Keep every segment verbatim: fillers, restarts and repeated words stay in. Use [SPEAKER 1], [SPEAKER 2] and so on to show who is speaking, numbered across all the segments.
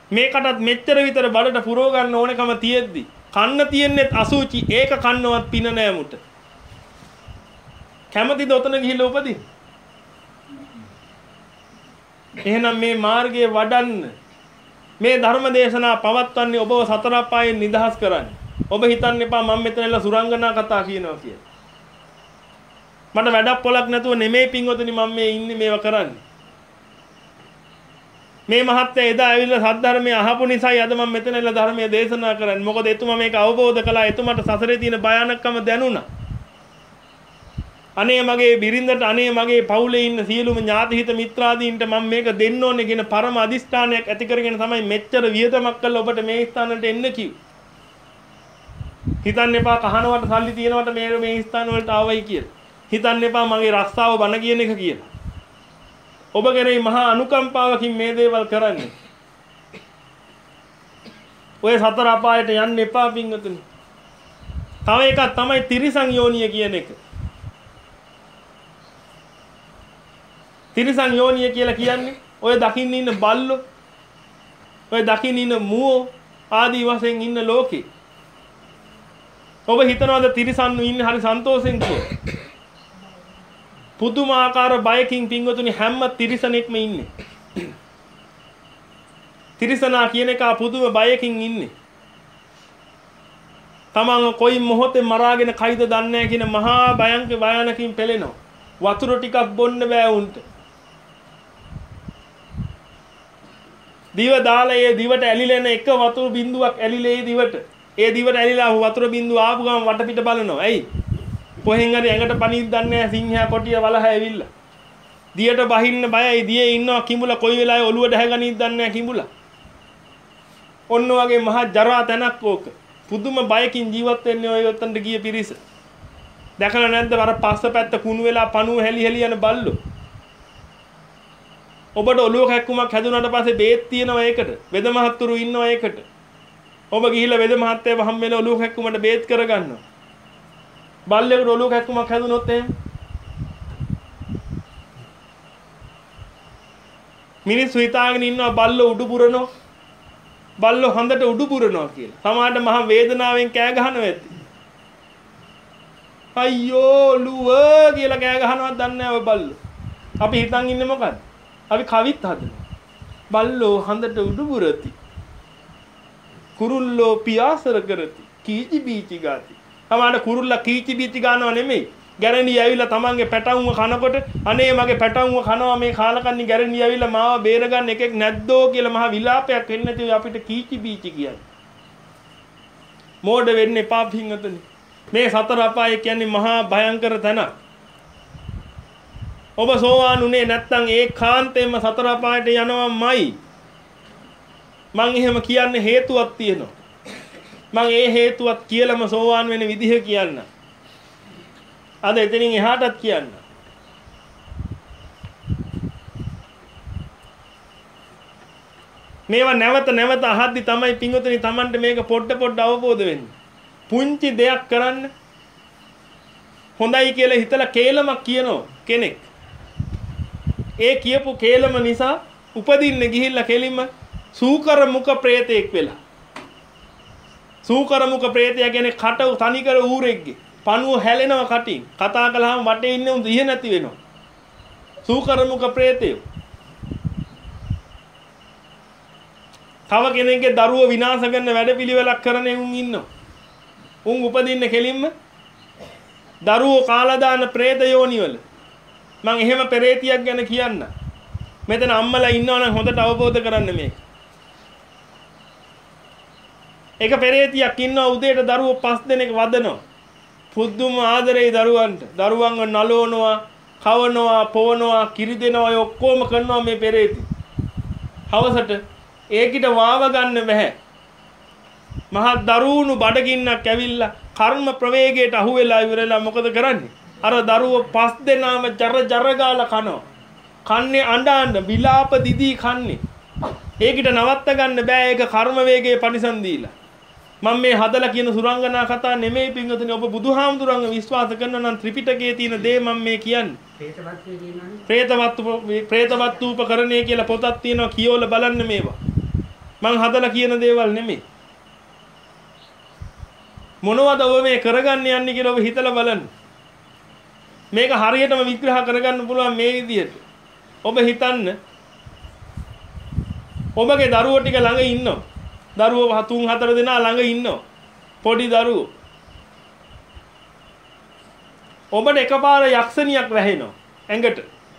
[SPEAKER 1] මේකටත් මෙච්චර විතර බඩට පුරව ගන්න ඕනකම තියෙද්දි කන්න තියෙන්නේ අසුචි ඒක කන්නවත් පින නෑ මුට. කැමතිද ඔතන ගිහිල්ලා උපදින්න? එහෙනම් මේ මාර්ගයේ වඩන්න මේ ධර්ම දේශනා පවත්වන්නේ ඔබව සතර අපායෙන් නිදහස් කරන්නේ. ඔබ හිතන්න එපා මම මෙතනilla සුරංගනා කතා කියනවා කියලා. මට වැඩක් පොලක් නැතුව නෙමෙයි පින්වතුනි මම මේ ඉන්නේ මේවා කරන්නේ. මේ මහත්තයා එදා ඇවිල්ලා සද්ධර්මයේ අහපු නිසායි අද මම මෙතනilla ධර්මයේ දේශනා කරන්නේ. මොකද එතුමා මේක අවබෝධ කළා. එතුමාට සසරේ තියෙන භයානකම දැනුණා. අනේ මගේ බිරිඳට අනේ මගේ පවුලේ ඉන්න සියලුම ඥාතිහිත මිත්‍රාදීන්ට මම මේක දෙන්න ඕනේ කියන පරම අදිෂ්ඨානයක් ඇති කරගෙන තමයි මෙච්චර වියදමක් කළා ඔබට මේ ස්ථානවලට එන්න කිව්වේ. හිතන්න එපා කහනවට සල්ලි තියනවට මේ මේ ස්ථාන වලට ආවයි කියලා. හිතන්න එපා මගේ රස්සාව බන කියන එක කියලා. ඔබ කෙරෙහි මහා අනුකම්පාවකින් මේ දේවල් කරන්නේ. ඔය සතර අපායට යන්න එපා පින්වතුනි. තව එකක් තමයි තිරිසන් යෝනිය කියන එක. තිරිසන් යෝනිය කියලා කියන්නේ ඔය දකින්න ඉන්න බල්ලෝ ඔය දකින්න ඉන්න මුවෝ ආදී වශයෙන් ඉන්න ලෝකේ. ඔබ හිතනවාද තිරිසන් ඉන්නේ හරි සන්තෝෂෙන් කියලා? පුදුමාකාර බයකින් පින්වතුනි හැම තිරිසනෙක්ම ඉන්නේ. තිරිසනා කියන එක පුදුම බයකින් ඉන්නේ. තමන් කොයි මොහොතේ මරාගෙන කයිද දන්නේ නැහැ කියන මහා භයංක භයානකින් පෙළෙනවා. වතුර ටිකක් බොන්න බෑ උන්ට. දිව දාලා ඒ දිවට ඇලිලෙන එක වතුර බින්දුවක් ඇලිලේ දිවට. ඒ දිවට ඇලිලා වතුර බින්දුව ආපු ගමන් වටපිට බලනවා. ඇයි? කොහෙන් හරි ඇඟට පණින්න දන්නේ නැහැ සිංහයා කොටිය වලහ ඇවිල්ලා. දියට බහින්න බයයි. දියේ ඉන්නවා කිඹුලා කොයි වෙලාවෙ ඔළුව දැහැගනින්න දන්නේ නැහැ කිඹුලා. ඔන්න වගේ මහා ජරා තැනක් ඕක. පුදුම බයකින් ජීවත් වෙන්නේ ඔය ඔතනට ගිය පිරිස. දැකලා නැද්ද අර පස්ස පැත්ත කුණු වෙලා පණුව හැලි හැලි යන බල්ලෝ. ඔබට ඔළුව කැක්කුමක් හැදුනට පස්සේ බේත් තියෙනවා ඒකට. වෙද මහත්තුරු ඉන්නවා ඒකට. ඔබ ගිහිල්ලා වෙද මහත්තයව හම් වෙලා ඔළුව කැක්කුමට බේත් කරගන්නවා. බල්ලෙකුට ඔළුව කැක්කුමක් හැදුනොත් එහෙම මිනිස්සු හිතාගෙන ඉන්නවා බල්ලෝ උඩු පුරනවා. බල්ලෝ හඳට උඩු පුරනවා කියලා. සමහරට මහ වේදනාවෙන් කෑ ගහනවා ඇති. අයියෝ ලුව කියලා කෑ ගහනවත් දන්නේ නැහැ ඔය බල්ලෝ. අපි හිතන් ඉන්නේ මොකද්ද? අපි කවිත් හදනවා. බල්ලෝ හඳට උඩු පුරති. කුරුල්ලෝ පියාසර කරති. කීචි බීචි ගාති. සමහරට කුරුල්ලා කීචි බීචි ගන්නව නෙමෙයි. ගැරණිය ඇවිල්ලා තමන්ගේ පැටවුම කනකොට අනේ මගේ පැටවුම කනවා මේ කාලකන්ණි ගැරණිය ඇවිල්ලා මාව බේරගන්න එකෙක් නැද්දෝ කියලා මහ විලාපයක් වෙන්නේ නැති අපිට කීචි බීචි කියන්නේ. මෝඩ වෙන්න එපා පින්වතුනි. මේ සතර අපාය කියන්නේ මහා භයංකර තැන. ඔබ සෝවාන් උනේ නැත්නම් ඒකාන්තයෙන්ම සතර අපායට යනවාමයි. මං එහෙම කියන්නේ හේතුවක් තියෙනවා. මං ඒ හේතුවත් කියලාම සෝවාන් වෙන විදිහ කියන්න. අද එතනින් එහාටත් කියන්න. මේවා නැවත නැවත අහද්දි තමයි පින්වතුනි Tamanට මේක පොඩ පොඩ අවබෝධ වෙන්නේ. පුංචි දෙයක් කරන්න හොඳයි කියලා හිතලා කේලමක් කියනවා කෙනෙක්. ඒ කියපු කේලම නිසා උපදින්න ගිහිල්ලා කෙලින්ම සූකර මුඛ ප්‍රේතෙක් වෙලා. සූකර මුඛ ප්‍රේතයා කියන්නේ කට තනිකර ඌරෙක්ගේ. පණුව හැලෙනවා කටින්. කතා කළාම වටේ ඉන්නේ උන් දිහ නැති වෙනවා. සූකර මුඛ ප්‍රේතයෝ. තව කෙනෙක්ගේ දරුවෝ විනාශ කරන වැඩපිළිවෙලක් කරන උන් ඉන්නවා. උන් උපදින්න කෙලින්ම දරුවෝ කාලා දාන പ്രേත යෝනිවල. මම එහෙම පෙරේතියක් ගැන කියන්න. මෙතන අම්මලා ඉන්නවනම් හොඳට අවබෝධ කරන්න මේක. එක පෙරේතියක් ඉන්නවා උදේට දරුවෝ පස් දෙනෙක් වදනවා. පුදුම ආදරේ දරුවන්ට. දරුවන්ව නලවනවා, කවනවා, පොවනවා, කිරි දෙනවා ඔය ඔක්කොම කරනවා මේ පෙරේති. හවසට ඒකිට වාව ගන්න බෑ. මහා දරුණු බඩගින්නක් ඇවිල්ලා කර්ම ප්‍රවේගයට අහු වෙලා ඉවරලා මොකද කරන්නේ? අර දරුවෝ පස් දෙනාම ජර ජර ගාලා කනවා. කන්නේ අඬ අඬ විලාප දිදී කන්නේ. ඒකිට නවත්ත ගන්න බෑ. ඒක කර්ම වේගයේ පරිසම් දීලා. මම මේ හදලා කියන සුරංගනා කතා නෙමෙයි පින්වතුනි. ඔබ බුදුහාමුදුරන්ව විශ්වාස කරනවා නම් ත්‍රිපිටකයේ තියෙන දේ මම මේ කියන්නේ. ප්‍රේතවත්තු ප්‍රේතවත්තු උපකරණය කියලා පොතක් තියෙනවා කියවල බලන්න මේවා. මං හදලා කියන දේවල් නෙමෙයි. මොනවද ඔබ මේ කරගන්න යන්නේ කියලා ඔබ හිතලා බලන්න. මේක හරියටම විග්‍රහ කරගන්න පුළුවන් මේ විදිහට. ඔබ හිතන්න ඔබගේ දරුවෝ ටික ළඟ ඉන්නවා. දරුවෝ තුන් හතර දෙනා ළඟ ඉන්නවා. පොඩි දරුවෝ. ඔබට එකපාර යක්ෂණියක් වැහෙනවා ඇඟට.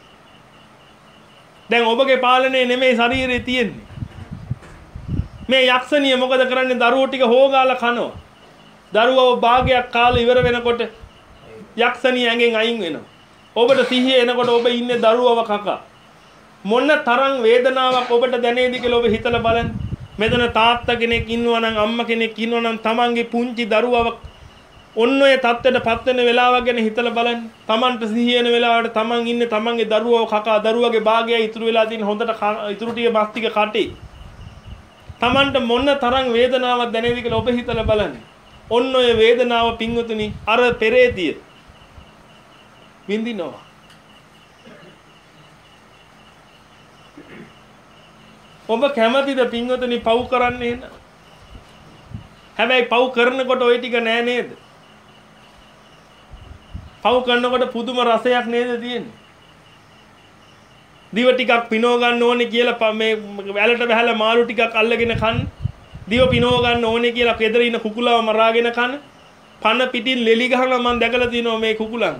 [SPEAKER 1] දැන් ඔබගේ පාලනයේ නෙමෙයි ශරීරේ තියෙන්නේ. මේ යක්ෂණිය මොකද කරන්නේ? දරුවෝ ටික හොගාලා කනවා. දරුවව භාගයක් කාලා ඉවර වෙනකොට යක්ෂණිය ඇඟෙන් අයින් වෙනවා. ඔබට සිහිය එනකොට ඔබ ඉන්නේ දරුවව කකා. මොන තරම් වේදනාවක් ඔබට දැනේද කියලා ඔබ හිතලා බලන්න. මෙතන තාත්තා කෙනෙක් ඉන්නවා නම් අම්මා කෙනෙක් ඉන්නවා නම් තමන්ගේ පුංචි දරුවව ඔන්න ඔය තත්ත්වයට පත් වෙන වෙලාව ගැන හිතලා බලන්න. තමන්ට සිහිය එන වෙලාවට තමන් ඉන්නේ තමන්ගේ දරුවව කකා. දරුවගේ භාගයයි ඉතුරු වෙලා තියෙන හොඳට ඉතුරු ටික මස් ටික කටේ. තමන්ට මොන තරම් වේදනාවක් දැනේද කියලා ඔබ හිතලා බලන්න. ඔන්න ඔය වේදනාව පින්වතුනි අර පෙරේතිය විඳිනවා. ඔබ කැමතිද පින්වතුනි පව් කරන්නේ නේද? හැබැයි පව් කරනකොට ওই ටික නෑ නේද? පව් කරනකොට පුදුම රසයක් නේද තියෙන්නේ? දිව ටිකක් පිනව ගන්න ඕනේ කියලා මේ වැලට බහලා මාළු ටිකක් අල්ලගෙන කන්න. දිව පිනව ගන්න ඕනේ කියලා කෙදර ඉන්න කුකුලව මරාගෙන කන. පන පිටින් ලෙලි ගහනවා මම දැකලා තියෙනවා මේ කුකුලන්.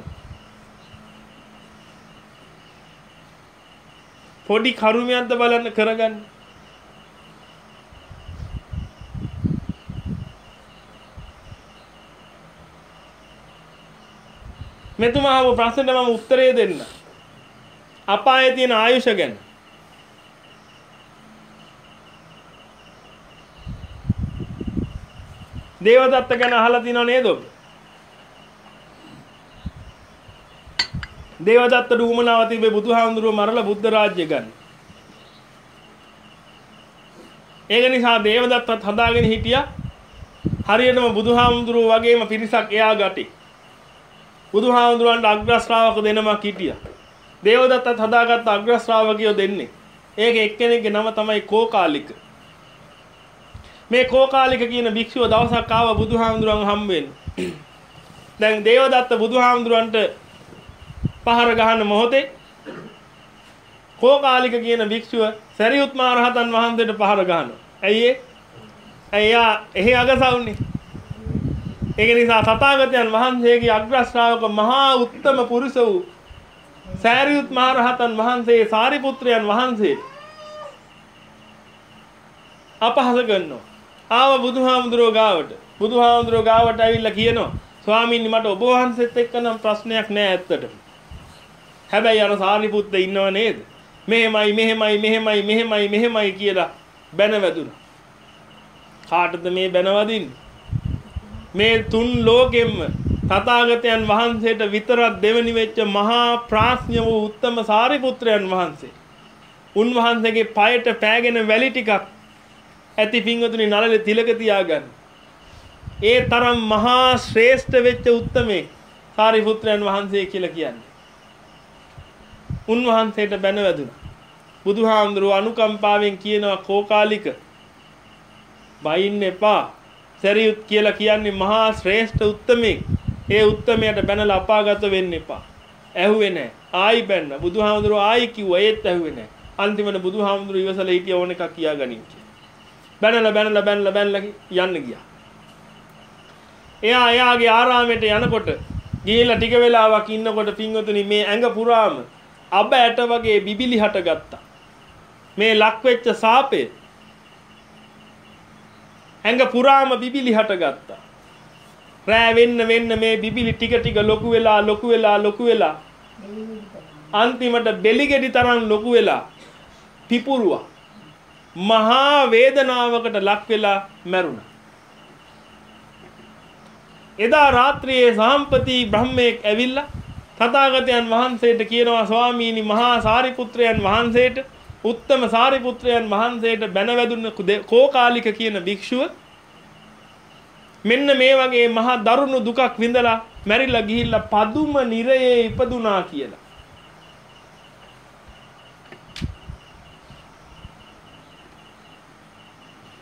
[SPEAKER 1] පොඩි කරුමයක්ද බලන්න කරගන්න. මෙතුමා අහපු ප්‍රශ්නෙට මම උත්තරය දෙන්න. අපායේ තියෙන ආයුෂ ගැන. දේවදත්ත ගැන අහලා තියෙනව නේද ඔබ? දේවදත්තට උමනාව තිබේ බුදුහාමුදුරුවෝ මරලා බුද්ධ රාජ්‍ය ගන්න. ඒක නිසා දේවදත්තත් හදාගෙන හිටියා හරියටම බුදුහාමුදුරුවෝ වගේම පිරිසක් එයා ගටි. බුදුහාමුදුරුවන්ට අග්‍ර ශ්‍රාවක දෙනමක් හිටියා. දේවදත්තත් හදාගත්ත අග්‍ර ශ්‍රාවකයෝ දෙන්නේ. ඒක එක්කෙනෙක්ගේ නම තමයි කෝකාලික. මේ කෝකාලික කියන භික්ෂුව දවසක් ආව බුදුහාමුදුරන් හම්බ වෙන්න. දැන් දේවදත්ත බුදුහාමුදුරන්ට පහර ගහන මොහොතේ කෝකාලික කියන භික්ෂුව සරියුත් මහ රහතන් වහන්සේට පහර ගහනවා. ඇයි ඒ? එයා එහි අගසවුනේ. ඒක නිසා තථාගතයන් වහන්සේගේ අග්‍ර ශ්‍රාවක මහා උත්තම පුරුෂ වූ සරියුත් මහ රහතන් වහන්සේ සාරිපුත්‍රයන් වහන්සේ අපහාස කරනවා. ආව බුදුහාමුදුරුවෝ ගාවට. බුදුහාමුදුරුවෝ ගාවට ඇවිල්ලා කියනවා ස්වාමීනි මට ඔබ වහන්සේත් එක්ක නම් ප්‍රශ්නයක් නෑ ඇත්තටම. හැබැයි අර සාරිපුත්ත ඉන්නව නේද? මෙහෙමයි මෙහෙමයි මෙහෙමයි මෙහෙමයි මෙහෙමයි කියලා බැන වැදුනා. කාටද මේ බැන වදින්නේ? මේ තුන් ලෝකෙම්ම තථාගතයන් වහන්සේට විතරක් දෙවනි වෙච්ච මහා ප්‍රඥ වූ උත්තම සාරිපුත්‍රයන් වහන්සේ. උන්වහන්සේගේ පයට පෑගෙන වැලි ටිකක් ඇති පින්වතුනි නළලේ තිලක තියාගන්න. ඒ තරම් මහා ශ්‍රේෂ්ඨ වෙච්ච උත්තමේ සාරිපුත්‍රයන් වහන්සේ කියලා කියන්නේ. උන්වහන්සේට බැන වැදුනා. බුදුහාමුදුරුවෝ අනුකම්පාවෙන් කියනවා කෝකාලික බයින්න එපා. සරියුත් කියලා කියන්නේ මහා ශ්‍රේෂ්ඨ උත්තමේ. ඒ උත්තමයට බැනලා අපාගත වෙන්න එපා. ඇහුවේ නැහැ. ආයි බැන්න. බුදුහාමුදුරුවෝ ආයි කිව්වා ඒත් ඇහුවේ නැහැ. අන්තිමට බුදුහාමුදුරුවෝ ඉවසලා හිටිය ඕන එකක් කියා ගනින් කියලා. බැනලා බැනලා බැනලා බැනලා යන්න ගියා. එයා එයාගේ ආරාමයට යනකොට ගිහිල්ලා ටික වෙලාවක් ඉන්නකොට පින්වතුනි මේ ඇඟ පුරාම අබ ඇට වගේ බිබිලි හටගත්තා. මේ ලක් වෙච්ච සාපේ ඇඟ පුරාම බිබිලි හටගත්තා. රෑ වෙන්න වෙන්න මේ බිබිලි ටික ටික ලොකු වෙලා ලොකු වෙලා ලොකු වෙලා අන්තිමට බෙලිගෙඩි තරම් ලොකු වෙලා පිපුරුවා. මහා වේදනාවකට ලක් වෙලා මැරුණා. එදා රාත්‍රියේ සාම්පති බ්‍රහ්මෙක් ඇවිල්ලා තථාගතයන් වහන්සේට කියනවා ස්වාමීනි මහා සාරිපුත්‍රයන් වහන්සේට උත්තම සාරිපුත්‍රයන් වහන්සේට බැනවැදුන කෝකාලික කියන භික්ෂුව මෙන්න මේ වගේ මහා දරුණු දුකක් විඳලා මැරිලා ගිහිල්ලා පදුම නිරයේ ඉපදුනා කියලා.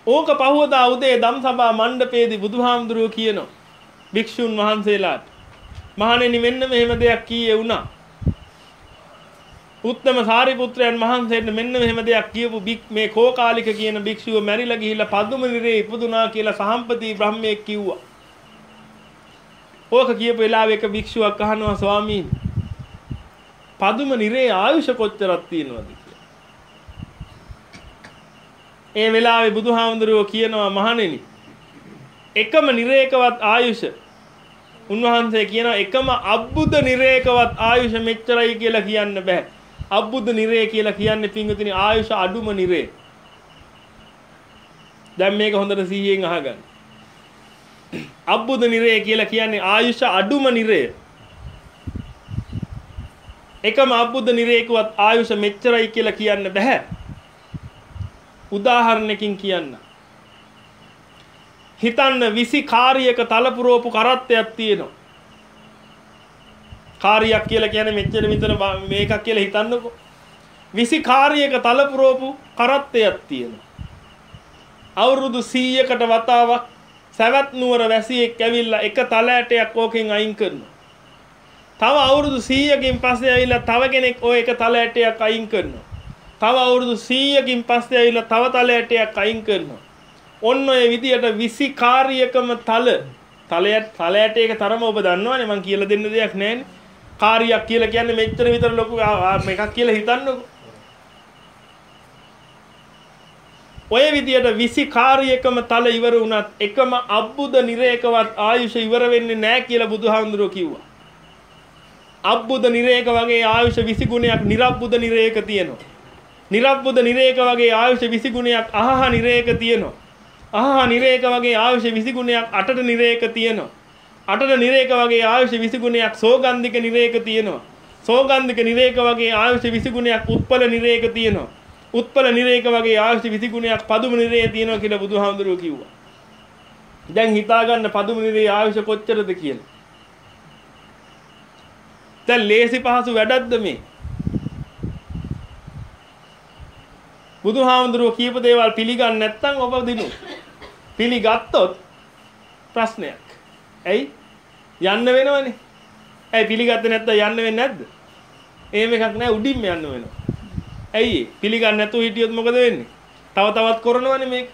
[SPEAKER 1] ඕක පහුවදා උදේ ධම්සභා මණ්ඩපයේදී බුදුහාමුදුරුවෝ කියනවා භික්ෂුන් වහන්සේලාට මහණෙනි මෙන්න මෙහෙම දෙයක් කීයේ වුණා. උත්තම සාරිපුත්‍රයන් වහන්සේට මෙන්න මෙහෙම දෙයක් කියපු මේ කෝකාලික කියන භික්ෂුව මැරිලා ගිහිල්ලා පදුම නිරේ ඉපදුනා කියලා සහම්පති බ්‍රහ්මයෙක් කිව්වා. ඕක කියපු වෙලාවේ එක භික්ෂුවක් අහනවා ස්වාමීන් පදුම නිරේ ආයුෂ කොච්චරක් තියෙනවද කියලා. ඒ වෙලාවේ බුදුහාමුදුරුවෝ කියනවා මහණෙනි එකම නිරේකවත් ආයුෂ උන්වහන්සේ කියනවා එකම අබ්බුද නිරේකවත් ආයුෂ මෙච්චරයි කියලා කියන්න බෑ. අබ්බුද නිරේ කියලා කියන්නේ පින්විතනි ආයුෂ අඩුම නිරේ. දැන් මේක හොඳට සිහියෙන් අහගන්න. අබ්බුද නිරේ කියලා කියන්නේ ආයුෂ අඩුම නිරේ. එකම අබ්බුද නිරේකවත් ආයුෂ මෙච්චරයි කියලා කියන්න බෑ. උදාහරණයකින් කියන්න. හිතන්න විසි කාර්යයක තලපුරෝපු කරත්තයක් තියෙනවා. කාර්යයක් කියලා කියන්නේ මෙච්චර විතර මේකක් කියලා හිතන්නකෝ. විසි කාර්යයක තලපුරෝපු කරත්තයක් තියෙනවා. අවුරුදු සීයකට වතාවක් සවැත් නුවර වැසියෙක් ඇවිල්ලා එක තලඇටයක් ඕකෙන් අයින් කරනවා. තව අවුරුදු සීයකින් පස්සේ ඇවිල්ලා තව කෙනෙක් ওই එක තලඇටයක් අයින් කරනවා. තව අවුරුදු සීයකින් පස්සේ ඇවිල්ලා තව තලඇටයක් අයින් කරනවා. ඔන්න ඔය විදියට විසි කාර්යයකම තල තලයට තලයට එක තරම ඔබ දන්නවනේ මං කියලා දෙන්න දෙයක් නැහැනේ. කාර්යයක් කියලා කියන්නේ මෙච්චර විතර ලොකු එකක් කියලා හිතන්නකෝ. ඔය විදියට විසි කාර්යයකම තල ඉවර වුණත් එකම අබ්බුද නිරේකවත් ආයුෂ ඉවර වෙන්නේ නැහැ කියලා බුදුහාමුදුරුවෝ කිව්වා. අබ්බුද නිරේක වගේ ආයුෂ විසි ගුණයක් නිරබ්බුද නිරේක තියෙනවා. නිරබ්බුද නිරේක වගේ ආයුෂ විසි ගුණයක් අහහ නිරේක තියෙනවා. අහහ නිරේක වගේ ආයුෂ විසි ගුණයක් අටට නිරේක තියෙනවා. අටට නිරේක වගේ ආයුෂ විසි ගුණයක් සෝගන්ධික නිරේක තියෙනවා. සෝගන්ධික නිරේක වගේ ආයුෂ විසි ගුණයක් උත්පල නිරේක තියෙනවා. උත්පල නිරේක වගේ ආයුෂ විසි ගුණයක් පදුම නිරේ තියෙනවා කියලා බුදුහාමුදුරුවෝ කිව්වා. දැන් හිතා ගන්න පදුම නිරේ ආයුෂ කොච්චරද කියලා. දැන් ලේසි පහසු වැඩක්ද මේ? බුදුහාමුදුරුවෝ කියපු දේවල් පිළිගන්නේ නැත්නම් ඔබ දිනු. පිළිගත්තොත් ප්‍රශ්නයක්. ඇයි? යන්න වෙනවනේ. ඇයි පිළිගත්තේ නැත්නම් යන්න වෙන්නේ නැද්ද? එහෙම එකක් නැහැ උඩින්ම යන්න වෙනවා. ඇයි? පිළිගන්නේ නැතුව හිටියොත් මොකද වෙන්නේ? තව තවත් කරනවනේ මේක.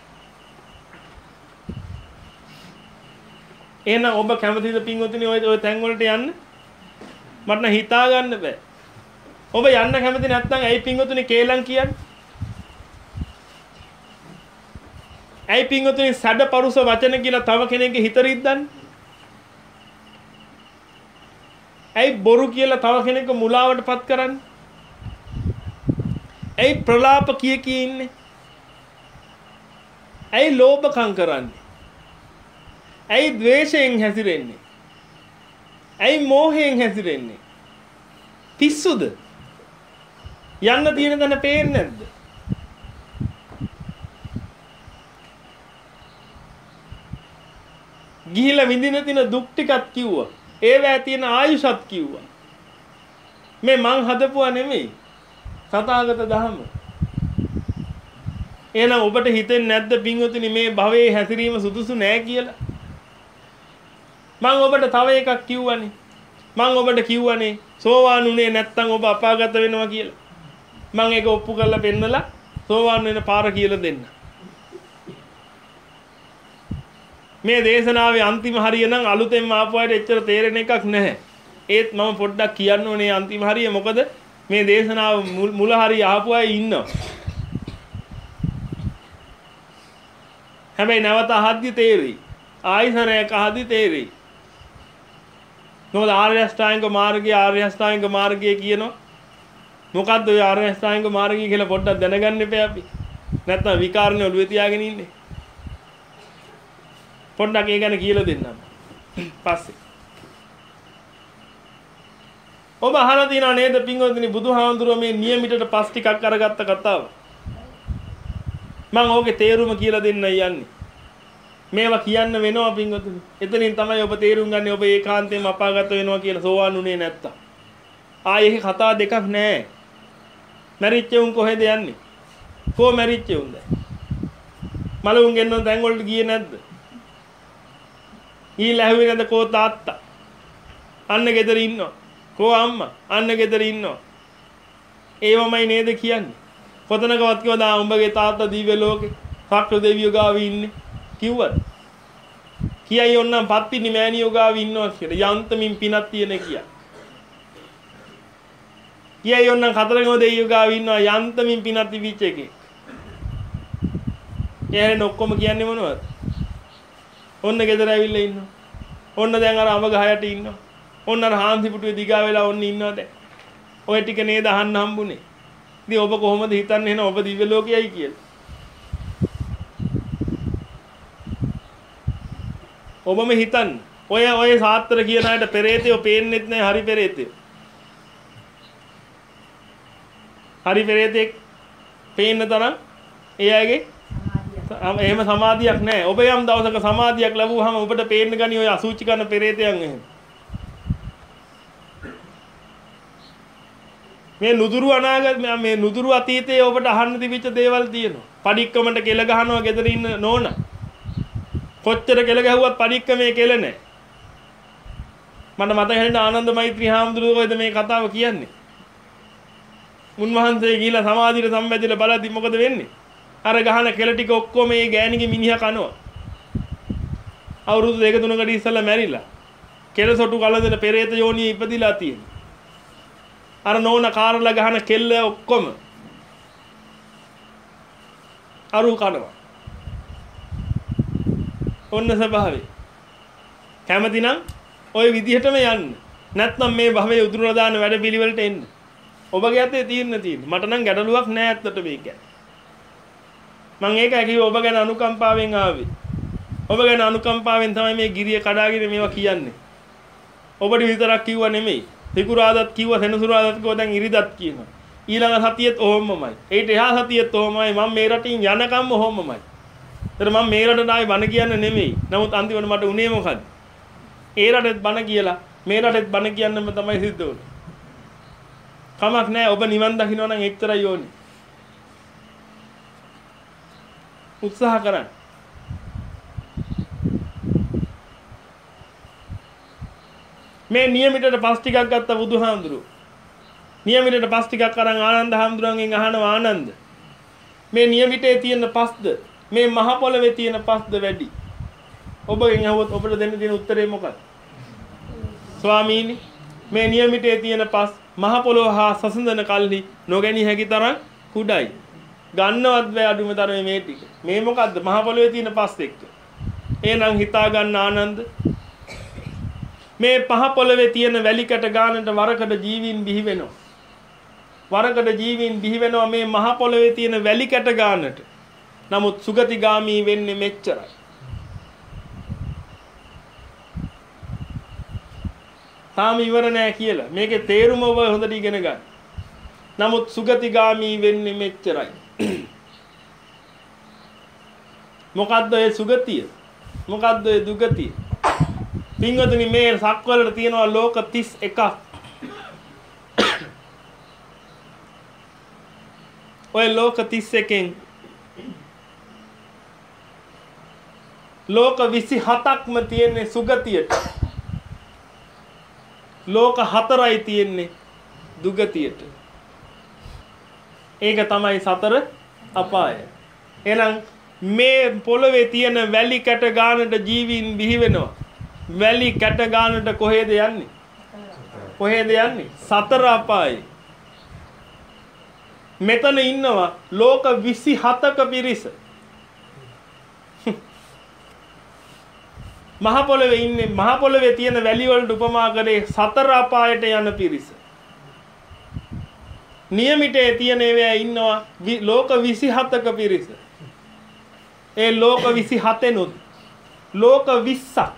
[SPEAKER 1] එහෙනම් ඔබ කැමතිද පින්වතුනි ඔය ඔය තැන් වලට යන්න? මට නම් හිතා ගන්න බෑ. ඔබ යන්න කැමති නැත්නම් ඇයි පින්වතුනි කේලම් කියන්නේ? ඇයි පින්වතුනි සැඩ පරුස වචන කියලා තව කෙනෙක්ගේ හිත රිද්දන්නේ? ඇයි බොරු කියලා තව කෙනෙක්ව මුලාවටපත් කරන්නේ? ඇයි ප්‍රලාප කිය කී ඉන්නේ? ඇයි ලෝභකම් කරන්නේ? ඇයි ද්වේෂයෙන් හැසිරෙන්නේ? ඇයි මෝහයෙන් හැසිරෙන්නේ? පිස්සුද? යන්න තියෙන දන පේන්නේ නැද්ද? ගිහිලා විඳින තින දුක් ටිකක් කිව්වා. ඒවැය තියෙන ආයුෂත් කිව්වා. මේ මං හදපුවා නෙමෙයි. සතාගත දහම. එහෙනම් ඔබට හිතෙන්නේ නැද්ද පින්වතුනි මේ භවයේ හැසිරීම සුදුසු නෑ කියලා? මං ඔබට තව එකක් කිව්වනේ. මං ඔබට කිව්වනේ සෝවාන් උනේ නැත්තම් ඔබ අපාගත වෙනවා කියලා. මං ඒක ඔප්පු කරලා පෙන්නලා සෝවාන් වෙන පාර කියලා දෙන්න. මේ දේශනාවේ අන්තිම හරිය නම් අලුතෙන් ආපු අයට එච්චර තේරෙන එකක් නැහැ. ඒත් මම පොඩ්ඩක් කියන්න ඕනේ අන්තිම හරිය මොකද මේ දේශනාව මුල හරිය ආපු අය ඉන්නවා. හැබැයි නැවත අහද්දි තේරෙයි. ආයිසරයක් අහද්දි තේරෙයි. මොකද ආර්ය අෂ්ටාංග මාර්ගය ආර්ය අෂ්ටාංග මාර්ගය කියනවා. මොකද්ද ඔය ආර්ය අෂ්ටාංග මාර්ගය කියලා පොඩ්ඩක් දැනගන්න එපා අපි. නැත්තම් විකාරනේ ඔළුවේ තියාගෙන ඉන්නේ. පොඩ්ඩක් ඒ ගැන කියලා දෙන්නම්. පස්සේ. ඔබ අහලා තියෙනව නේද පින්වත්නි බුදුහාමුදුරුවෝ මේ නියමිතට පස් ටිකක් අරගත්ත කතාව. මම ඕකේ තේරුම කියලා දෙන්නයි යන්නේ. මේවා කියන්න වෙනවා පින්වත්නි. එතනින් තමයි ඔබ තේරුම් ගන්නේ ඔබ ඒකාන්තයෙන්ම අපාගත වෙනවා කියලා සෝවාන් උනේ නැත්තම්. ආයේ කතා දෙකක් නැහැ. මැරිච්ච උන් කොහෙද යන්නේ? කො මැරිච්ච උන්ද? මලුන් ගෙන්නන තැන් වලට ගියේ නැද්ද? ඊළ ඇහුවේ නැද්ද කෝ තාත්තා? අන්න ගෙදර ඉන්නවා. කෝ අම්මා? අන්න ගෙදර ඉන්නවා. ඒවමයි නේද කියන්නේ. කොතනකවත් කිව්වද උඹගේ තාත්තා දිව්‍ය ලෝකේ සක්‍ර දෙවියෝ ගාව ඉන්නේ කිව්වද? කියයි ඕන්නම් පත්තිනි මෑණියෝ ගාව ඉන්නවා කියලා. යන්තමින් පිනක් තියෙන කියා. කියයි ඕන්නම් කතරගම දෙවියෝ ගාව ඉන්නවා යන්තමින් පිනක් තිබිච්ච එකේ. එහෙනම් ඔක්කොම කියන්නේ මොනවද? ඔන්න ගෙදර ඇවිල්ලා ඉන්නවා. ඔන්න දැන් අර අඹ ගහයට ඉන්නවා. ඔන්න අර හාන්සි පුටුවේ දිගා වෙලා ඔන්න ඉන්නවා දැන්. ඔය ටික නේද අහන්න හම්බුනේ. ඉතින් ඔබ කොහොමද හිතන්නේ එහෙනම් ඔබ දිව්‍ය ලෝකයයි කියලා? ඔබම හිතන්න. ඔය ඔය සාත්‍තර කියන අයට පෙරේතයෝ පේන්නෙත් නැහැ හරි පෙරේතයෝ. හරි පෙරේතෙක් පේන්න තරම් ඒ අයගේ එහෙම සමාධියක් නැහැ. ඔබ යම් දවසක සමාධියක් ලැබුවාම ඔබට පේන්න ගනි ඔය අසුචි කරන පෙරේතයන් එහෙම. මේ නුදුරු අනාගත මේ නුදුරු අතීතයේ ඔබට අහන්න තිබිච්ච දේවල් තියෙනවා. පඩික්කමට කෙල ගහනවා ගෙදර ඉන්න නෝනා. කොච්චර කෙල ගැහුවත් පඩික්කමේ කෙල නැහැ. මට මතක හිටින්න ආනන්ද මෛත්‍රී හාමුදුරුවෝ කොයිද මේ කතාව කියන්නේ. උන්වහන්සේ ගිහිලා සමාධියට සම්බැඳිලා බලද්දි මොකද වෙන්නේ? අර ගහන කෙල ටික ඔක්කොම මේ ගෑණිගේ මිනිහා කනවා. අවුරුදු දෙක තුනකට ඉස්සෙල්ලා මැරිලා. කෙල සොටු කලදෙන පෙරේත යෝනියේ ඉපදිලා තියෙනවා. අර නෝන කාරලා ගහන කෙල්ල ඔක්කොම අරු කනවා. ඔන්න ස්වභාවය. කැමති නම් ওই විදිහටම යන්න. නැත්නම් මේ භවයේ උදුරලා දාන වැඩ පිළිවෙලට එන්න. ඔබගේ අතේ තියෙන්න තියෙන. මට නම් ගැටලුවක් නෑ ඇත්තට මේක. මම ඒකයි කිව්වේ ඔබ ගැන අනුකම්පාවෙන් ආවේ. ඔබ ගැන අනුකම්පාවෙන් තමයි මේ ගිරිය කඩාගෙන මේවා කියන්නේ. ඔබට විතරක් කිව්වා නෙමෙයි. සිකුරාදත් කිව්වා සෙනසුරාදත් කිව්වා දැන් ඉරිදත් කියනවා. ඊළඟ සතියෙත් ඔහොමමයි. ඒිට එහා සතියෙත් ඔහොමයි. මම මේ රටින් යනකම් ඔහොමමයි. ඒතර මම මේ රටට ආයි බණ කියන්න නෙමෙයි. නමුත් අන්තිමට මට උනේ මොකද්ද? ඒ රටෙත් බණ කියලා මේ රටෙත් බණ කියන්නම තමයි සිද්ධ වුනේ. කමක් නැහැ ඔබ නිවන් දකින්න නම් එච්චරයි ඕනේ. උත්සාහ කරන්න. මේ නියමිතට පස් ටිකක් ගත්ත බුදුහාමුදුරුවෝ. නියමිතට පස් ටිකක් අරන් ආනන්ද හාමුදුරන්ගෙන් අහනවා ආනන්ද. මේ නියමිතේ තියෙන පස්ද මේ මහ පොළවේ තියෙන පස්ද වැඩි? ඔබගෙන් අහුවොත් ඔබට දෙන්න තියෙන උත්තරේ මොකක්ද? ස්වාමීනි මේ නියමිතේ තියෙන පස් මහ පොළොව හා සසඳන කල්හි නොගැනී හැකි තරම් කුඩයි. ගන්නවත් බෑ අඩුම තරමේ මේ ටික. මේ මොකද්ද? මහ පොළවේ තියෙන පස් එක්ක. එහෙනම් හිතා ගන්න ආනන්ද මේ පහ පොළවේ තියෙන වැලි කැට ගානට වරකට ජීවීන් බිහි වෙනවා. වරකට ජීවීන් බිහි වෙනවා මේ මහ පොළවේ තියෙන වැලි කැට ගානට. නමුත් සුගතිගාමී වෙන්නේ මෙච්චරයි. තාම ඉවර නෑ කියලා. මේකේ තේරුම ඔබ හොඳට ඉගෙන ගන්න. නමුත් සුගතිගාමී වෙන්නේ මෙච්චරයි. මොකද්ද ඒ සුගතිය? මොකද්ද ඒ දුගතිය? පින්වතුනි මේ සක්වලට තියෙනවා ලෝක තිස් එකක්. ඔය ලෝක තිස් එකෙන් ලෝක විසි හතක්ම තියෙන්නේ සුගතියට. ලෝක හතරයි තියෙන්නේ දුගතියට. ඒක තමයි සතර අපාය. එහෙනම් මේ පොළවේ තියෙන වැලි කැට ගානට ජීවීන් බිහි වෙනවා. වැලි කැට ගානට කොහෙද යන්නේ? කොහෙද යන්නේ? සතර අපායේ. මෙතන ඉන්නවා ලෝක විසි හතක පිරිස. මහ පොළවේ ඉන්නේ මහ පොළවේ තියෙන වැලි වලට උපමා කරේ සතර අපායට යන පිරිස. නියමිතේ තියෙන ඒවා ඉන්නවා ලෝක විසි හතක පිරිස. ඒ ලෝක විසි හතෙනුත් ලෝක විස්සක්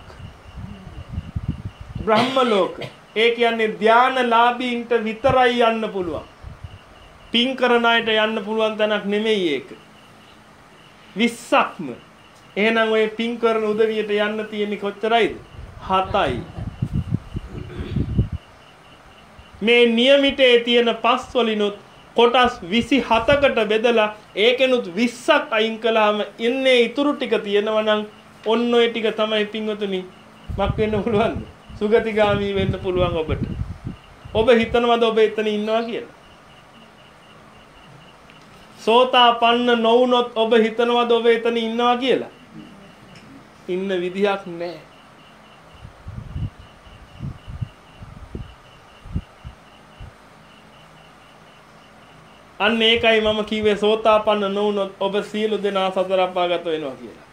[SPEAKER 1] බ්‍රහ්ම ලෝක. ඒ කියන්නේ ධානලාභීන්ට විතරයි යන්න පුළුවන්. පින් කරන අයට යන්න පුළුවන් තැනක් නෙමෙයි ඒක. විස්සක්ම. එහෙනම් ඔය පින් කරන උදවියට යන්න තියෙන්නේ කොච්චරයිද? හතයි. මේ නියමිතේ තියෙන පස් වලිනුත් කොටස් විසිහතකට බෙදලා ඒකෙනුත් විස්සක් අයින් කළාම ඉන්නේ ඉතුරු ටික තියෙනවා නම් ඔන්න ඔය ටික තමයි පින්වතුනි මක් වෙන්න පුළුවන්ද? සුගතිගාමී වෙන්න පුළුවන් ඔබට. ඔබ හිතනවද ඔබ එතන ඉන්නවා කියලා? සෝතාපන්න නොවුනොත් ඔබ හිතනවද ඔබ එතන ඉන්නවා කියලා? ඉන්න විදියක් නැහැ. අන්න ඒකයි මම කිව්වේ සෝතාපන්න නොවුනොත් ඔබ සියලු දෙනා සතර අපාගත වෙනවා කියලා.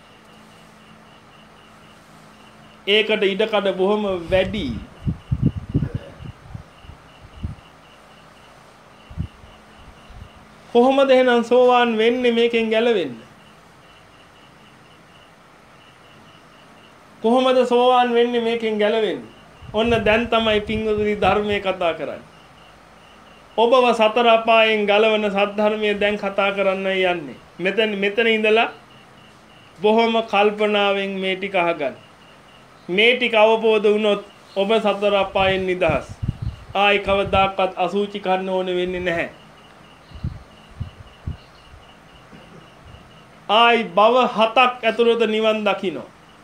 [SPEAKER 1] ඒකට ඉඩකඩ බොහොම වැඩි. කොහොමද එහෙනම් සෝවාන් වෙන්නේ මේකෙන් ගැලවෙන්නේ? කොහොමද සෝවාන් වෙන්නේ මේකෙන් ගැලවෙන්නේ? ඔන්න දැන් තමයි පින්වතුනි ධර්මයේ කතා කරන්නේ. ඔබව සතර අපායෙන් ගලවන සද්ධර්මයේ දැන් කතා කරන්නයි යන්නේ. මෙතන මෙතන ඉඳලා බොහොම කල්පනාවෙන් මේ ටික අහගන්න. මේ ටික අවබෝධ වුණොත් ඔබ සතර අපායෙන් නිදහස්. ආයි කවදාකවත් අසුචි කන්න ඕනේ වෙන්නේ නැහැ. ආයි භව හතක් ඇතුළත නිවන් දකින්න.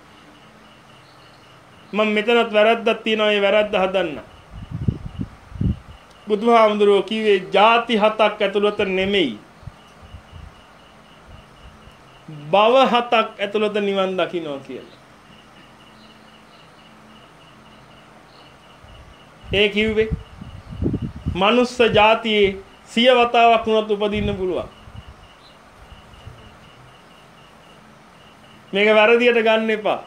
[SPEAKER 1] මම මෙතනත් වැරද්දක් තියෙනවා ඒ වැරද්ද හදන්න. බුදුහාමුදුරුවෝ කිව්වේ ಜಾති හතක් ඇතුළත නෙමෙයි. භව හතක් ඇතුළත නිවන් දකින්නවා කියලා. ඒ කිව්වේ මනුස්ස జాතියේ සිය වතාවක් වුණත් උපදින්න පුළුවන්. මේක වැරදියට ගන්න එපා.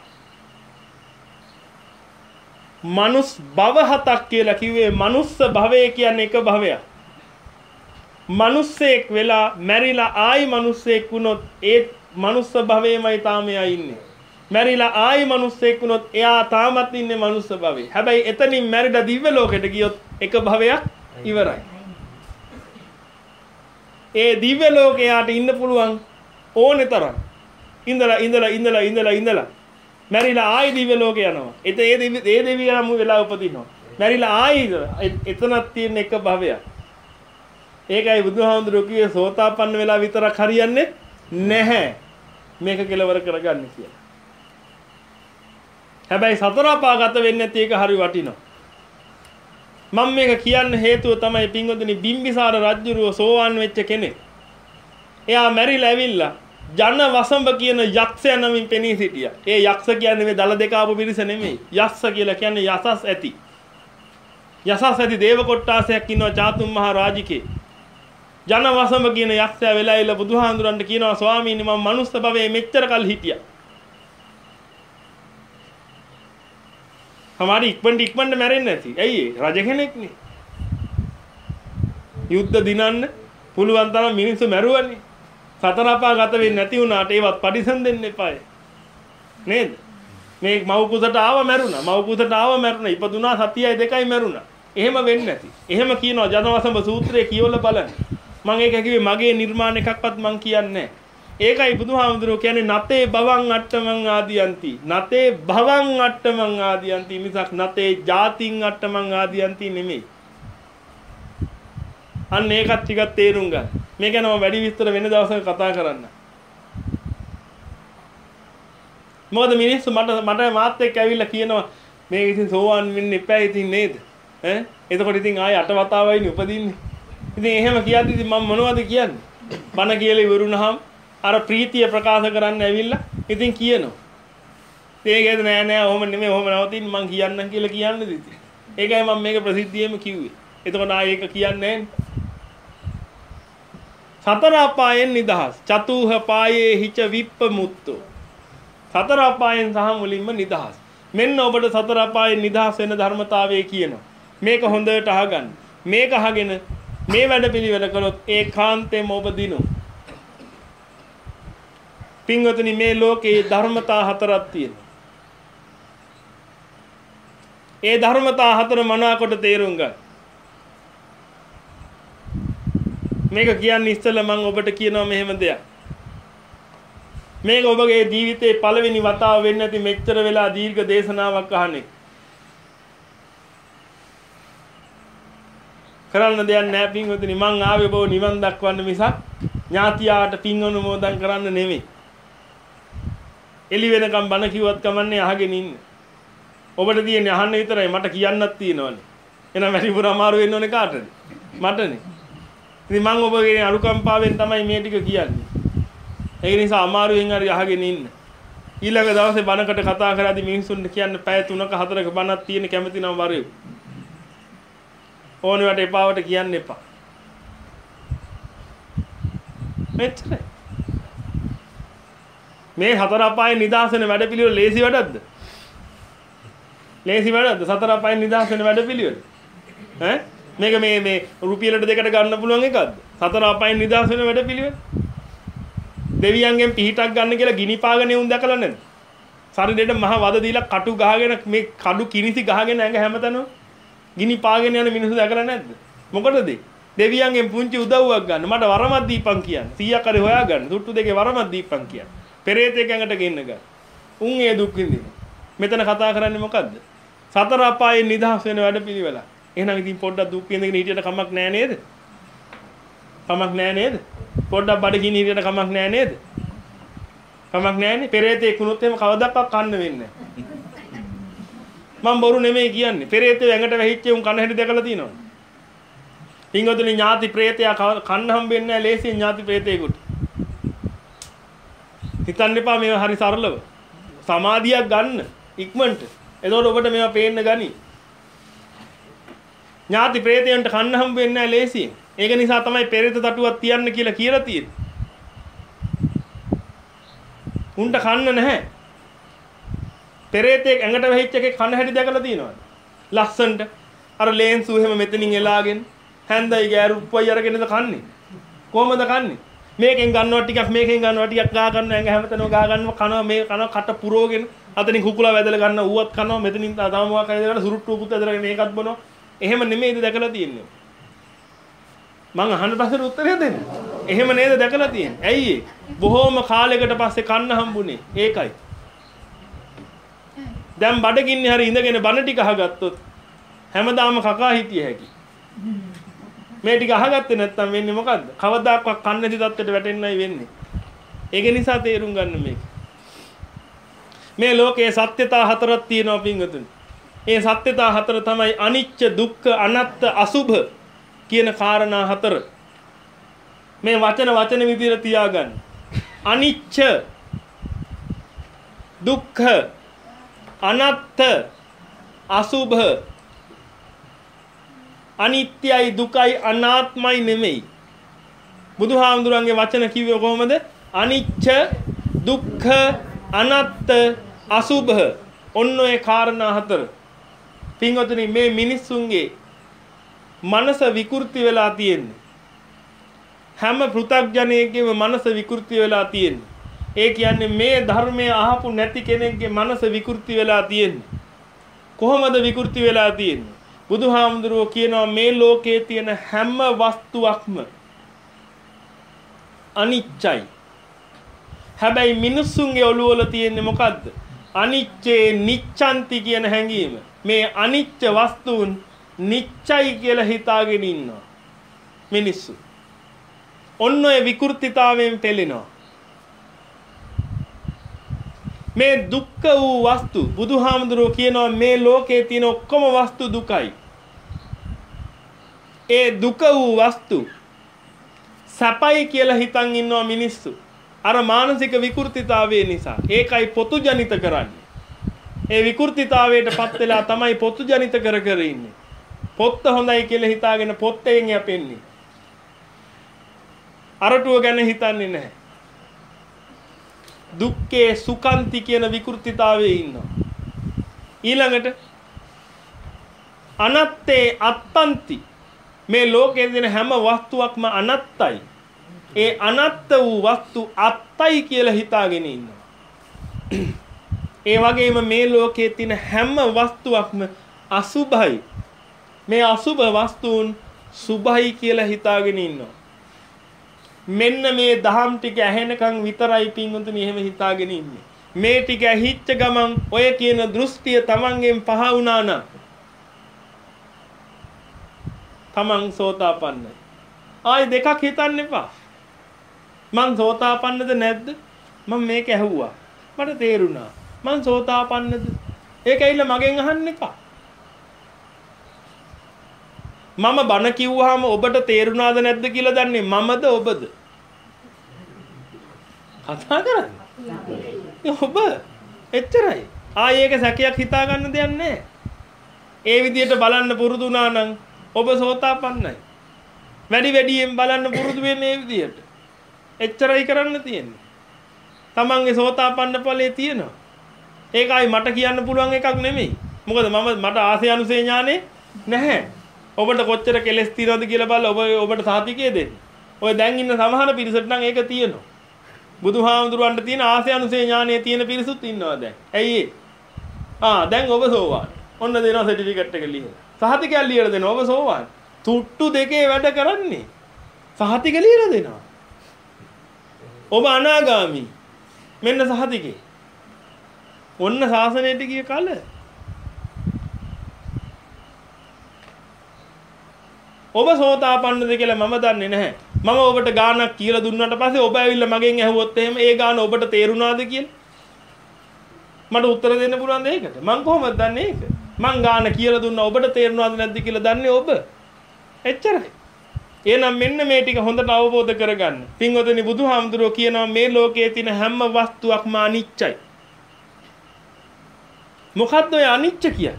[SPEAKER 1] මනුස් භව හතක් කියලා කිව්වේ මනුස්ස භවය කියන්නේ එක භවයක්. මනුස්සෙක් වෙලා මැරිලා ආයි මනුස්සෙක් වුණොත් ඒ මනුස්ස භවයේමයි තාම එයා ඉන්නේ. මැරිලා ආයි මනුස්සෙක් වුණොත් එයා තාමත් ඉන්නේ මනුස්ස භවයේ. හැබැයි එතනින් මැරිලා දිව්‍ය ලෝකෙට ගියොත් එක භවයක් ඉවරයි. ඒ දිව්‍ය ලෝකයට ඉන්න පුළුවන් ඕනේ තරම්. ඉඳලා ඉඳලා ඉඳලා ඉඳලා ඉඳලා මැරිලා ආයි දිව්‍ය ලෝකේ යනවා. එත ඒ දිව්‍ය ඒ දෙවියන්ම වෙලා උපදිනවා. මැරිලා ආයි එතනක් තියෙන එක භවයක්. ඒකයි බුදුහාමුදුරුවෝ කිව්වේ සෝතාපන්න වෙලා විතරක් හරියන්නේ නැහැ. මේක කෙලවර කරගන්න කියලා. හැබැයි සතර අපාගත වෙන්නේ නැති එක හරි වටිනවා. මම මේක කියන්න හේතුව තමයි පින්වතුනි බිම්බිසාර රජුරුව සෝවාන් වෙච්ච කෙනෙක්. එයා මැරිලා ඇවිල්ලා ජන වසඹ කියන යක්ෂයා නමින් පෙනී සිටියා. ඒ යක්ෂ කියන්නේ මේ දල දෙක ආපු පිරිස නෙමෙයි. යක්ෂ කියලා කියන්නේ යසස් ඇති. යසස් ඇති දේව කොට්ටාසයක් ඉන්නවා චාතුම් මහ රාජිකේ. ජන වසඹ කියන යක්ෂයා වෙලා ඉල බුදුහාඳුරන්ට කියනවා ස්වාමීනි මම මනුස්ස භවයේ මෙච්චර කල් හිටියා. හමාරි ඉක්මනට ඉක්මනට මැරෙන්නේ නැති. ඇයි ඒ? රජ කෙනෙක්නේ. යුද්ධ දිනන්න පුළුවන් තරම් මිනිස්සු මැරුවනේ. සතර අපාගත වෙන්නේ නැති වුණාට ඒවත් පරිසම් දෙන්න එපායි. නේද? මේ මව් කුසට ආව මැරුණා. මව් කුසට ආව මැරුණා. ඉපදුනා සතියයි දෙකයි මැරුණා. එහෙම වෙන්නේ නැති. එහෙම කියනවා ජනවසඹ සූත්‍රයේ කියවලා බලන්න. මම ඒක කිව්වේ මගේ නිර්මාණ එකක්වත් මම කියන්නේ නැහැ. ඒකයි බුදුහාමුදුරුවෝ කියන්නේ නතේ භවං අට්ඨමං ආදියන්ති. නතේ භවං අට්ඨමං ආදියන්ති මිසක් නතේ ජාතින් අට්ඨමං ආදියන්ති නෙමෙයි. අන්න ඒකත් ටිකක් තේරුම් ගන්න. මේ ගැන මම වැඩි විස්තර වෙන දවසක කතා කරන්න. මොකද මිනිස්සු මට මට මාත් එක්ක ඇවිල්ලා කියනවා මේක ඉතින් සෝවාන් වෙන්න එපා ඉතින් නේද? ඈ එතකොට ඉතින් ආයෙ අට වතාවයිනේ උපදින්නේ. ඉතින් එහෙම කියද්දි ඉතින් මම මොනවද කියන්නේ? බණ කියලා ඉවරුනහම අර ප්‍රීතිය ප්‍රකාශ කරන්න ඇවිල්ලා ඉතින් කියනවා. ඒකේද නෑ නෑ ඔහොම නෙමෙයි ඔහොම නවතින්න මං කියන්නම් කියලා කියන්නේද ඉතින්. ඒකයි මම මේක ප්‍රසිද්ධියෙම කිව්වේ. එතකොට ආයෙ ඒක කියන්නේ නෑනේ. සතර අපායෙන් නිදහස්. චතුහ පායේ හිච විප්පමුත්තෝ. සතර අපායෙන් සහ මුලින්ම නිදහස්. මෙන්න ඔබට සතර අපායෙන් නිදහස් වෙන ධර්මතාවය කියනවා. මේක හොඳට අහගන්න. මේක අහගෙන මේ වැඩ පිළිවෙල කළොත් ඒකාන්තයෙන්ම ඔබ දිනු. පින්වතුනි මේ ලෝකේ ධර්මතා හතරක් තියෙනවා. ඒ ධර්මතා හතර මනාකොට තේරුම් ගන්න. මේක කියන්නේ ඉස්සෙල්ලා මම ඔබට කියනවා මෙහෙම දෙයක්. මේක ඔබගේ ජීවිතේ පළවෙනි වතාව වෙන්නේ නැති මෙච්චර වෙලා දීර්ඝ දේශනාවක් අහන්නේ. කරන්න දෙයක් නැහැ පින්වතුනි. මං ආවේ ඔබ නිවන් දක්වන්න මිසක් ඥාතියාට පින් අනුමෝදන් කරන්න නෙමෙයි. එළි වෙනකම් බණ කිව්වත් කමන්නේ අහගෙන ඉන්න. ඔබට තියෙන්නේ අහන්න විතරයි. මට කියන්නත් තියෙනවනේ. එහෙනම් වැඩිපුර අමාරු වෙන්න ඕනේ කාටද? මටනේ. ඉතින් මං ඔබගේ අනුකම්පාවෙන් තමයි මේ ටික කියන්නේ. ඒ නිසා අමාරුවෙන් හරි අහගෙන ඉන්න. ඊළඟ දවසේ බණකට කතා කරද්දී මිනිස්සුන්ට කියන්න පැය තුනක හතරක බණක් තියෙන කැමති නම් වරෙව්. ඕනෙවට එපාවට කියන්න එපා. මෙච්චරයි. මේ හතර අපායේ නිදහස් වෙන වැඩපිළිවෙල ලේසි වැඩක්ද? ලේසි වැඩක්ද? සතර අපායේ නිදහස් වෙන වැඩපිළිවෙල. ඈ මේක මේ මේ රුපියලට දෙකට ගන්න පුළුවන් එකක්ද? සතර අපායේ නිදහස් වෙන වැඩපිළිවෙල. දෙවියන්ගෙන් පිහිටක් ගන්න කියලා ගිනි පාගනේ උන් දැකලා නැද්ද? ශරීරෙට මහ වද දීලා කටු ගහගෙන මේ කඩු කිනිසි ගහගෙන ඇඟ හැමතැනම ගිනි පාගෙන යන මිනිස්සු දැකලා නැද්ද? මොකටද? දෙවියන්ගෙන් පුංචි උදව්වක් ගන්න. මට වරමක් දීපන් කියන්න. සීයක් හරි හොයාගන්න. තුට්ටු දෙකේ වරමක් දීපන් කියන්න. පෙරේතෙක් ඇඟට ගෙන්න ගන්න. උන් ඒ දුක් විඳිනවා. මෙතන කතා කරන්නේ මොකද්ද? සතර අපායේ නිදහස් වෙන වැඩපිළිවෙල. එහෙනම් ඉතින් පොඩ්ඩක් දුක් විඳගෙන හිටියට කමක් නෑ නේද? කමක් නෑ නේද? පොඩ්ඩක් බඩගිනි හිටියට කමක් නෑ නේද? කමක් නෑනේ. පෙරේතෙක් වුණොත් එහෙම කවදාවත් කන්න වෙන්නේ නෑ. මම බොරු නෙමෙයි කියන්නේ. පෙරේතේ ඇඟට වැහිච්ච උන් කන හැටි දැකලා තියෙනවද? පින්වතුනි ඥාති ප්‍රේතයා කන්න හම්බෙන්නේ නැහැ ලේසියෙන් ඥාති ප්‍රේතයෙකුට. හිතන්න එපා මේවා හරි සරලව. සමාධියක් ගන්න ඉක්මනට. එතකොට ඔබට මේවා පේන්න ගනි. ඥාති ප්‍රේතයන්ට කන්න හම්බෙන්නේ නැහැ ලේසියෙන්. ඒක නිසා තමයි පෙරේත තටුවක් තියන්න කියලා කියලා තියෙන්නේ. උන්ට කන්න නැහැ. පෙරේතෙක් ඇඟට වැහිච්ච එකේ කන හැටි දැකලා තියෙනවද? ලස්සන්ට අර ලේන්සු එහෙම මෙතනින් එලාගෙන හැන්දයි ගෑරුප්පයි අරගෙනද කන්නේ? කොහමද කන්නේ? මේකෙන් ගන්නවා ටිකක් මේකෙන් ගන්නවා ටිකක් ගා ගන්නවා ඇඟ හැමතැනම ගා ගන්නවා කනවා මේ කනවා කට පුරවගෙන අතනින් කුකුලා වැදලා ගන්නවා ඌවත් කනවා මෙතනින් තම මොකක් හරි දෙකට සුරුට්ටු උකුත් ඇදලාගෙන මේකත් බොනවා. එහෙම නෙමෙයිද දැකලා තියෙන්නේ? මං අහන්න ප්‍රශ්නෙට උත්තරය දෙන්න. එහෙම නේද දැකලා තියෙන්නේ? ඇයි ඒ? බොහෝම කාලයකට පස්සේ කන්න හම්බුනේ. ඒකයි. දැන් බඩගින්නේ හරි ඉඳගෙන බන ටික අහගත්තොත් හැමදාම කකා හිටිය හැකි. මේ ටික අහගත්තේ නැත්තම් වෙන්නේ මොකද්ද? කවදාකවත් කන්නේ නැති තත්ත්වයට වැටෙන්නයි වෙන්නේ. ඒක නිසා තේරුම් ගන්න මේක. මේ ලෝකයේ සත්‍යතා හතරක් තියෙනවා පින්වතුනි. ඒ සත්‍යතා හතර තමයි අනිච්ච, දුක්ඛ, අනාත්ත, අසුභ කියන කාරණා හතර. මේ වචන වචන විදිහට තියාගන්න. අනිච්ච, දුක්ඛ, අනාත්ත, අසුභ. අනිත්‍යයි දුකයි අනාත්මයි නෙමෙයි. බුදුහාමුදුරන්ගේ වචන කිව්වේ කොහොමද? අනිච්ච, දුක්ඛ, අනාත්ත, අසුභ. ඔන්න ඔය කාරණා හතර. පින්වතුනි මේ මිනිස්සුන්ගේ මනස විකෘති වෙලා තියෙන්නේ. හැම පෘථග්ජනයෙක්ගේම මනස විකෘති වෙලා තියෙන්නේ. ඒ කියන්නේ මේ ධර්මය අහපු නැති කෙනෙක්ගේ මනස විකෘති වෙලා තියෙන්නේ. කොහොමද විකෘති වෙලා තියෙන්නේ? බුදුහාමුදුරුවෝ කියනවා මේ ලෝකයේ තියෙන හැම වස්තුවක්ම අනිච්චයි. හැබැයි මිනිස්සුන්ගේ ඔළුව වල තියෙන්නේ මොකද්ද? අනිච්චේ නිච්ඡanti කියන හැඟීම. මේ අනිච්ච වස්තුන් නිච්චයි කියලා හිතාගෙන ඉන්නවා මිනිස්සු. ඔන්න ඔය විකෘතිතාවයෙන් පෙළෙනවා. මේ දුක්ඛ වූ වස්තු බුදුහාමුදුරුවෝ කියනවා මේ ලෝකයේ තියෙන ඔක්කොම වස්තු දුකයි. ඒ දුක වූ වස්තු සපයි කියලා හිතන් ඉන්නවා මිනිස්සු. අර මානසික විකෘතිතාවය නිසා. ඒකයි පොතුජනිත කරන්නේ. ඒ විකෘතිතාවයට පත් වෙලා තමයි පොතුජනිත කර කර ඉන්නේ. පොත්ත හොඳයි කියලා හිතාගෙන පොත්තෙන් යැපෙන්නේ. අරටුව ගැන හිතන්නේ නැහැ. දුක්ඛේ සුඛන්ති කියන විකෘතිතාවයේ ඉන්නවා. ඊළඟට අනත්තේ අත්තන්ති. මේ ලෝකයේ තියෙන හැම වස්තුවක්ම අනත්තයි. ඒ අනත්ත වූ වස්තු අත්තයි කියලා හිතාගෙන ඉන්නවා. ඒ වගේම මේ ලෝකයේ තියෙන හැම වස්තුවක්ම අසුභයි. මේ අසුභ වස්තුන් සුභයි කියලා හිතාගෙන ඉන්නවා. මෙන්න මේ දහම් ටික ඇහෙනකන් විතරයි පින්වතුනි එහෙම හිතාගෙන ඉන්නේ. මේ ටික ඇහිච්ච ගමන් ඔය කියන දෘෂ්ටිය Tamanගෙන් පහ වුණා නම් තමන් සෝතාපන්නයි. ආයි දෙකක් හිතන්න එපා. මං සෝතාපන්නද නැද්ද? මම මේක ඇහුවා. මට තේරුණා. මං සෝතාපන්නද? ඒක ඇවිල්ලා මගෙන් අහන්න එපා. මම බණ කිව්වහම ඔබට තේරුණාද නැද්ද කියලා දන්නේ මමද ඔබද? කතා කරන්නේ. ඔබ එච්චරයි. ආයේ ඒක සැකයක් හිතා ගන්න දෙයක් නැහැ. ඒ විදිහට බලන්න පුරුදු වුණා නම් ඔබ සෝතාපන්නයි. වැඩි වැඩියෙන් බලන්න පුරුදු වෙන්නේ මේ විදිහට. එච්චරයි කරන්න තියෙන්නේ. තමන්ගේ සෝතාපන්න ඵලයේ තියෙනවා. ඒකයි මට කියන්න පුළුවන් එකක් නෙමෙයි. මොකද මම මට ආසේ අනුසේ ඥානෙ නැහැ. ඔබට කොච්චර කෙලස් තියනවද කියලා බලලා ඔබ ඔබට සාතිකයේ දෙන්න. ඔය දැන් ඉන්න සමහර පිරිසට නම් ඒක තියෙනවා. බුදුහාමුදුරුවන්ට තියෙන ආසේ අනුසේ ඥානෙ තියෙන පිරිසුත් ඉන්නවා දැන්. ඇයි ඒ? ආ දැන් ඔබ සෝවාන්. ඔන්න දෙනවා සර්ටිෆිකේට් එක ලියලා. සහතිකයක් ලියලා දෙනවා ඔබ සෝවාන්. තුට්ටු දෙකේ වැඩ කරන්නේ. සහතික ලියලා දෙනවා. ඔබ අනාගාමි. මෙන්න සහතිකේ. ඔන්න ශාසනයට ගිය කල. ඔබ සෝතාපන්නද කියලා මම දන්නේ නැහැ. මම ඔබට ගානක් කියලා දුන්නාට පස්සේ ඔබ ඇවිල්ලා මගෙන් ඇහුවොත් එහෙම ඒ ගාන ඔබට තේරුණාද කියලා මට උත්තර දෙන්න පුළුවන්ද ඒකට? මං කොහොමද දන්නේ ඒක? මං ගාන කියලා දුන්නා ඔබට තේරුණාද නැද්ද කියලා දන්නේ ඔබ. එච්චරයි. එහෙනම් මෙන්න මේ ටික හොඳට අවබෝධ කරගන්න. පින්වතුනි බුදුහාමුදුරුවෝ කියනවා මේ ලෝකයේ තියෙන හැම වස්තුවක්ම අනිච්චයි. මොකද්ද ඔය අනිච්ච කියන්නේ?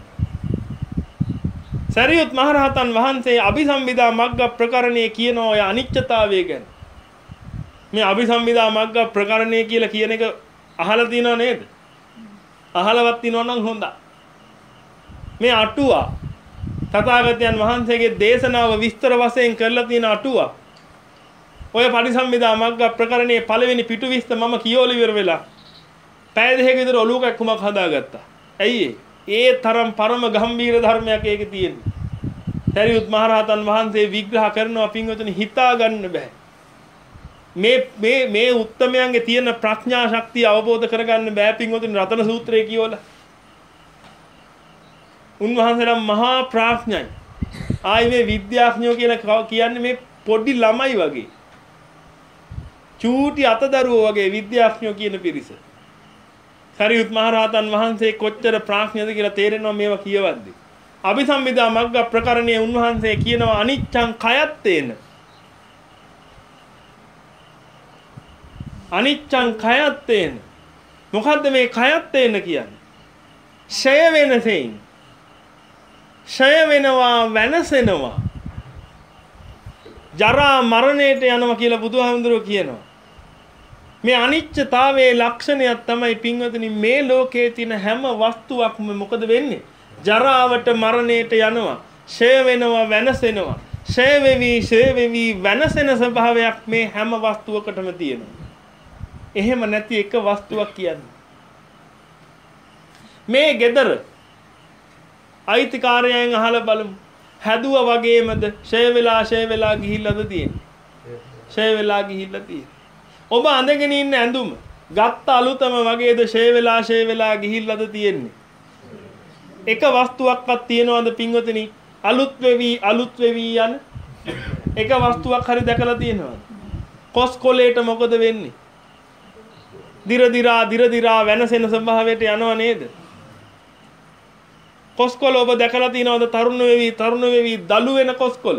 [SPEAKER 1] සරියුත් මහරහතන් වහන්සේ අභිසම්බිදා මග්ග ප්‍රකරණයේ කියන ඔය අනිච්චතාවය ගැන. මේ අභිසම්බිදා මග්ග ප්‍රකරණය කියලා කියන එක අහලා තියෙනව නේද? අහලවත් තියෙනව නම් හොඳයි. මේ අටුවා තථාගතයන් වහන්සේගේ දේශනාව විස්තර වශයෙන් කරලා තියෙන අටුවා. ඔය පරිසම්බිදා මග්ග ප්‍රකරණයේ පළවෙනි පිටු විස්තර මම කියෝල ඉවර වෙලා පැය දෙකක විතර ඔලුව කැක්කුමක් හදාගත්තා. ඇයි ඒ? ඒ තරම් පරම ගම්බීර ධර්මයක් ඒකේ තියෙන්නේ. සරියුත් මහරහතන් වහන්සේ විග්‍රහ කරනවා පින්වතුනි හිතා ගන්න බෑ. මේ මේ මේ උත්තමයන්ගේ තියෙන ප්‍රඥා ශක්තිය අවබෝධ කරගන්න බෑ පින්වතුනි රතන සූත්‍රයේ කියවලා. උන්වහන්සේලා මහා ප්‍රඥයි. ආයි මේ විද්‍යාඥයෝ කියලා කියන්නේ මේ පොඩි ළමයි වගේ. චූටි අතදරුවෝ වගේ විද්‍යාඥයෝ කියන පිරිස. සරියුත් මහරහතන් වහන්සේ කොච්චර ප්‍රඥාද කියලා තේරෙනවා මේවා කියවද්දි. අභිසම්බිදා මග්ග ප්‍රකරණයේ උන්වහන්සේ කියනවා අනිච්ඡං කයත්තේන. අනිච්ඡං කයත්තේන. මොකද්ද මේ කයත්තේන කියන්නේ? ෂය වෙනසෙයින්. ෂය වෙනවා වෙනසෙනවා. ජරා මරණයට යනවා කියලා බුදුහාමුදුරුවෝ කියනවා. මේ අනිච්චතාවයේ ලක්ෂණයක් තමයි පින්වතුනි මේ ලෝකයේ තියෙන හැම වස්තුවක්ම මොකද වෙන්නේ? ජරාවට මරණයට යනවා. ෂය වෙනවා වෙනසෙනවා. ෂය වෙවි ෂය වෙවි වෙනසෙන ස්වභාවයක් මේ හැම වස්තුවකටම තියෙනවා. එහෙම නැති එක වස්තුවක් කියන්නේ. මේ gedara අයිතිකාරයන් අහලා බලමු. හැදුවා වගේමද ෂය වෙලා ෂය වෙලා ගිහිල්ලාද තියෙන්නේ? ෂය වෙලා ගිහිල්ලා තියෙන්නේ. ඔබ අඳගෙන ඉන්න ඇඳුම ගත්ත අලුතම වගේද ෂය වෙලා ෂය වෙලා ගිහිල්ලාද තියෙන්නේ? එක වස්තුවක්වත් තියනවද පින්වතුනි අලුත් වෙවි අලුත් වෙවි යන එක වස්තුවක් හරි දැකලා තියෙනවද? කොස්කොලේට මොකද වෙන්නේ? දිර දිරා දිර දිරා වෙනසෙන ස්වභාවයට යනව නේද? කොස්කොල ඔබ දැකලා තියෙනවද තරුණ වෙවි තරුණ වෙවි දලු වෙන කොස්කොල?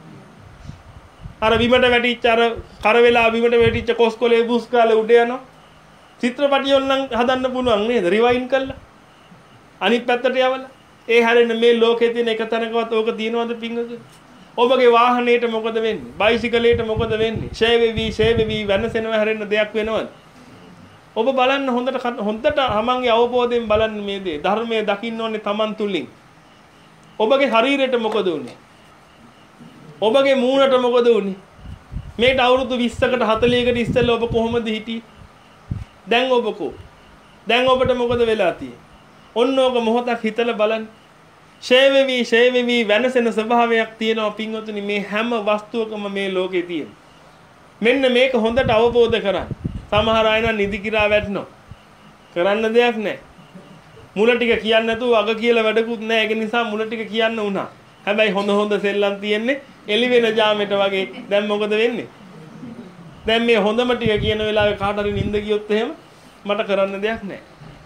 [SPEAKER 1] අර බිමට වැටිච්ච අර කර වෙලා බිමට වැටිච්ච කොස්කොලේ බුස් කාලේ උඩ යනවා. චිත්‍රපටිය ඔන්නම් හදන්න පුළුවන් නේද? රිවයින් කරලා. අනිත් පැත්තට යවලා. ඒ හැරෙන්න මේ ලෝකේ තියෙන එක තැනකවත් ඕක තියෙනවද පින්වද? ඔබගේ වාහනේට මොකද වෙන්නේ? බයිසිකලයට මොකද වෙන්නේ? ෂේ වෙවි ෂේ වෙවි වෙනසෙනව හැරෙන්න දෙයක් වෙනවද? ඔබ බලන්න හොඳට හොඳට තමන්ගේ අවබෝධයෙන් බලන්න මේ දේ. ධර්මයේ දකින්න ඕනේ තමන් තුලින්. ඔබගේ ශරීරයට මොකද උනේ? ඔබගේ මූණට මොකද උනේ? මේට අවුරුදු විස්සකට හතළිහකට ඉස්සෙල්ලා ඔබ කොහොමද හිටියේ? දැන් ඔබ කො? දැන් ඔබට මොකද වෙලා තියෙන්නේ? ඔන්න ඕක මොහොතක් හිතලා බලන්න. ෂේ වෙවි ෂේ වෙවි වෙනසෙන ස්වභාවයක් තියෙනවා පින්වතුනි මේ හැම වස්තුවකම මේ ලෝකේ තියෙන. මෙන්න මේක හොඳට අවබෝධ කරගන්න. සමහර අය නම් නිදි කිරා වැටෙනවා. කරන්න දෙයක් නැහැ. මුල ටික කියන්නේ නැතුව අග කියලා වැඩකුත් නැහැ. ඒක නිසා මුල ටික කියන්න උනා. හැබැයි හොඳ හොඳ සෙල්ලම් තියෙන්නේ එළි වෙන ජාමෙට වගේ. දැන් මොකද වෙන්නේ? දැන් මේ හොඳම ටික කියන වෙලාවේ කාට හරි නිින්ද ගියොත් එහෙම මට කරන්න දෙයක් නැහැ.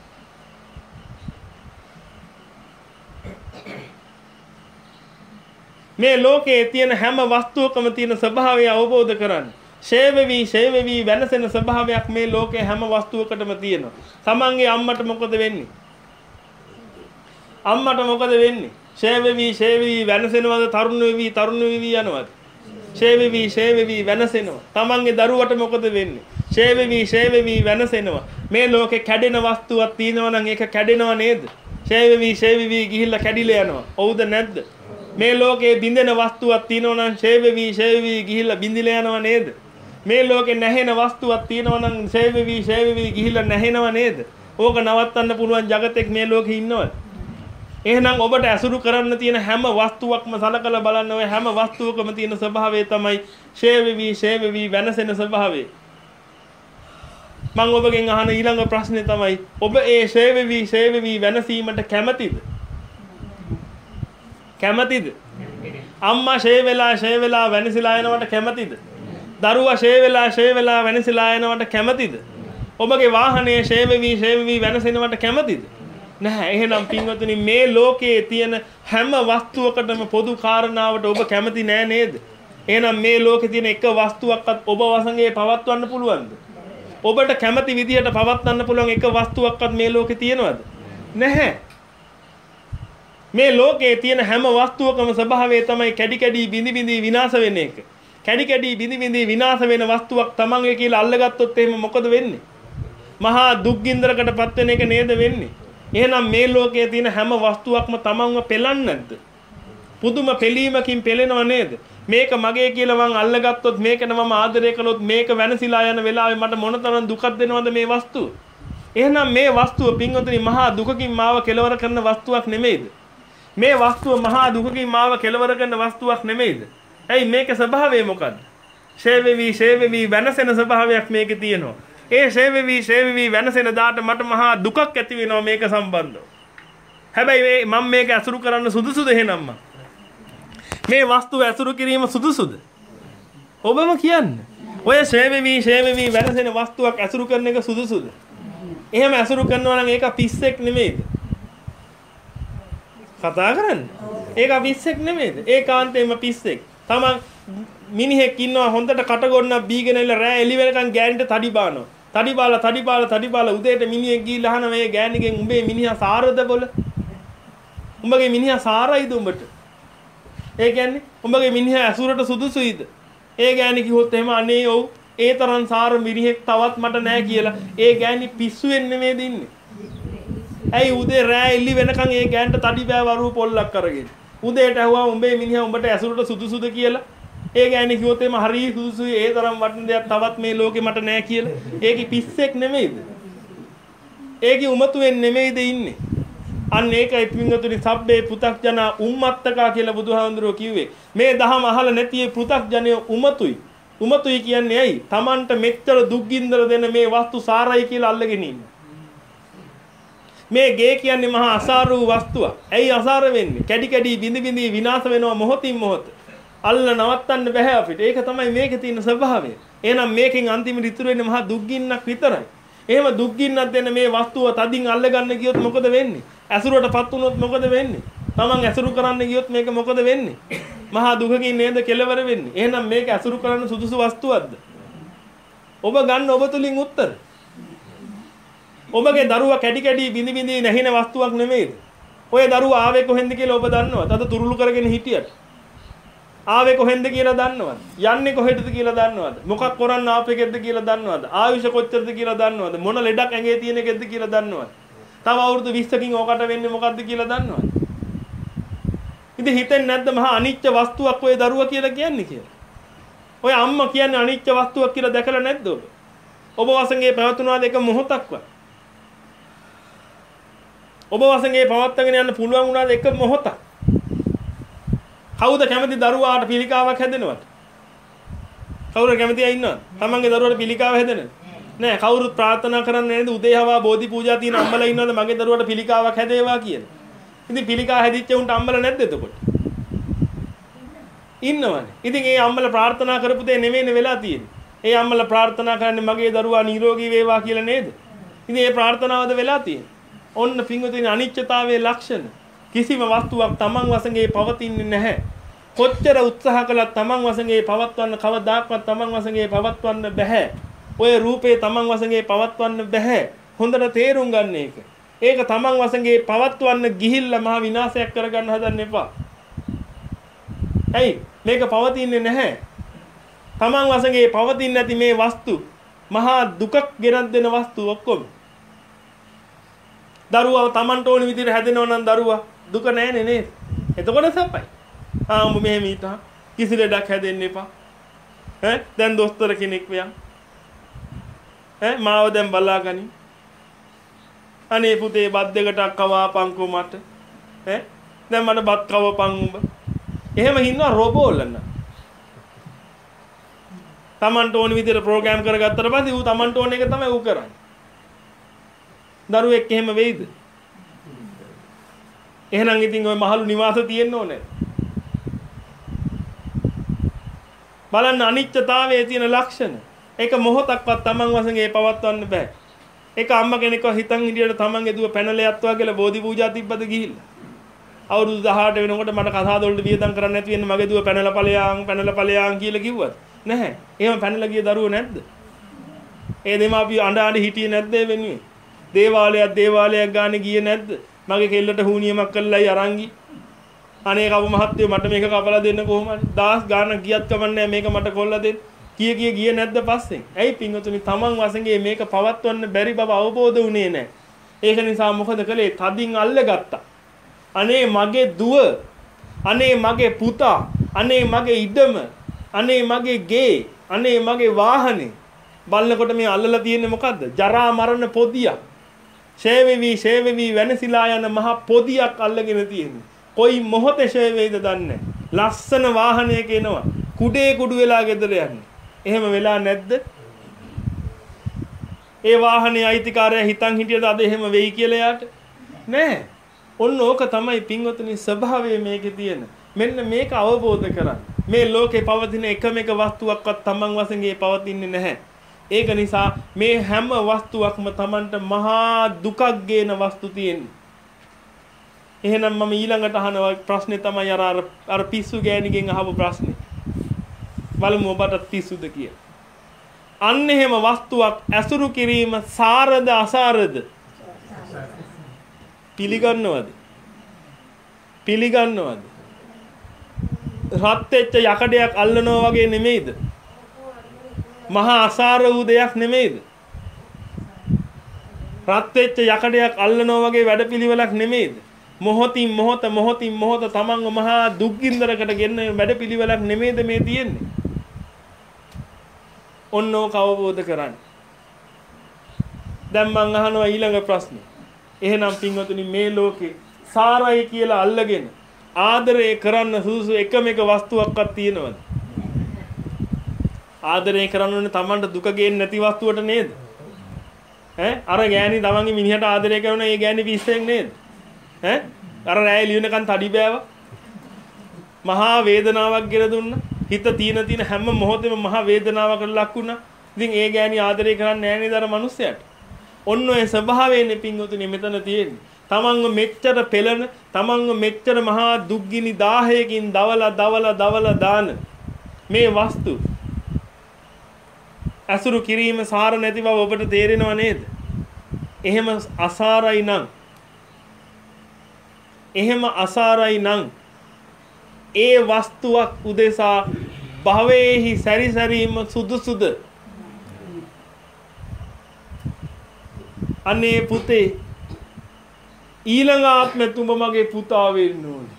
[SPEAKER 1] මේ ලෝකයේ තියෙන හැම වස්තුවකම තියෙන ස්වභාවය අවබෝධ කරගන්න. ෂේවෙවි ෂේවෙවි වෙනසෙන ස්වභාවයක් මේ ලෝකයේ හැම වස්තුවකටම තියෙනවා. තමන්ගේ අම්මට මොකද වෙන්නේ? අම්මට මොකද වෙන්නේ? ෂේවෙවි ෂේවෙවි වෙනසෙනවද තරුණ වෙවි තරුණ වෙවි යනවද? ෂේවෙවි ෂේවෙවි වෙනසෙනවා. තමන්ගේ දරුවට මොකද වෙන්නේ? ෂේවෙවි ෂේවෙවි වෙනසෙනවා. මේ ලෝකේ කැඩෙන වස්තුවක් තියෙනවා නම් ඒක කැඩෙනව නේද? ෂේවෙවි ෂේවෙවි ගිහිල්ලා කැඩිලා යනවා. ඔව්ද නැද්ද? මේ ලෝකේ බින්දෙන වස්තුවක් තියෙනවා නම් ෂේවෙවි ෂේවෙවි ගිහිල්ලා බින්දිලා යනවා නේද? මේ ලෝකේ නැහෙන වස්තුවක් තියෙනවා නම් ෂේවෙවි ෂේවෙවි ගිහිල්ලා නැහෙනව නේද? ඕක නවත්තන්න පුළුවන් జగතෙක් මේ ලෝකේ ඉන්නවද? එහෙනම් ඔබට ඇසුරු කරන්න තියෙන හැම වස්තුවක්ම සලකලා බලන්න ඔය හැම වස්තුවකම තියෙන ස්වභාවය තමයි ෂේවෙවි ෂේවෙවි වෙනසෙන ස්වභාවය. මම ඔබගෙන් අහන ඊළඟ ප්‍රශ්නේ තමයි ඔබ ඒ ෂේවෙවි ෂේවෙවි වෙනසීමට කැමතිද? කැමතිද? අම්මා ෂේ වෙලා ෂේ වෙලා වෙනසිලා යනවට කැමතිද? දරුවා ෂේ වෙලා ෂේ වෙලා වෙනසිලා යනවට කැමතිද? ඔබගේ වාහනේ ෂේවෙවි ෂේවෙවි වෙනසෙනවට කැමතිද? නැහැ. එහෙනම් පින්වතුනි මේ ලෝකයේ තියෙන හැම වස්තුවකටම පොදු කාරණාවට ඔබ කැමති නෑ නේද? එහෙනම් මේ ලෝකේ තියෙන එක වස්තුවක්වත් ඔබ වසඟේ පවත්වන්න පුළුවන්ද? ඔබට කැමති විදිහට පවත්වන්න පුළුවන් එක වස්තුවක්වත් මේ ලෝකේ තියෙනවද? නැහැ. මේ ලෝකයේ තියෙන හැම වස්තුවකම ස්වභාවය තමයි කැඩි කැඩි බිඳි බිඳි විනාශ වෙන එක. කැඩි කැඩි බිඳි බිඳි විනාශ වෙන වස්තුවක් තමන්ගේ කියලා අල්ලගත්තොත් එහෙම මොකද වෙන්නේ? මහා දුක්ගින්දරකටපත් වෙන එක නේද වෙන්නේ? එහෙනම් මේ ලෝකයේ තියෙන හැම වස්තුවක්ම තමන්ව පෙලන්නේ නැද්ද? පුදුම පෙලීමකින් පෙලෙනව නේද? මේක මගේ කියලා මං අල්ලගත්තොත් මේකට මම ආදරය කළොත් මේක වෙනසිලා යන වෙලාවේ මට මොනතරම් දුකක් දෙනවද මේ වස්තුව? එහෙනම් මේ වස්තුව පින්වතුනි මහා දුකකින් මාව කෙලවර කරන වස්තුවක් නෙමෙයිද? මේ වස්තුව මහා දුකකින් මාව කෙලවර කරන වස්තුවක් නෙමෙයිද? ඇයි මේකේ ස්වභාවය මොකද්ද? ෂේවෙවි ෂේවෙවි වෙනසෙන ස්වභාවයක් මේකේ තියෙනවා. ඒ ෂේවෙවි ෂේවෙවි වෙනසෙන දාට මට මහා දුකක් ඇති වෙනවා මේක සම්බන්ධව. හැබැයි මම මේක අසුරු කරන්න සුදුසුද එහෙනම්? මේ වස්තුව අසුරු කිරීම සුදුසුද? ඔබම කියන්න. ඔය ෂේවෙවි ෂේවෙවි වෙනසෙන වස්තුවක් අසුරු කරන එක සුදුසුද? එහෙම අසුරු කරනවා නම් ඒක පිස්සෙක් නෙමෙයිද? කතා කරන්න. ඒක පිස්සෙක් නෙමෙයිද? ඒකාන්තයෙන්ම පිස්සෙක්. තමන් මිනිහෙක් ඉන්නවා හොඳට කටගොන්නක් බීගෙන ඉල රෑ එළි වෙනකන් ගෑනිට තඩි බානවා. තඩි බාලා තඩි බාලා තඩි බාලා උදේට මිනිහෙක් ගිහිල්ලා අහනවා මේ ගෑණිගෙන් උඹේ මිනිහා සාරද බොල? උඹගේ මිනිහා සාරයිද උඹට? ඒ කියන්නේ උඹගේ මිනිහා ඇසුරට සුදුසුයිද? ඒ ගෑණි කිව්වොත් එහෙම අනේ ඔව් ඒ තරම් සාර මිනිහෙක් තවත් මට නැහැ කියලා ඒ ගෑණි පිස්සුවෙන් නෙමෙයිද ඉන්නේ? ඇයි උදේ රෑ එළි වෙනකන් ඒ ගෑනට තඩි බෑ වරුව පොල්ලක් අරගෙන. උදේට ඇහුවා උඹේ මිනිහා උඹට ඇසුරට සුදුසුද කියලා. ඒ ගෑණි කිව්වොත් එම හරිය සුදුසුයි ඒ තරම් වටින දෙයක් තවත් මේ ලෝකේ මට නැහැ කියලා. ඒකේ පිස්සෙක් නෙමෙයිද? ඒකේ උමතුෙන් නෙමෙයිද ඉන්නේ? අන්න ඒකයි පින්වතුනි සබ්බේ පෘථග්ජනා උම්මත්තකා කියලා බුදුහාඳුරෝ කිව්වේ. මේ දහම අහලා නැති ඒ පෘථග්ජනය උමතුයි. උමතුයි කියන්නේ ඇයි? Tamanට මෙච්චර දුක්ගින්දර දෙන මේ වස්තු සාරයි කියලා අල්ලගෙන ඉන්නේ. මේ ගේ කියන්නේ මහා අසාර වූ වස්තුවක්. ඇයි අසාර වෙන්නේ? කැඩි කැඩි බිඳි බිඳි විනාශ වෙනවා මොහොතින් මොහොත. අල්ල නවත්තන්න බෑ අපිට. ඒක තමයි මේකේ තියෙන ස්වභාවය. එහෙනම් මේකෙන් අන්තිමට ඉතුරු වෙන්නේ මහා දුක්ගින්නක් විතරයි. එහෙම දුක්ගින්නක් දෙන මේ වස්තුව තදින් අල්ල ගන්න ගියොත් මොකද වෙන්නේ? ඇසුරටපත් වුණොත් මොකද වෙන්නේ? Taman ඇසුරු කරන්න ගියොත් මේක මොකද වෙන්නේ? මහා දුකකින් නේද කෙලවර වෙන්නේ. එහෙනම් මේක ඇසුරු කරන්න සුදුසු වස්තුවක්ද? ඔබ ගන්න ඔබ තුලින් උත්තර. ඔබගේ දරුවා කැඩි කැඩි බිඳි බිඳි නැහින වස්තුවක් නෙමෙයිද? ඔය දරුවා ආවේ කොහෙන්ද කියලා ඔබ දන්නවද? අද තුරුළු කරගෙන හිටියට. ආවේ කොහෙන්ද කියලා දන්නවද? යන්නේ කොහෙටද කියලා දන්නවද? මොකක් කරන්න ආපෙකෙද්ද කියලා දන්නවද? ආයුෂ කොච්චරද කියලා දන්නවද? මොන ලෙඩක් ඇඟේ තියෙන එකෙද්ද කියලා දන්නවද? තව අවුරුදු විස්සකින් ඕකට වෙන්නේ මොකද්ද කියලා දන්නවද? ඉතින් හිතෙන්නේ නැද්ද මහා අනිත්‍ය වස්තුවක් ඔය දරුවා කියලා කියන්නේ කියලා? ඔය අම්මා කියන්නේ අනිත්‍ය වස්තුවක් කියලා දැකලා නැද්ද ඔබ? ඔබ වසඟේ පැවතුනාද එක මොහොතක්වත්? ඔබ වසඟේ පවත්වාගෙන යන්න පුළුවන් වුණාද එක මොහොතක්? කවුද කැමති දරුවාට පිළිකාවක් හැදෙනවද? කවුරු කැමති අය ඉන්නවද? තමන්ගේ දරුවාට පිළිකාව හැදෙන්න? නෑ කවුරුත් ප්‍රාර්ථනා කරන්නේ නේද උදේ හවා බෝධි පූජා තියෙන අම්මලා ඉන්නවද මගේ දරුවාට පිළිකාවක් හැදේවා කියලා. ඉතින් පිළිකා හැදිච්ච උන්ට අම්මලා නැද්ද එතකොට? ඉන්නවනේ. ඉතින් ඒ අම්මලා ප්‍රාර්ථනා කරපු දේ නෙමෙයිනේ වෙලා තියෙන්නේ. ඒ අම්මලා ප්‍රාර්ථනා කරන්නේ මගේ දරුවා නිරෝගී වේවා කියලා නේද? ඉතින් ඒ ප්‍රාර්ථනාවද වෙලා තියෙන්නේ. ඔන්න පින්වතුනි අනිත්‍යතාවයේ ලක්ෂණ. කිසිම වස්තුවක් Taman වශයෙන් පවතින්නේ නැහැ. කොච්චර උත්සාහ කළත් Taman වශයෙන් පවත්වන්න කවදාක්වත් Taman වශයෙන් පවත්වන්න බෑ. ඔය රූපේ Taman වශයෙන් පවත්වන්න බෑ. හොඳට තේරුම් ගන්න ඒක. ඒක Taman වශයෙන් පවත්වන්න ගිහිල්ලා මහ විනාශයක් කරගන්න හදන්න එපා. ඇයි? මේක පවතින්නේ නැහැ. Taman වශයෙන් පවතින්නේ නැති මේ වස්තු මහා දුකක් ගෙනත් දෙන වස්තු ඔක්කොම. දරුවා Tamanට ඕන විදිහට හැදෙනව නම් දරුවා දුක නැහැනේ නේද? එතකොට සපයි. ආ උඹ මෙහෙම හිටා කිසි ලෙඩක් හැදෙන්න එපා. ඈ දැන් දොස්තර කෙනෙක් වෙයන්. ඈ මාව දැන් බලාගනි. අනේ පුතේ බත් දෙකටක් කවාපන්කෝ මට. ඈ දැන් මට බත් කවපන් උඹ. එහෙම ඉන්නවා රොබෝලන. Tamanට ඕන විදිහට ප්‍රෝග්‍රෑම් කරගත්තට පස්සේ ඌ Tamanට ඕන එක තමයි ඌ කරන්නේ. දරුවෙක් එහෙම වෙයිද? එහෙනම් ඉතින් ওই මහලු නිවාස තියෙන්න ඕනේ. බලන්න අනිත්‍යතාවයේ තියෙන ලක්ෂණ. ඒක මොහොතක්වත් Taman වශයෙන් පවත්වන්න බෑ. ඒක අම්මා කෙනෙක්ව හිතන් හිටියට Tamanගේ දුව පැනලා යත්වා කියලා බෝධි පූජා තිබ්බද ගිහිල්ලා. අවුරුදු දහඅට වෙනකොට මට කසාද වලට වියදම් කරන්න නැති වෙන්නේ මගේ දුව පැනලා ඵලයන් පැනලා ඵලයන් කියලා කිව්වද? නැහැ. එහෙම පැනලා ගිය දරුවෝ නැද්ද? ඒ දෙමාපිය අඬ අඬ හිටියේ නැද්ද ඒ වෙනුවේ? දේවාලයක් දේවාලයක් ගානේ ගියේ නැද්ද? මගේ කෙල්ලට හුනියමක් කළායි අරන් ගියේ. අනේ කව මහත්තයෝ මට මේක කපලා දෙන්න කොහොමද? දහස් ගානක් ගියත් කමන්නේ මේක මට කොල්ලා දෙන්න. කිය කිය ගියේ නැද්ද පස්සෙන්? ඇයි පින්වතුනි Taman වශයෙන් මේක පවත්වන්න බැරි බව අවබෝධ වුණේ නැහැ. ඒක නිසා මොකද කළේ? තදින් අල්ලගත්තා. අනේ මගේ දුව, අනේ මගේ පුතා, අනේ මගේ ඉඩම, අනේ මගේ ගේ, අනේ මගේ වාහනේ. බලනකොට මේ අල්ලලා තියෙන්නේ මොකද්ද? ජරා මරණ පොදියක්. ෂේවෙවි ෂේවෙවි වෙනසිලා යන මහ පොදියක් අල්ලගෙන තියෙන්නේ. කොයි මොහොතේ ෂේවෙයිද දන්නේ නැහැ. ලස්සන වාහනයක එනවා. කුඩේ කුඩු වෙලා ගෙදර යන්නේ. එහෙම වෙලා නැද්ද? ඒ වාහනේ අයිතිකාරයා හිතන් හිටියද අද එහෙම වෙයි කියලා යාට? නෑ. ඔන්න ඕක තමයි පින්වතුනි ස්වභාවය මේකේ තියෙන. මෙන්න මේක අවබෝධ කරගන්න. මේ ලෝකේ පවතින එකම එක වස්තුවක්වත් Taman වශයෙන් පවතින්නේ නැහැ. ඒක නිසා මේ හැම වස්තුවක්ම Tamanට මහා දුකක් ගේන වස්තු තියෙන්නේ. එහෙනම් මම ඊළඟට අහන ප්‍රශ්නේ තමයි අර අර පිස්සු ගෑණිගෙන් අහපු ප්‍රශ්නේ. බලමු ඔබට පිස්සුද කියලා. අන්න එහෙම වස්තුවක් ඇසුරු කිරීම සාරද අසාරද? පිළිගන්නවද? පිළිගන්නවද? රත් වෙච්ච යකඩයක් අල්ලනවා වගේ නෙමෙයිද? මහා අසාර වූ දෙයක් නෙමෙයිද? රත් වෙච්ච යකඩයක් අල්ලනවා වගේ වැඩපිළිවෙලක් නෙමෙයිද? මොහොතින් මොහොත මොහොතින් මොහොත තමන්ව මහා දුක්ගින්දරකට ගෙන්න වැඩපිළිවෙලක් නෙමෙයිද මේ තියෙන්නේ? ඔන්නෝ අවබෝධ කරගන්න. දැන් මං අහනවා ඊළඟ ප්‍රශ්නේ. එහෙනම් පින්වතුනි මේ ලෝකේ සාරයි කියලා අල්ලගෙන ආදරය කරන්න සුසු එකම එක වස්තුවක්වත් තියෙනවද? ආදරය කරන්න ඕනේ Tamanට දුක ගේන්නේ නැති වස්තුවට නේද? ඈ අර ගෑණි තමන්ගේ මිනිහට ආදරය කරන ඒ ගෑණි පිස්සෙක් නේද? ඈ අර රැය ලියනකන් තඩි බෑව. මහා වේදනාවක් ගෙන දුන්නා. හිත තීන තීන හැම මොහොතෙම මහා වේදනාවකට ලක් වුණා. ඉතින් ඒ ගෑණි ආදරය කරන්නේ නැහැ නේද අර මිනිස්සයාට? ඔන්න ඔය ස්වභාවයෙන් පින්වතුනි මෙතන තියෙන්නේ. තමන්ව මෙච්චර පෙළන, තමන්ව මෙච්චර මහා දුක්ගිනි දාහයකින් දවලා දවලා දවලා දාන මේ වස්තු අසුරු කිරීම සාර නැති බව ඔබට තේරෙනව නේද? එහෙම අසාරයි නම් එහෙම අසාරයි නම් ඒ වස්තුවක් උදෙසා භවයේහි සැරිසරීම සුදුසුද? අනේ පුතේ ඊළඟ ආත්මෙත් උඹ මගේ පුතා වෙන්න ඕනේ.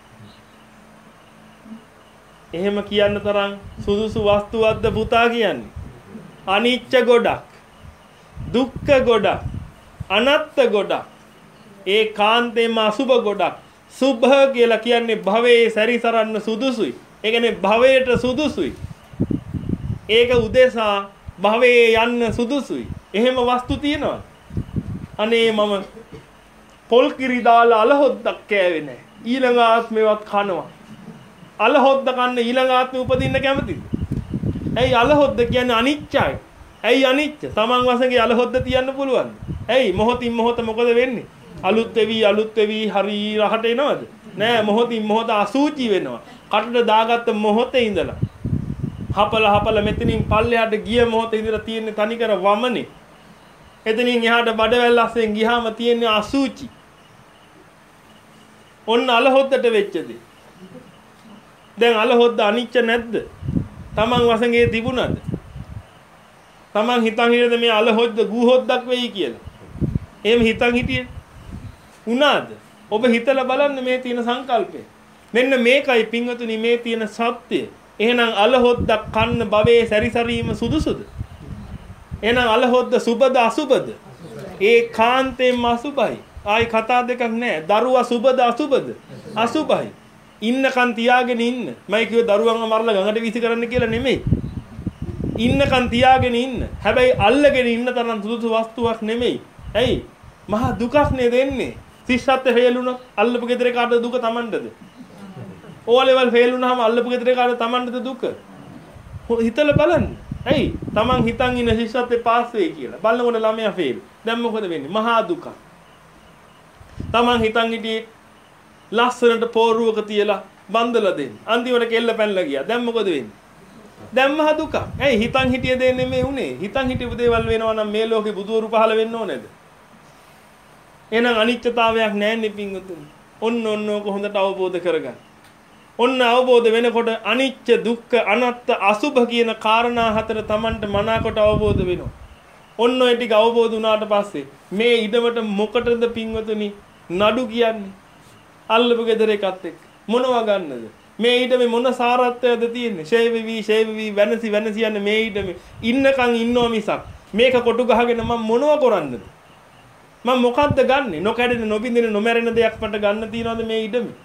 [SPEAKER 1] එහෙම කියන්න තරම් සුදුසු වස්තුවක්ද පුතා කියන්නේ? අනිච්ච ගොඩක්, දුක්ඛ ගොඩක්, අනත්ත ගොඩක්, ඒකාන්තේම අසුභ ගොඩක්. සුභ කියලා කියන්නේ භවයේ සැරිසරන්න සුදුසුයි. ඒ කියන්නේ භවයට සුදුසුයි. ඒක උදෙසා භවයේ යන්න සුදුසුයි. එහෙම වස්තු තියෙනවා. අනේ මම පොල් කිරි දාලා අලහොද්දක් කෑවේ නැහැ. ඊළඟ ආත්මෙවත් කනවා. අල හොද්ද කන්න ඊළඟ ආත්මෙ උපදින්න කැමතිද? ඇයි අල හොද්ද කියන්නේ අනිච්චයි. ඇයි අනිච්ච? තමන් වශයෙන් අල හොද්ද තියන්න පුළුවන්ද? ඇයි මොහොතින් මොහොත මොකද වෙන්නේ? අලුත් වෙවි අලුත් වෙවි හරි රහට එනවද? නෑ මොහොතින් මොහොත අසූචි වෙනවා. කටට දාගත්ත මොහොතේ ඉඳලා හපල හපල මෙතනින් පල්ලෙහාට ගිය මොහොතේ ඉඳලා තියෙන තනිකර වමනේ. එතනින් එහාට බඩවැල් අස්සෙන් ගියාම තියෙන අසූචි. ඔන්න අල හොද්දට වෙච්ච දේ. දැන් අල හොද්ද අනිච්ච නැද්ද? තමන් වශයෙන් තිබුණාද? තමන් හිතන් හිටියද මේ අල හොද්ද ගූ හොද්දක් වෙයි කියලා? එහෙම හිතන් හිටියේ උනාද? ඔබ හිතලා බලන්න මේ තියෙන සංකල්පය. මෙන්න මේකයි පින්වතුනි මේ තියෙන සත්‍යය. එහෙනම් අල හොද්දක් කන්න භවයේ සැරිසරීම සුදුසුද? එහෙනම් අල හොද්ද සුබද අසුබද? ඒ කාන්තේම අසුබයි. ආයි කතා දෙකක් නැහැ. දරුවා සුබද අසුබද? අසුබයි. ඉන්නකන් තියාගෙන ඉන්න. මම කිව්ව දරුවන්ව මරලා ගඟට වීසි කරන්න කියලා නෙමෙයි. ඉන්නකන් තියාගෙන ඉන්න. හැබැයි අල්ලගෙන ඉන්න තරම් සුදුසු වස්තුවක් නෙමෙයි. ඇයි? මහා දුකක් නේ දෙන්නේ. ශිෂ්‍යත්වය ෆේල් වුණොත් අල්ලපු ගෙදර කාටද දුක Tamandද? ඕ ලෙවල් ෆේල් වුණාම අල්ලපු ගෙදර කාටද Tamandද දුක? හිතලා බලන්න. ඇයි? Taman හිතන් ඉන්න ශිෂ්‍යත්වයේ පාස් වෙයි කියලා. බලනකොට ළමයා ෆේල්. දැන් මොකද වෙන්නේ? මහා දුක. Taman හිතන් හිටියේ ලස්සනට පෝරුවක තියලා බන්දලා දෙන්න. අන්තිමට කෙල්ල පැනලා ගියා. දැන් මොකද වෙන්නේ? දැන් මහ දුක. ඇයි හිතන් හිටිය දේ නෙමෙයි උනේ. හිතන් හිටියපු දේවල් වෙනවා නම් මේ ලෝකේ බුදුවරු පහළ වෙන්න ඕනේද? එහෙනම් අනිත්‍යතාවයක් නැන්නේ පිංගුතුනි. ඔන්න ඔන්න ඕක හොඳට අවබෝධ කරගන්න. ඔන්න අවබෝධ වෙනකොට අනිච්ච දුක්ඛ අනාත්ත අසුභ කියන කාරණා හතර Tamanට මනාකොට අවබෝධ වෙනවා. ඔන්න ඔය ටික අවබෝධ වුණාට පස්සේ මේ ඉඩමට මොකටද පිංගුතුනි නඩු කියන්නේ? අල්ලපු ගෙදර එකත් එක්ක මොනවා ගන්නද? මේ ඊටමේ මොන සාරත්වයක්ද තියෙන්නේ? ෂේවිවි ෂේවිවි වෙනසි වෙනසි යන්නේ මේ ඊටමේ ඉන්නකන් ඉන්නව මිසක් මේක කොටු ගහගෙන මම මොනව කරන්නද? මම මොකද්ද ගන්නෙ? නොකැඩෙන නොබින්දෙන නොමැරෙන දෙයක් මට ගන්න තියනවද මේ ඊටමේ?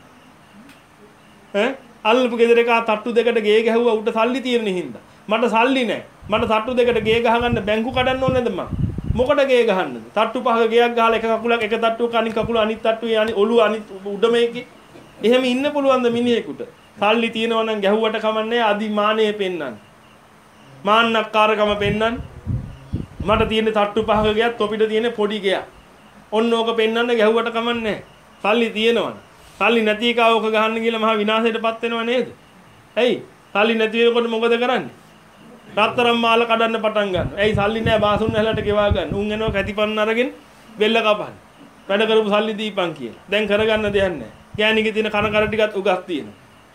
[SPEAKER 1] ඈ අල්ලපු ගෙදර එක තට්ටු දෙකට ගේ ගැහුවා උට සල්ලි තියෙන හින්දා. මට සල්ලි නැහැ. මට තට්ටු දෙකට ගේ ගහගන්න බැංකු කඩන්න ඕනේ නැද්ද මං? මොකට ගේ ගහන්නද? තට්ටු පහක ගේයක් ගහලා එක කකුලක් එක තට්ටුවක අනිත් කකුල අනිත් තට්ටුවේ අනිත් ඔළුව අනිත් උඩ මේකේ. එහෙම ඉන්න පුළුවන්ද මිනිහෙකුට? සල්ලි තියෙනවා නම් ගැහුවට කමන්නේ අදිමානයේ පෙන්නන්න. මාන්නක්කාරකම පෙන්නන්න. මට තියෙන තට්ටු පහක ගියත් තොපිට තියෙන පොඩි ගයක්. ඔන්න ඕක පෙන්නන්න ගැහුවට කමන්නේ. සල්ලි තියෙනවනේ. සල්ලි නැති එක ඕක ගහන්න කියලා මහා විනාශයටපත් වෙනව නේද? ඇයි? සල්ලි නැති වෙනකොට මොකද කරන්නේ? රත්තරන් මාල කඩන්න පටන් ගන්නවා. ඇයි සල්ලි නැහැ බාසුන් ඇලට ගෙවා ගන්න. උන් එනවා කැතිපන්න අරගෙන බෙල්ල කපන්න. වැඩ කරපු සල්ලි දීපන් කියලා. දැන් කරගන්න දෙයක් නැහැ. ගෑණිගේ තියෙන කන කර ටිකත් උගස් තියෙනවා.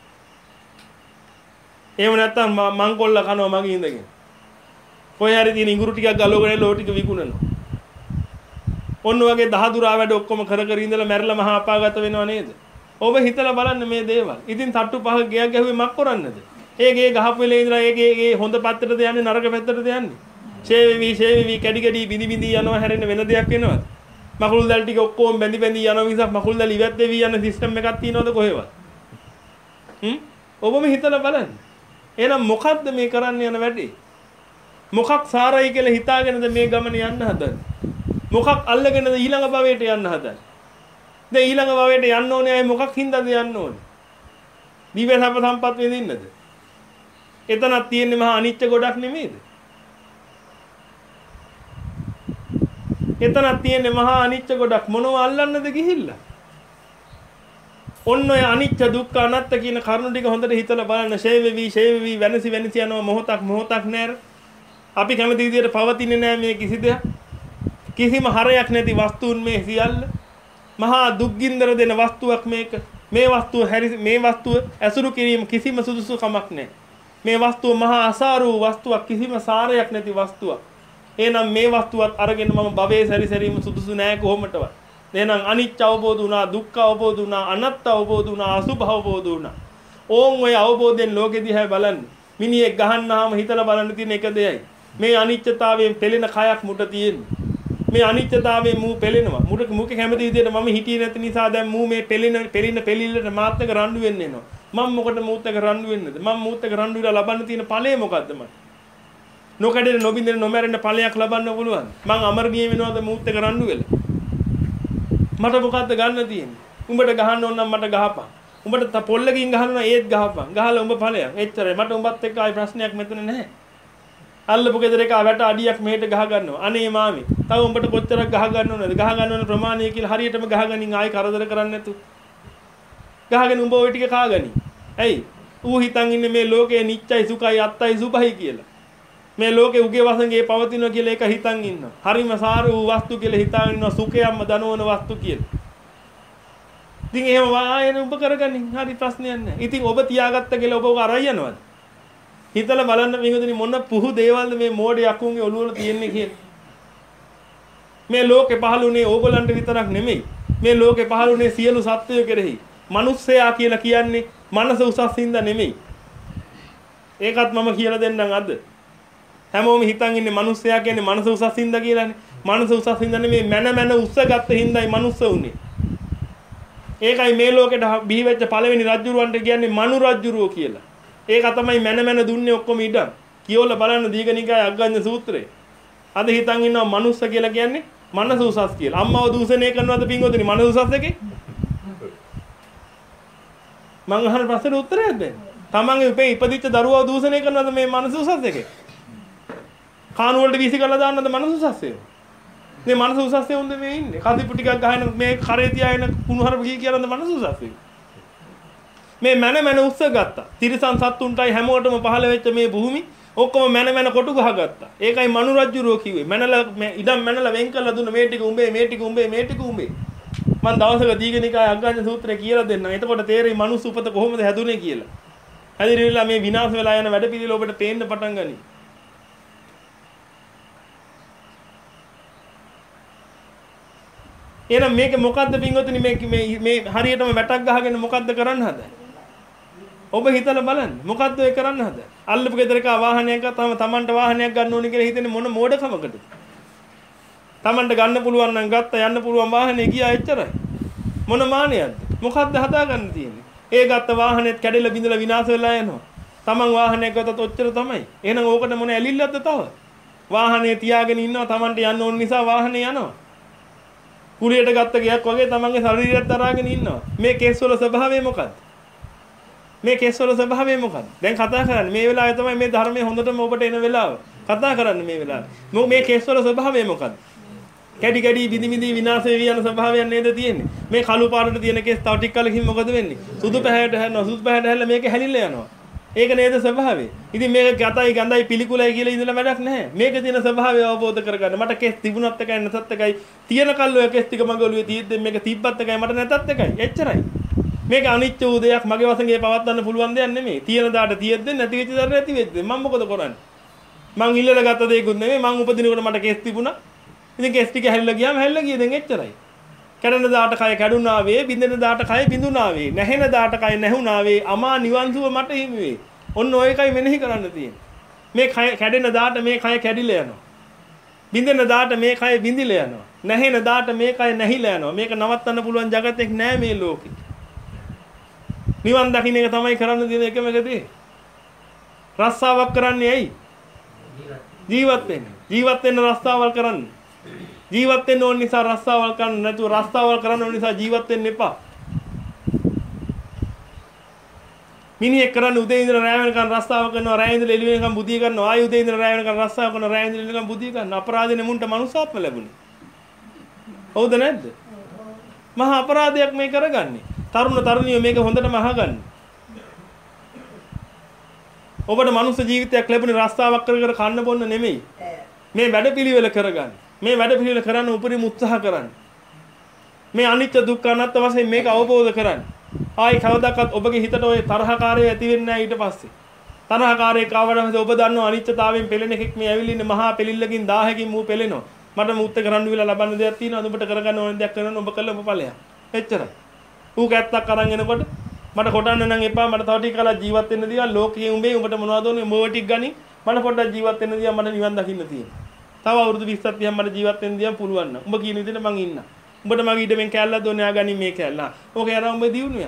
[SPEAKER 1] එහෙම නැත්තම් මං කොල්ල කනවා මගේ ඉඳගෙන. කොහේ හරි තියෙන ඉඟුරු ටිකක් ගලවගෙන ලෝ ටික විකුණනවා. ඔන්න වගේ දහදුරා වැඩ ඔක්කොම කර කර ඉඳලා මැරලා මහා අපාගත වෙනව නේද? ඔබ හිතලා බලන්න මේ දේවල්. ඉතින් තට්ටු පහ ගයක් ගැහුවේ මක් කරන්නද? ඒ ගේ ගහපු වෙලේ ඉඳලා ඒ ගේ හොඳ පැත්තටද යන්නේ නරක පැත්තටද යන්නේ? ෂේවිවි ෂේවිවි කැඩි කැඩි බිඳි බිඳි යනවා හැරෙන්න වෙන දෙයක් වෙනවද? මකුළු දැල් ටික ඔක්කොම බැඳි බැඳි යනවා මිසක් මකුළු දැල් ඉවත් වෙවි යන සිස්ටම් එකක් තියනවද කොහෙවත්? හ්ම්? ඔබම හිතලා බලන්න. එහෙනම් මොකද්ද මේ කරන්න යන වැඩේ? මොකක් සාරයි කියලා හිතාගෙනද මේ ගමන යන්න හදන්නේ? මොකක් අල්ලගෙනද ඊළඟ භවයට යන්න හදන්නේ? දැන් ඊළඟ භවයට යන්න ඕනේ අය මොකක් හින්දාද යන්න ඕනේ? දිව්‍ය සම්ප සම්පත් වෙදින්නද? එතනක් තියෙන්නේ මහා අනිච්ච ගොඩක් නෙමෙයිද? එතනක් තියෙන්නේ මහා අනිච්ච ගොඩක් මොනව අල්ලන්නද ගිහිල්ලා? ඔන්න ඔය අනිච්ච දුක්ඛ අනාත්ත කියන කරුණු ටික හොඳට හිතලා බලන්න. ෂේවෙවි ෂේවෙවි වෙනසි වෙනසි යනවා මොහොතක් මොහොතක් නෑර. අපි කැමති විදියට පවතින්නේ නෑ මේ කිසි දෙයක්. කිසිම හරයක් නැති වස්තුන් මේ සියල්ල. මහා දුක්ගින්දර දෙන වස්තුවක් මේක. මේ වස්තුව හැරි මේ වස්තුව ඇසුරු කිරීම කිසිම සුදුසුකමක් නැහැ. මේ වස්තුව මහා අසාරු වස්තුවක් කිසිම සාරයක් නැති වස්තුවක්. එහෙනම් මේ වස්තුවත් අරගෙන මම භවයේ සැරිසැරීම සුදුසු නෑ කොහොමදවත්. එහෙනම් අනිච්ච අවබෝධ වුණා, දුක්ඛ අවබෝධ වුණා, අනාත්ත අවබෝධ වුණා, අසුභ අවබෝධ වුණා. ඕන් ඔය අවබෝධයෙන් ලෝකෙ දිහා බලන්න. මිනිහෙක් ගහන්නාම හිතලා බලන්න තියෙන එක දෙයයි. මේ අනිච්චතාවයෙන් පෙළෙන කයක් මුට තියෙන්නේ. මේ අනිත්‍යතාවයේ මූ පෙළෙනවා. මුට මුකේ කැමති විදිහට මම හිටියේ නැති නිසා දැන් මූ මේ පෙළෙන පෙළින පෙළිල්ලට මාත් එක රණ්ඩු වෙන්න එනවා. මම මොකට මූත් එක රණ්ඩු වෙන්නද? මම මූත් එක රණ්ඩු වෙලා ලබන්න තියෙන ඵලය මොකද්ද මට? නොකඩෙන නොබින්දෙන නොමැරෙන ඵලයක් ලබන්න පුළුවන්. මං අමරණීය වෙනවද මූත් එක රණ්ඩු වෙලා? මට මොකද්ද ගන්න තියෙන්නේ? උඹට ගහන්න ඕන නම් මට ගහපන්. උඹට පොල්ලකින් ගහනවා ඒත් ගහපන්. ගහලා උඹ ඵලයක්. එච්චරයි. මට උඹත් එක්ක ආයි ප්‍රශ්නයක් මෙතන නැහැ. අල්ලපු ගෙදර එක වැට අඩියක් මෙහෙට ගහ ගන්නවා. අනේ මාමි. තව උඹට කොච්චරක් ගහ ගන්න ඕනද? ගහ ගන්න ඕන ප්‍රමාණය කියලා හරියටම ගහගනින් ආයි කරදර කරන්නේ නැතු. ගහගෙන උඹ ওই ටික කාගනි. ඇයි? ඌ හිතන් ඉන්නේ මේ ලෝකේ නිච්චයි සුඛයි අත්තයි සුභයි කියලා. මේ ලෝකේ උගේ වසඟේ පවතිනවා කියලා ඒක හිතන් ඉන්නවා. හරිම සාර වූ වස්තු කියලා හිතාගෙන ඉන්නවා සුඛයම්ම දනවන වස්තු කියලා. ඉතින් එහෙම වායන උඹ කරගන්නේ හරි ප්‍රශ්නයක් නැහැ. ඉතින් ඔබ තියාගත්ත කියලා ඔබ අරයි යනවද? හිතලා බලන්න මේකෙදි මොන පුහු දේවල්ද මේ මෝඩේ අකුන්ගේ ඔළුවල තියෙන්නේ කියලා. මේ ලෝකේ පහළුනේ ඕගොල්ලන්ට විතරක් නෙමෙයි. මේ ලෝකේ පහළුනේ සියලු සත්වයෝ කෙරෙහි. මිනිස්සයා කියලා කියන්නේ මනස උසස් හින්දා නෙමෙයි. ඒකත් මම කියලා දෙන්නම් අද. හැමෝම හිතන් ඉන්නේ මිනිස්සයා කියන්නේ මනස උසස් හින්දා කියලානේ. මනස උසස් හින්දා නෙමෙයි මන මන උස්සගත්ත හින්දායි මිනිස්ස උනේ. ඒකයි මේ ලෝකෙට බිහි වෙච්ච පළවෙනි රජුරවන්ට කියන්නේ මනු රජුරෝ කියලා. ඒක තමයි මන මන දුන්නේ ඔක්කොම ඉඩම්. කියවල බලන්න දීඝනිකාය අග්ගඤ්ඤ සූත්‍රේ. අද හිතන් ඉන්නවා මනුස්ස කියලා කියන්නේ මනස උසස් කියලා. අම්මව දූෂණය කරනවද පින්වතුනි මනස උසස් එකේ? මං අහන ප්‍රශ්නෙට උත්තරයක් දෙන්න. තමන්ගේ උපේ ඉපදිච්ච දරුවව දූෂණය කරනවද මේ මනස උසස් එකේ? කාණු වලට වීසි කරලා දාන්නද මනස උසස් එකේ? මේ මනස උසස් එකේ උන්ද මේ ඉන්නේ. කදිපු ටිකක් ගහන මේ කරේ තියාගෙන කුණුහරුප කී කියලාද මනස උසස් එකේ? මේ මන මන උස්ස ගත්තා. තිරිසන් සත්තුන්ටයි හැමෝටම පහළ වෙච්ච මේ භූමි ඔක්කොම මන මන කොටු ගහගත්තා. ඒකයි මනු රජුරෝ කිව්වේ. මනලා ඉඩම් මනලා වෙන් කරලා දුන්න මේ ටික උඹේ මේ ටික උඹේ මේ ටික උඹේ. මම දවසක දීඝනිකාය අග්ගඤ්ඤ සූත්‍රය කියලා දෙන්නම්. එතකොට තේරෙයි මනුස්ස උපත කොහොමද හැදුනේ කියලා. හැදිරිලා මේ විනාශ වෙලා යන වැඩ පිළිවෙල ඔබට පේන්න පටන් ගනී. එහෙනම් මේක මොකද්ද පින්වතුනි මේ මේ මේ හරියටම වැටක් ගහගෙන මොකද්ද කරන්න හදන්නේ? ඔබ හිතලා බලන්න. මොකද්ද ඒ කරන්න හදන්නේ? අල්ලපු ගෙදරක වාහනයක් ගත්තාම Tamanට වාහනයක් ගන්න ඕනේ කියලා හිතන්නේ මොන මෝඩකමකටද? Tamanට ගන්න පුළුවන් නම් ගත්තා යන්න පුළුවන් වාහනේ ගියා එච්චරයි. මොන මානියක්ද? මොකද්ද හදාගන්න තියෙන්නේ? ඒ ගත්ත වාහනේත් කැඩිලා බිඳලා විනාශ වෙලා යනවා. Taman වාහනයක් ගත්තත් ඔච්චර තමයි. එහෙනම් ඕකට මොන ඇලිල්ලක්ද තව? වාහනේ තියාගෙන ඉන්නවා Tamanට යන්න ඕන නිසා වාහනේ යනවා. කුලියට ගත්ත ගයක් වගේ තමන්ගේ ශරීරයත් තරාගෙන ඉන්නවා. මේ කේස් වල ස්වභාවය මොකක්ද? මේ කේස් වල ස්වභාවය මොකක්ද? දැන් කතා කරන්නේ මේ වෙලාවේ තමයි මේ ධර්මයේ හොඳටම ඔබට එන වෙලාව. කතා කරන්නේ මේ වෙලාවේ. මේ කේස් වල ස්වභාවය මොකක්ද? කැඩි කැඩි විදි විදි විනාශ වෙවි යන ස්වභාවයක් නේද තියෙන්නේ. මේ කළු පාටට තියෙන කේස් තව ටික කලකින් මොකද වෙන්නේ? සුදු පැහැයට හැරෙනවා. සුදු පැහැයට හැරලා මේක හැලිලා යනවා. ඒක නේද ස්වභාවය. ඉතින් මේක ගතයි ගඳයි පිළිකුලයි කියලා ඉඳලා වැඩක් නැහැ. මේක තියෙන ස්වභාවය අවබෝධ කරගන්න. මට කෙස් තිබුණත් එකයි නැතත් එකයි. තියෙන කල්ලෝ කෙස් ටික මගේ ඔළුවේ තියෙද්දි මේක තිබ්බත් එකයි මට නැතත් එකයි. එච්චරයි. මේක අනිත්‍ය වූ දෙයක් මගේ වශයෙන් පවත්වන්න පුළුවන් දෙයක් නෙමෙයි. තියෙන දාට තියෙද්දි නැති වෙච්ච දාට නැති වෙද්දි මම මොකද කරන්නේ? මං ඉල්ලලා ගත්ත දෙයක්ුත් නෙමෙයි. මං උපදිනකොට මට කෙස් තිබුණා. ඉතින් කෙස් ටික හැලිලා ගියාම හැලිලා ගියේ දැන් එච්චරයි. කැඩෙන දාට කය කැඩුනා වේ, බින්දෙන දාට කය බිඳුනා වේ, නැහෙන දාට කය නැහුණා වේ, අමා නිවන් සුව මට හිමි වේ. ඔන්න ඔයකයි මෙනෙහි කරන්න තියෙන්නේ. මේ කය කැඩෙන දාට මේ කය කැඩිලා යනවා. බින්දෙන දාට මේ කය බිඳිලා යනවා. නැහෙන දාට මේ කය නැහිලා යනවා. මේක නවත්තන්න පුළුවන් జగතෙක් නෑ මේ ලෝකෙ. නිවන් දකින්න එක තමයි කරන්න තියෙන එකම එක දේ. රස්සාවක් කරන්නේ ඇයි? ජීවත් වෙන්න. ජීවත් වෙන්න රස්සාවල් කරන්න. ජීවත් වෙන්න ඕන නිසා රස්සාවල් කරන්න නැතුව රස්සාවල් කරන්න ඕන නිසා ජීවත් වෙන්න එපා. මිනිහෙක් කරන්නේ උදේ ඉඳලා රැය වෙනකන් රස්සාව කරනවා, රැය ඉඳලා එළි වෙනකන් බුදිය කරනවා, ආයෙ උදේ ඉඳලා රැය වෙනකන් රස්සාව කරනවා, රැය ඉඳලා එළි වෙනකන් බුදිය කරනවා. අපරාධනේ මුන්ට මනුස්සාත්ම ලැබුණේ. හවුද නැද්ද? මහා අපරාධයක් මේ කරගන්නේ. තරුණ තරුණියෝ මේක හොඳටම අහගන්න. ඔබට මනුස්ස ජීවිතයක් ලැබුණේ රස්සාවක් කර කර කන්න බොන්න නෙමෙයි. මේ වැඩපිළිවෙල කරගන්න. මේ වැඩපිළිවෙල කරන්න උපරිම උත්සාහ කරන්න. මේ අනිත්‍ය දුක්ඛ අනාත්ම වශයෙන් මේක අවබෝධ කරගන්න. ආයි කවදාකවත් ඔබගේ හිතට ওই තරහකාරය ඇති වෙන්නේ නැහැ ඊට පස්සේ. තරහකාරයේ කවදාවත් ඔබ දන්නව අනිත්‍යතාවයෙන් පෙළෙන එකෙක් මේ ඇවිල්ලා ඉන්නේ මහා පෙළිල්ලකින් දාහකින් මූ පෙළෙනවා. මට මුත් එක රණ්ඩු වෙලා ලබන්න දෙයක් තියෙනවා. ඔබට කරගන්න ඕන දෙයක් කරනවා. ඔබ කළා ඔබ ඵලයක්. එච්චරයි. ඌ කැත්තක් අරන් එනකොට මට කොටන්න නම් එපා. මට තව ටික කලක් ජීවත් වෙන්න දියා. ලෝකයේ උඹේ උඹට මොනවද ඕනේ? මොව ටික ගනි. මට පොඩ්ඩක් ජීවත් වෙන්න දියා. මට නිවන් දකින්න තියෙනවා. තව අවුරුදු විස්සක් තියන් මට ජීවත් වෙන්න දියා පුළුවන් නම්. උඹ කියන විදිහට මං ඉන්නම්. උඹට මගේ ඉඩමෙන් කැල්ලක් දෝනේ ආ ගනි මේ කැල්ල. ඕක යනවා උඹ දියුණුවක්.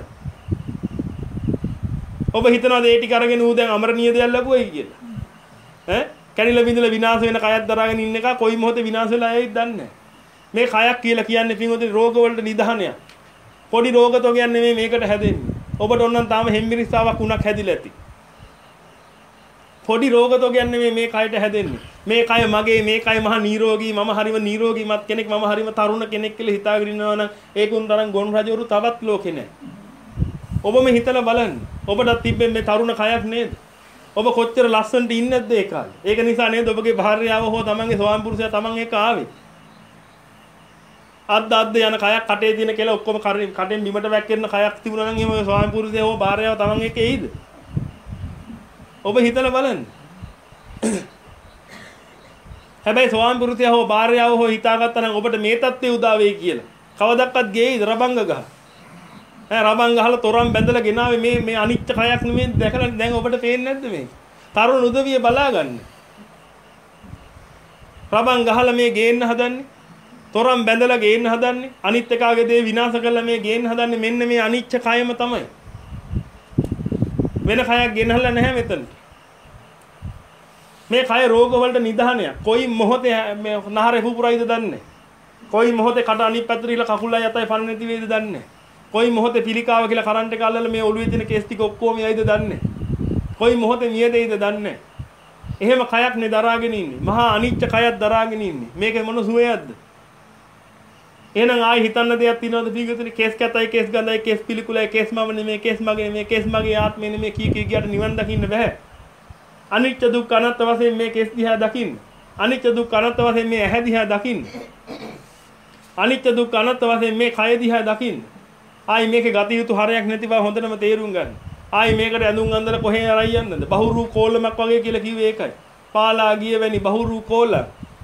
[SPEAKER 1] ඔබ හිතනවාද ඒ ටික අරගෙන ඌ දැන් අමරණීය දෙයක් ලැබුවයි කියලා? ඈ කැඩිලා බිඳලා විනාශ වෙන කයක් දරාගෙන ඉන්න එක කොයි මොහොතේ විනාශ වෙලා යයිද දන්නේ නැහැ. මේ කයක් කියලා කියන්නේ පින්වතුනි රෝග වලට නිදහනයක්. පොඩි රෝගතෝ කියන්නේ නෙමෙයි මේකට හැදෙන්නේ. ඔබට ඕනනම් තාම හෙම්බිරිස්සාවක් උණක් හැදිලා ඇති. පොඩි රෝගතෝ කියන්නේ මේ මේ කයට හැදෙන්නේ. මේ කය මගේ, මේ කය මහා නිරෝගී, මම හරිම නිරෝගීමත් කෙනෙක්, මම හරිම තරුණ කෙනෙක් කියලා හිතාගෙන ඉන්නවා නම් ඒකුන් තරම් ගොන් රජවරු තවත් ලෝකේ නැහැ. ඔබම හිතලා බලන්න. ඔබට තිබ්බේ මේ තරුණ කයක් නේද? ඔබ කොච්චර ලස්සනට ඉන්නේ නැද්ද ඒ කාලේ? ඒක නිසා නේද ඔබගේ භාර්යාව හෝ තමන්ගේ ස්වාමි පුරුෂයා තමන් එක්ක ආවේ. අද්ද අද්ද යන කයක් කටේ තියෙන කියලා ඔක්කොම කටෙන් බිමට වැක්කෙන කයක් තිබුණා නම් එහෙම ස්වාමි පුරුෂයා හෝ භාර්යාව තමන් එක්ක එයිද? ඔබ හිතලා බලන්න. හැබැයි ස්වාමි පුරුෂයා හෝ භාර්යාව හෝ හිතාගත්තා නම් ඔබට මේ தත්ත්වය උදා වෙයි කියලා. කවදක්වත් ගේයිද රබංග ගහ. ඈ රබංග ගහලා තොරන් බැඳලා ගෙනාවේ මේ මේ අනිත්‍ය කයක් නෙමෙයි දැකලා දැන් ඔබට පේන්නේ නැද්ද මේ? තරුණ උදවිය බලා ගන්න. රබං ගහලා මේ ගේන්න හදන්නේ. තොරන් බැඳලා ගේන්න හදන්නේ. අනිත් එකාගේ දේ විනාශ කරලා මේ ගේන්න හදන්නේ. මෙන්න මේ අනිත්‍ය කයම තමයි. වෙන කයක් ගෙනහලා නැහැ මෙතන. මේ කය රෝග වලට නිදහනයක්. කොයි මොහොතේ මේ නහරේ පුපුරයිද දන්නේ. කොයි මොහොතේ කට අනිත් පැත්තට ඉල කකුලයි යතයි පණ නැති වේද දන්නේ. කොයි මොහොතේ පිළිකාව කියලා කරන්ට් එක අල්ලලා මේ ඔළුවේ තියෙන කේස් ටික ඔක්කොම යයිද දන්නේ. කොයි මොහොතේ නියදෙයිද දන්නේ. එහෙම කයක් නේ දරාගෙන ඉන්නේ. මහා අනිත්‍ය කයක් දරාගෙන ඉන්නේ. මේකේ මොන සුවයක්ද? එහෙනම් ආයි හිතන්න දෙයක් තියෙනවද පිළිගතුනේ? කේස් කැතයි, කේස් ගඳයි, කේස් පිළිකුලයි, කේස් මම නෙමෙයි, කේස් මගේ නෙමෙයි, කේස් මගේ ආත්මේ නෙමෙයි කී කී ගියට නිවන් දකින්න බෑ. අනිත්‍ය දුක්ඛ අනාත්ම වශයෙන් මේ කේස් දිහා දකින්න. අනිත්‍ය දුක්ඛ අනාත්ම වශයෙන් මේ ඇහැ දිහා දකින්න. අනිත්‍ය දුක්ඛ අනාත්ම වශයෙන් මේ කය දිහා දකින්න. ආයි මේකේ ගති යුතු හරයක් නැති බව හොඳටම තේරුම් ගන්න. ආයි මේකට ඇඳුම් අඳලා කොහේ අරයි යන්නද? බහුරු කෝලමක් වගේ කියලා කිව්වේ ඒකයි. පාලා ගිය වැනි බහුරු කෝලම්.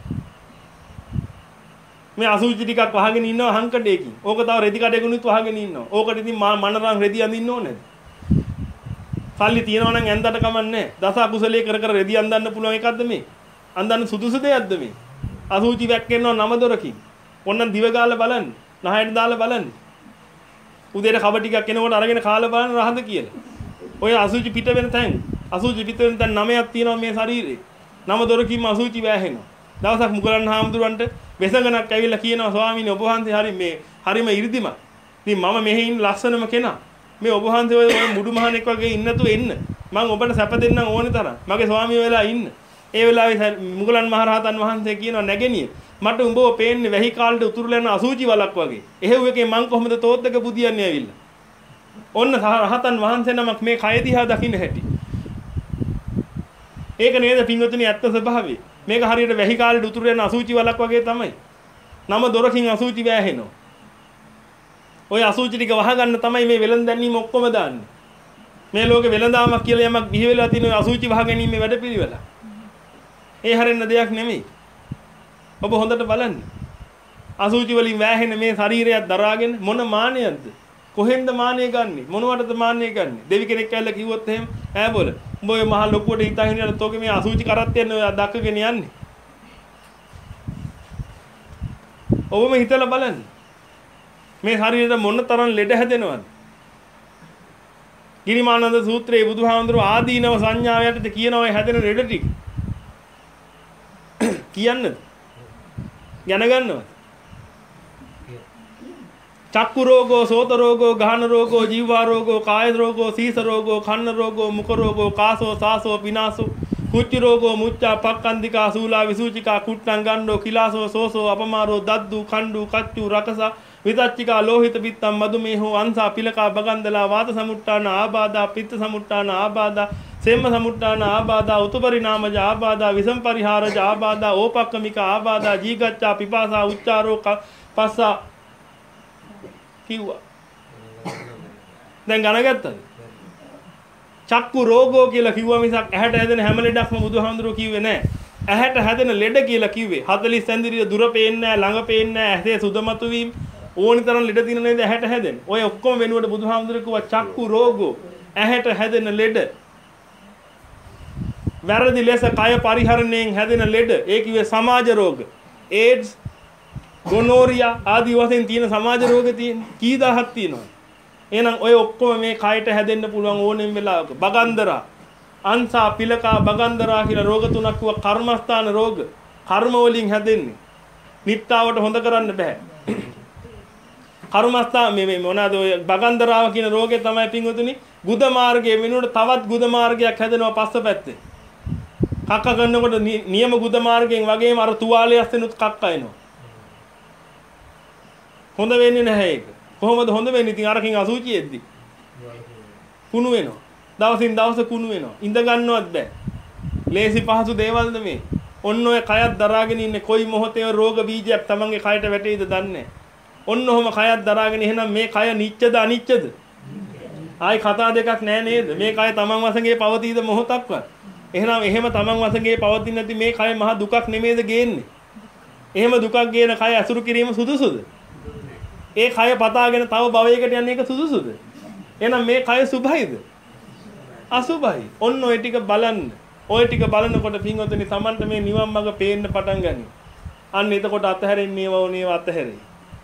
[SPEAKER 1] මේ අසුචි ටිකක් වහගෙන ඉන්නවා හංකඩේකින්. ඕක තව රෙදි කඩේකුණුත් වහගෙන ඉන්නවා. ඕකට ඉතින් මනරන් රෙදි අඳින්න ඕනේද? සල්ලි තියනවා නම් ඇඳට කමන්නේ. දස අකුසලයේ කර කර රෙදි අඳන්න පුළුවන් එකක්ද මේ? අඳන්න සුදුසු දෙයක්ද මේ? අසුචි වැක්කෙනවා නම දොරකින්. ඕනනම් දිව ගාලා බලන්න. නහයට දාලා බලන්න. උදේට කබ ටිකක් එනකොට අරගෙන කාලා බලන්න රහද කියලා. ඔය අසුචි පිට වෙන තැන් අසුචි පිට වෙන තැන් නමයක් තියෙනවා මේ ශරීරේ. නම දොරකින්ම අසුචි වැහෙනවා. දවසක් මුගලන් හාමුදුරන්ට වෙසඟනක් ඇවිල්ලා කියනවා ස්වාමීනි ඔබ වහන්සේ හරි මේ හරිම 이르දිම. ඉතින් මම මෙහි ඉන්න ලස්සනම කෙනා. මේ ඔබ වහන්සේ ඔය මුඩු මහණෙක් වගේ ඉන්නතු එන්න. මම ඔබට සැප දෙන්නම් ඕනේ තරම්. මගේ ස්වාමිය වෙලා ඉන්න. ඒ වෙලාවේ මුගලන් මහරහතන් වහන්සේ කියනවා නැගෙනිය මට උඹව පේන්නේ වැහි කාලේට උතුරුලා යන අසුචි වලක් වගේ. එහෙව් එකේ මං කොහොමද තෝත්තක බුදියන්නේ ඇවිල්ලා. ඔන්න රහතන් වහන්සේ නමක් මේ කය දිහා දකින්න හැටි. ඒක නේද පින්වතුනි ඇත්ත ස්වභාවය. මේක හරියට වැහි කාලේට උතුරු යන අසුචි වලක් වගේ තමයි. නම දොරකින් අසුචි වැහෙනවා. ওই අසුචි ටික වහගන්න තමයි මේ වෙලඳ දැන්නීම ඔක්කොම දාන්නේ. මේ ලෝකේ වෙලඳාමක් කියලා යමක් බිහි වෙලා තියෙන ඔය අසුචි වහ ගැනීමේ වැඩපිළිවෙල. ඒ හරින්න දෙයක් නෙමෙයි. ඔබ හොඳට බලන්න. අසුචි වලින් වැහෙන මේ ශරීරයක් දරාගෙන මොන මාන්නයක්ද? කොහෙන්ද මාන්නය ගන්නෙ? මොනවටද මාන්නය ගන්නෙ? දෙවි කෙනෙක් ඇවිල්ලා කිව්වොත් එහෙම ඈ බෝල උඹ ඔය මහ ලොකුවට හිතාගෙන යන තෝගේ මේ අසුචි කරත් යන්නේ ඔය දක්කගෙන යන්නේ. ඔබම හිතලා බලන්න. මේ ශරීරෙට මොන තරම් ලෙඩ හැදෙනවද? ගිරිමානන්ද සූත්‍රයේ බුදුහාමුදුරුවෝ ආදීනව සංඥාව යටතේ කියනවා ඔය හැදෙන ලෙඩ ටික. කියන්නද? දැනගන්නවද? චක්කු රෝගෝ, සෝත රෝගෝ, ගාහන රෝගෝ, ජීවා රෝගෝ, කාය රෝගෝ, සීස රෝගෝ, කන්න රෝගෝ, මුඛ රෝගෝ, කාසෝ, සාසෝ, පිනාසෝ, කුච්චි රෝගෝ, මුච්චා, පක්කන්දිකා, සූලා, විසූචිකා, කුට්ටං ගණ්ඩෝ, කිලාසෝ, සෝසෝ, අපමාරෝ, දද්දු, කණ්ඩු, කච්චු, රකසා, විතච්චිකා, ලෝහිත පිත්තම්, මදුමේහෝ, අංසා, පිලකා, බගන්දලා, වාත සමුට්ටාන ආබාධා, පිත්ත සමුට්ටාන ආබාධා, සෙම්ම සමුට්ටාන ආබාධා, උතුපරිණාමජ ආබාධා, විසම් පරිහාරජ ආබාධා, ඕපක්කමික ආබාධා, ජීගච්ඡා, පිපාසා, උච්චාරෝ, පස්සා කිව්වා. දැන් ගණගත්තද? චක්කු රෝගෝ කියලා කිව්වා මිසක් ඇහැට හැදෙන හැම ලෙඩක්ම බුදුහාමුදුරුවෝ කිව්වේ නැහැ. ඇහැට හැදෙන ලෙඩ කියලා කිව්වේ හතළිස් ඇඳිරිය දුර පේන්නේ නැහැ, ළඟ පේන්නේ නැහැ, ඇසේ සුදමතු වීම ඕනි තරම් ලෙඩ තියෙන නේද ඇහැට හැදෙන. ඔය ඔක්කොම වෙනුවට බුදුහාමුදුරුවෝ කිව්වා චක්කු රෝගෝ ඇහැට හැදෙන ලෙඩ. වැරදි ලෙස කය පරිහරණයෙන් හැදෙන ලෙඩ. ඒ කිව්වේ සමාජ රෝග. ඒඩ්ස්, ගොනෝරියා ආදී වශයෙන් තියෙන සමාජ රෝග තියෙන කී දහයක් තියෙනවා. එහෙනම් ඔය ඔක්කොම මේ කයට හැදෙන්න පුළුවන් ඕනෙම වෙලාවක. බගන්දරා, අංසා, පිලකා, බගන්දරා කියලා රෝග තුනක් කිව්වා කර්මස්ථාන රෝග. කර්ම වලින් හැදෙන්නේ. නිට්ටාවට හොඳ කරන්න බෑ. කර්මස්ථා මේ මේ මොනවාද ඔය බගන්දරාව කියන රෝගේ තමයි පින්වතුනි ගුද මාර්ගයේ වෙනුවට තවත් ගුද මාර්ගයක් හැදෙනවා පස්ස පැත්තේ. කක්ක ගන්නකොට නියම ගුද මාර්ගයෙන් වගේම අර තුවාලය ඇස්සෙනුත් කක්ක එනවා. හොඳ වෙන්නේ නැහැ ඒක. කොහොමද හොඳ වෙන්නේ? ඉතින් අරකින් අසුචි එද්දි. කුණු වෙනවා. දවසින් දවස කුණු වෙනවා. ඉඳ ගන්නවත් බෑ. ලේසි පහසු දේවල්ද මේ? ඔන්න ඔය කයත් දරාගෙන ඉන්නේ කොයි මොහොතේ රෝග බීජයක් තමන්ගේ කයට වැටෙයිද දන්නේ. ඔන්න ඔහම කයත් දරාගෙන එහෙනම් මේ කය නිච්චද අනිච්චද? ආයි කතා දෙකක් නෑ නේද? මේ කය තමන් වශයෙන් පවතීද මොහොතක්වත්? එහෙනම් එහෙම තමන් වශයෙන් පවතින්නේ නැති මේ කය මහා දුකක් නෙමේද ගේන්නේ? එහෙම දුකක් ගේන කය අසුරු කිරීම සුදුසුද? ඒ කය පතාගෙන තව භවයකට යන්නේ ඒක සුදුසුද? එහෙනම් මේ කය සුභයිද? අසුභයි. ඔන්න ඔය ටික බලන්න. ඔය ටික බලනකොට පින්වතුනි Tamanට මේ නිවන් මඟ පේන්න පටන් ගනී. අන්න එතකොට අතහැරෙන්නේ ඒවා ඕනේව අතහැරෙයි.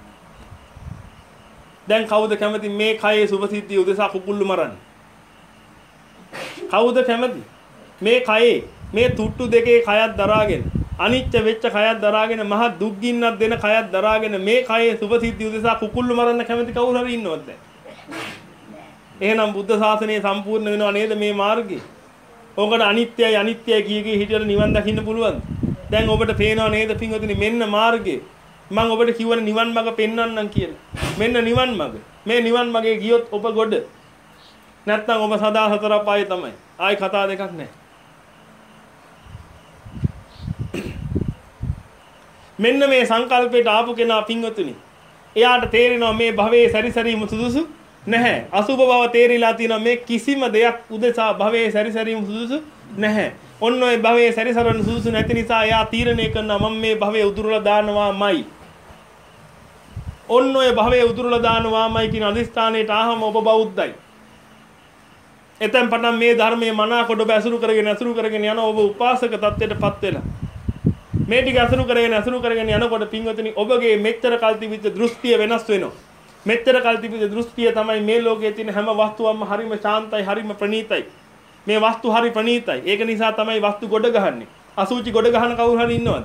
[SPEAKER 1] දැන් කවුද කැමති මේ කයේ සුභසිද්ධිය උදෙසා කුකුල්ලු මරන්න? කවුද කැමති? මේ කයේ මේ තුට්ටු දෙකේ කයත් දරාගෙන අනිච්ච වෙච්ච කයත් දරාගෙන මහ දුක් ගින්නක් දෙන කයත් දරාගෙන මේ කයේ සුභසිද්ධිය උදෙසා කුකුල්ලු මරන්න කැමති කවුරු හරි ඉන්නවද දැන්? එහෙනම් බුද්ධ ශාසනය සම්පූර්ණ වෙනව නේද මේ මාර්ගේ? ඔකට අනිත්‍යයි අනිත්‍යයි කිය කී හිටියට නිවන් දකින්න පුළුවන්ද? දැන් ඔබට පේනව නේද පින්වතුනි මෙන්න මාර්ගේ. මම ඔබට කියවන නිවන් මඟ පෙන්වන්නම් කියලා. මෙන්න නිවන් මඟ. මේ නිවන් මගේ ගියොත් ඔබ ගොඩ. නැත්නම් ඔබ සදා හතර පායේ තමයි. ආයි කතා දෙකක් නැහැ. මෙන්න මේ සංකල්පයට ආපු කෙනා පින්වතුනි. එයාට තේරෙනවා මේ භවයේ සැරිසරීම සුදුසු නැහැ. අසුභ බව තේරිලා තියෙනවා මේ කිසිම දෙයක් උදෙසා භවයේ සැරිසරීම සුදුසු නැහැ. ඔන්න ඔය භවයේ සැරිසරන සුදුසු නැති නිසා එයා තීරණය කරනවා මම මේ භවයේ උදුරලා දානවාමයි. ඔන්න ඔය භවයේ උදුරලා දානවාමයි කියන අදිස්ථානයට ආවම ඔබ බෞද්ධයි. එතෙන් පටන් මේ ධර්මයේ මනාකොට ඔබ ඇසුරු කරගෙන ඇසුරු කරගෙන යන ඔබ උපාසක තත්ත්වයටපත් වෙලා. මේ ටික ඇසුරු කරගෙන ඇසුරු කරගෙන යනකොට පින්වතුනි ඔබගේ මෙච්චර කල් තිබිච්ච දෘෂ්ටිය වෙනස් වෙනවා. මෙච්චර කල් තිබිච්ච දෘෂ්ටිය තමයි මේ ලෝකයේ තියෙන හැම වස්තුවක්ම හරිම ශාන්තයි හරිම ප්‍රණීතයි. මේ වස්තු හරි ප්‍රණීතයි. ඒක නිසා තමයි වස්තු ගොඩ ගහන්නේ. අසුචි ගොඩ ගහන කවුරු හරි ඉන්නවද?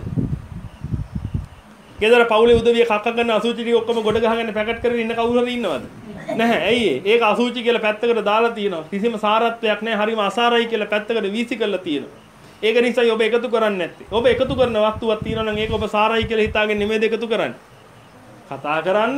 [SPEAKER 1] ගෙදර පවුලේ උදවිය කක්ක කරන අසුචි ටික ඔක්කොම ගොඩ ගහගෙන පැකට් කරගෙන ඉන්න කවුරු හරි ඉන්නවද? නැහැ. ඇයි ඒක අසුචි කියලා පැත්තකට දාලා තියෙනවා. කිසිම සාරත්වයක් නැහැ. හරිම අසාරයි කියලා පැත්තකට වීසි කරලා තියෙනවා. ඒක නිසා ඔබ එකතු කරන්නේ නැත්තේ. ඔබ එකතු කරන වස්තුවක් තියෙනවා නම් ඒක ඔබ සාරයි කියලා හිතාගෙන නෙමෙයිද එකතු කරන්නේ. කතා කරන්න.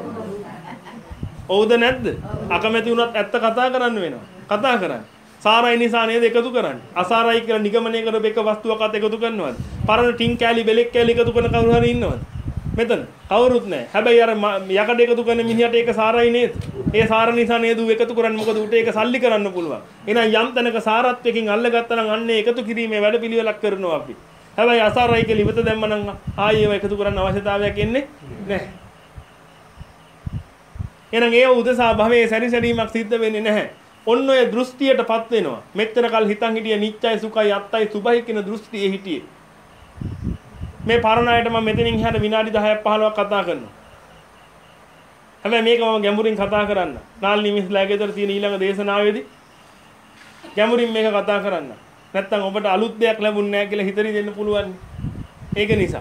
[SPEAKER 1] ඔව්ද නැද්ද? අකමැති වුණත් ඇත්ත කතා කරන්න වෙනවා. කතා කරන්න. සාරයි නිසා නේද එකතු කරන්නේ. අසාරයි කියලා නිගමනය කරපු එක වස්තුවක් අත එකතු කරනවද? පරණ ටින් කෑලි බෙලෙක් කෑලි එකතු කරන කවුරු හරි ඉන්නවද? මෙතන කවුරුත් නැහැ. හැබැයි අර යකඩ එකතු කරන මිනිහට ඒක සාරයි නේද? ඒ සාර නිසා නේද ඌ එකතු කරන්නේ. මොකද ඌට ඒක සල්ලි කරන්න පුළුවන්. එහෙනම් යම් තැනක සාරත්වයකින් අල්ලගත්තා නම් අන්නේ එකතු කිරීමේ වැඩපිළිවෙලක් කරනවා අපි. හැබැයි අසාරයි කියලා ඉවත දැම්ම නම් ආයෙ ඒව එකතු කරන්න අවශ්‍යතාවයක් එන්නේ නැහැ. එහෙනම් ඒ උදෙසා භවයේ සැරිසැරීමක් සිද්ධ වෙන්නේ නැහැ. ඔන්න ඔය දෘෂ්ටියටපත් වෙනවා. මෙච්චර කල් හිතන් හිටියේ නිච්චයි සුඛයි අත්තයි සුභයි කියන දෘෂ්ටියේ හිටියේ. මේ පරණායට මම මෙතනින් එහාට විනාඩි දහයක් පහළොවක් කතා කරනවා. හැබැයි මේක මම ගැඹුරින් කතා කරන්න. නාල්නි මිස්ලා ගෙදර තියෙන ඊළඟ දේශනාවේදී ගැඹුරින් මේක කතා කරන්න. නැත්තම් ඔබට අලුත් දෙයක් ලැබුණ නැහැ කියලා හිතරි දෙන්න පුළුවන්. ඒක නිසා.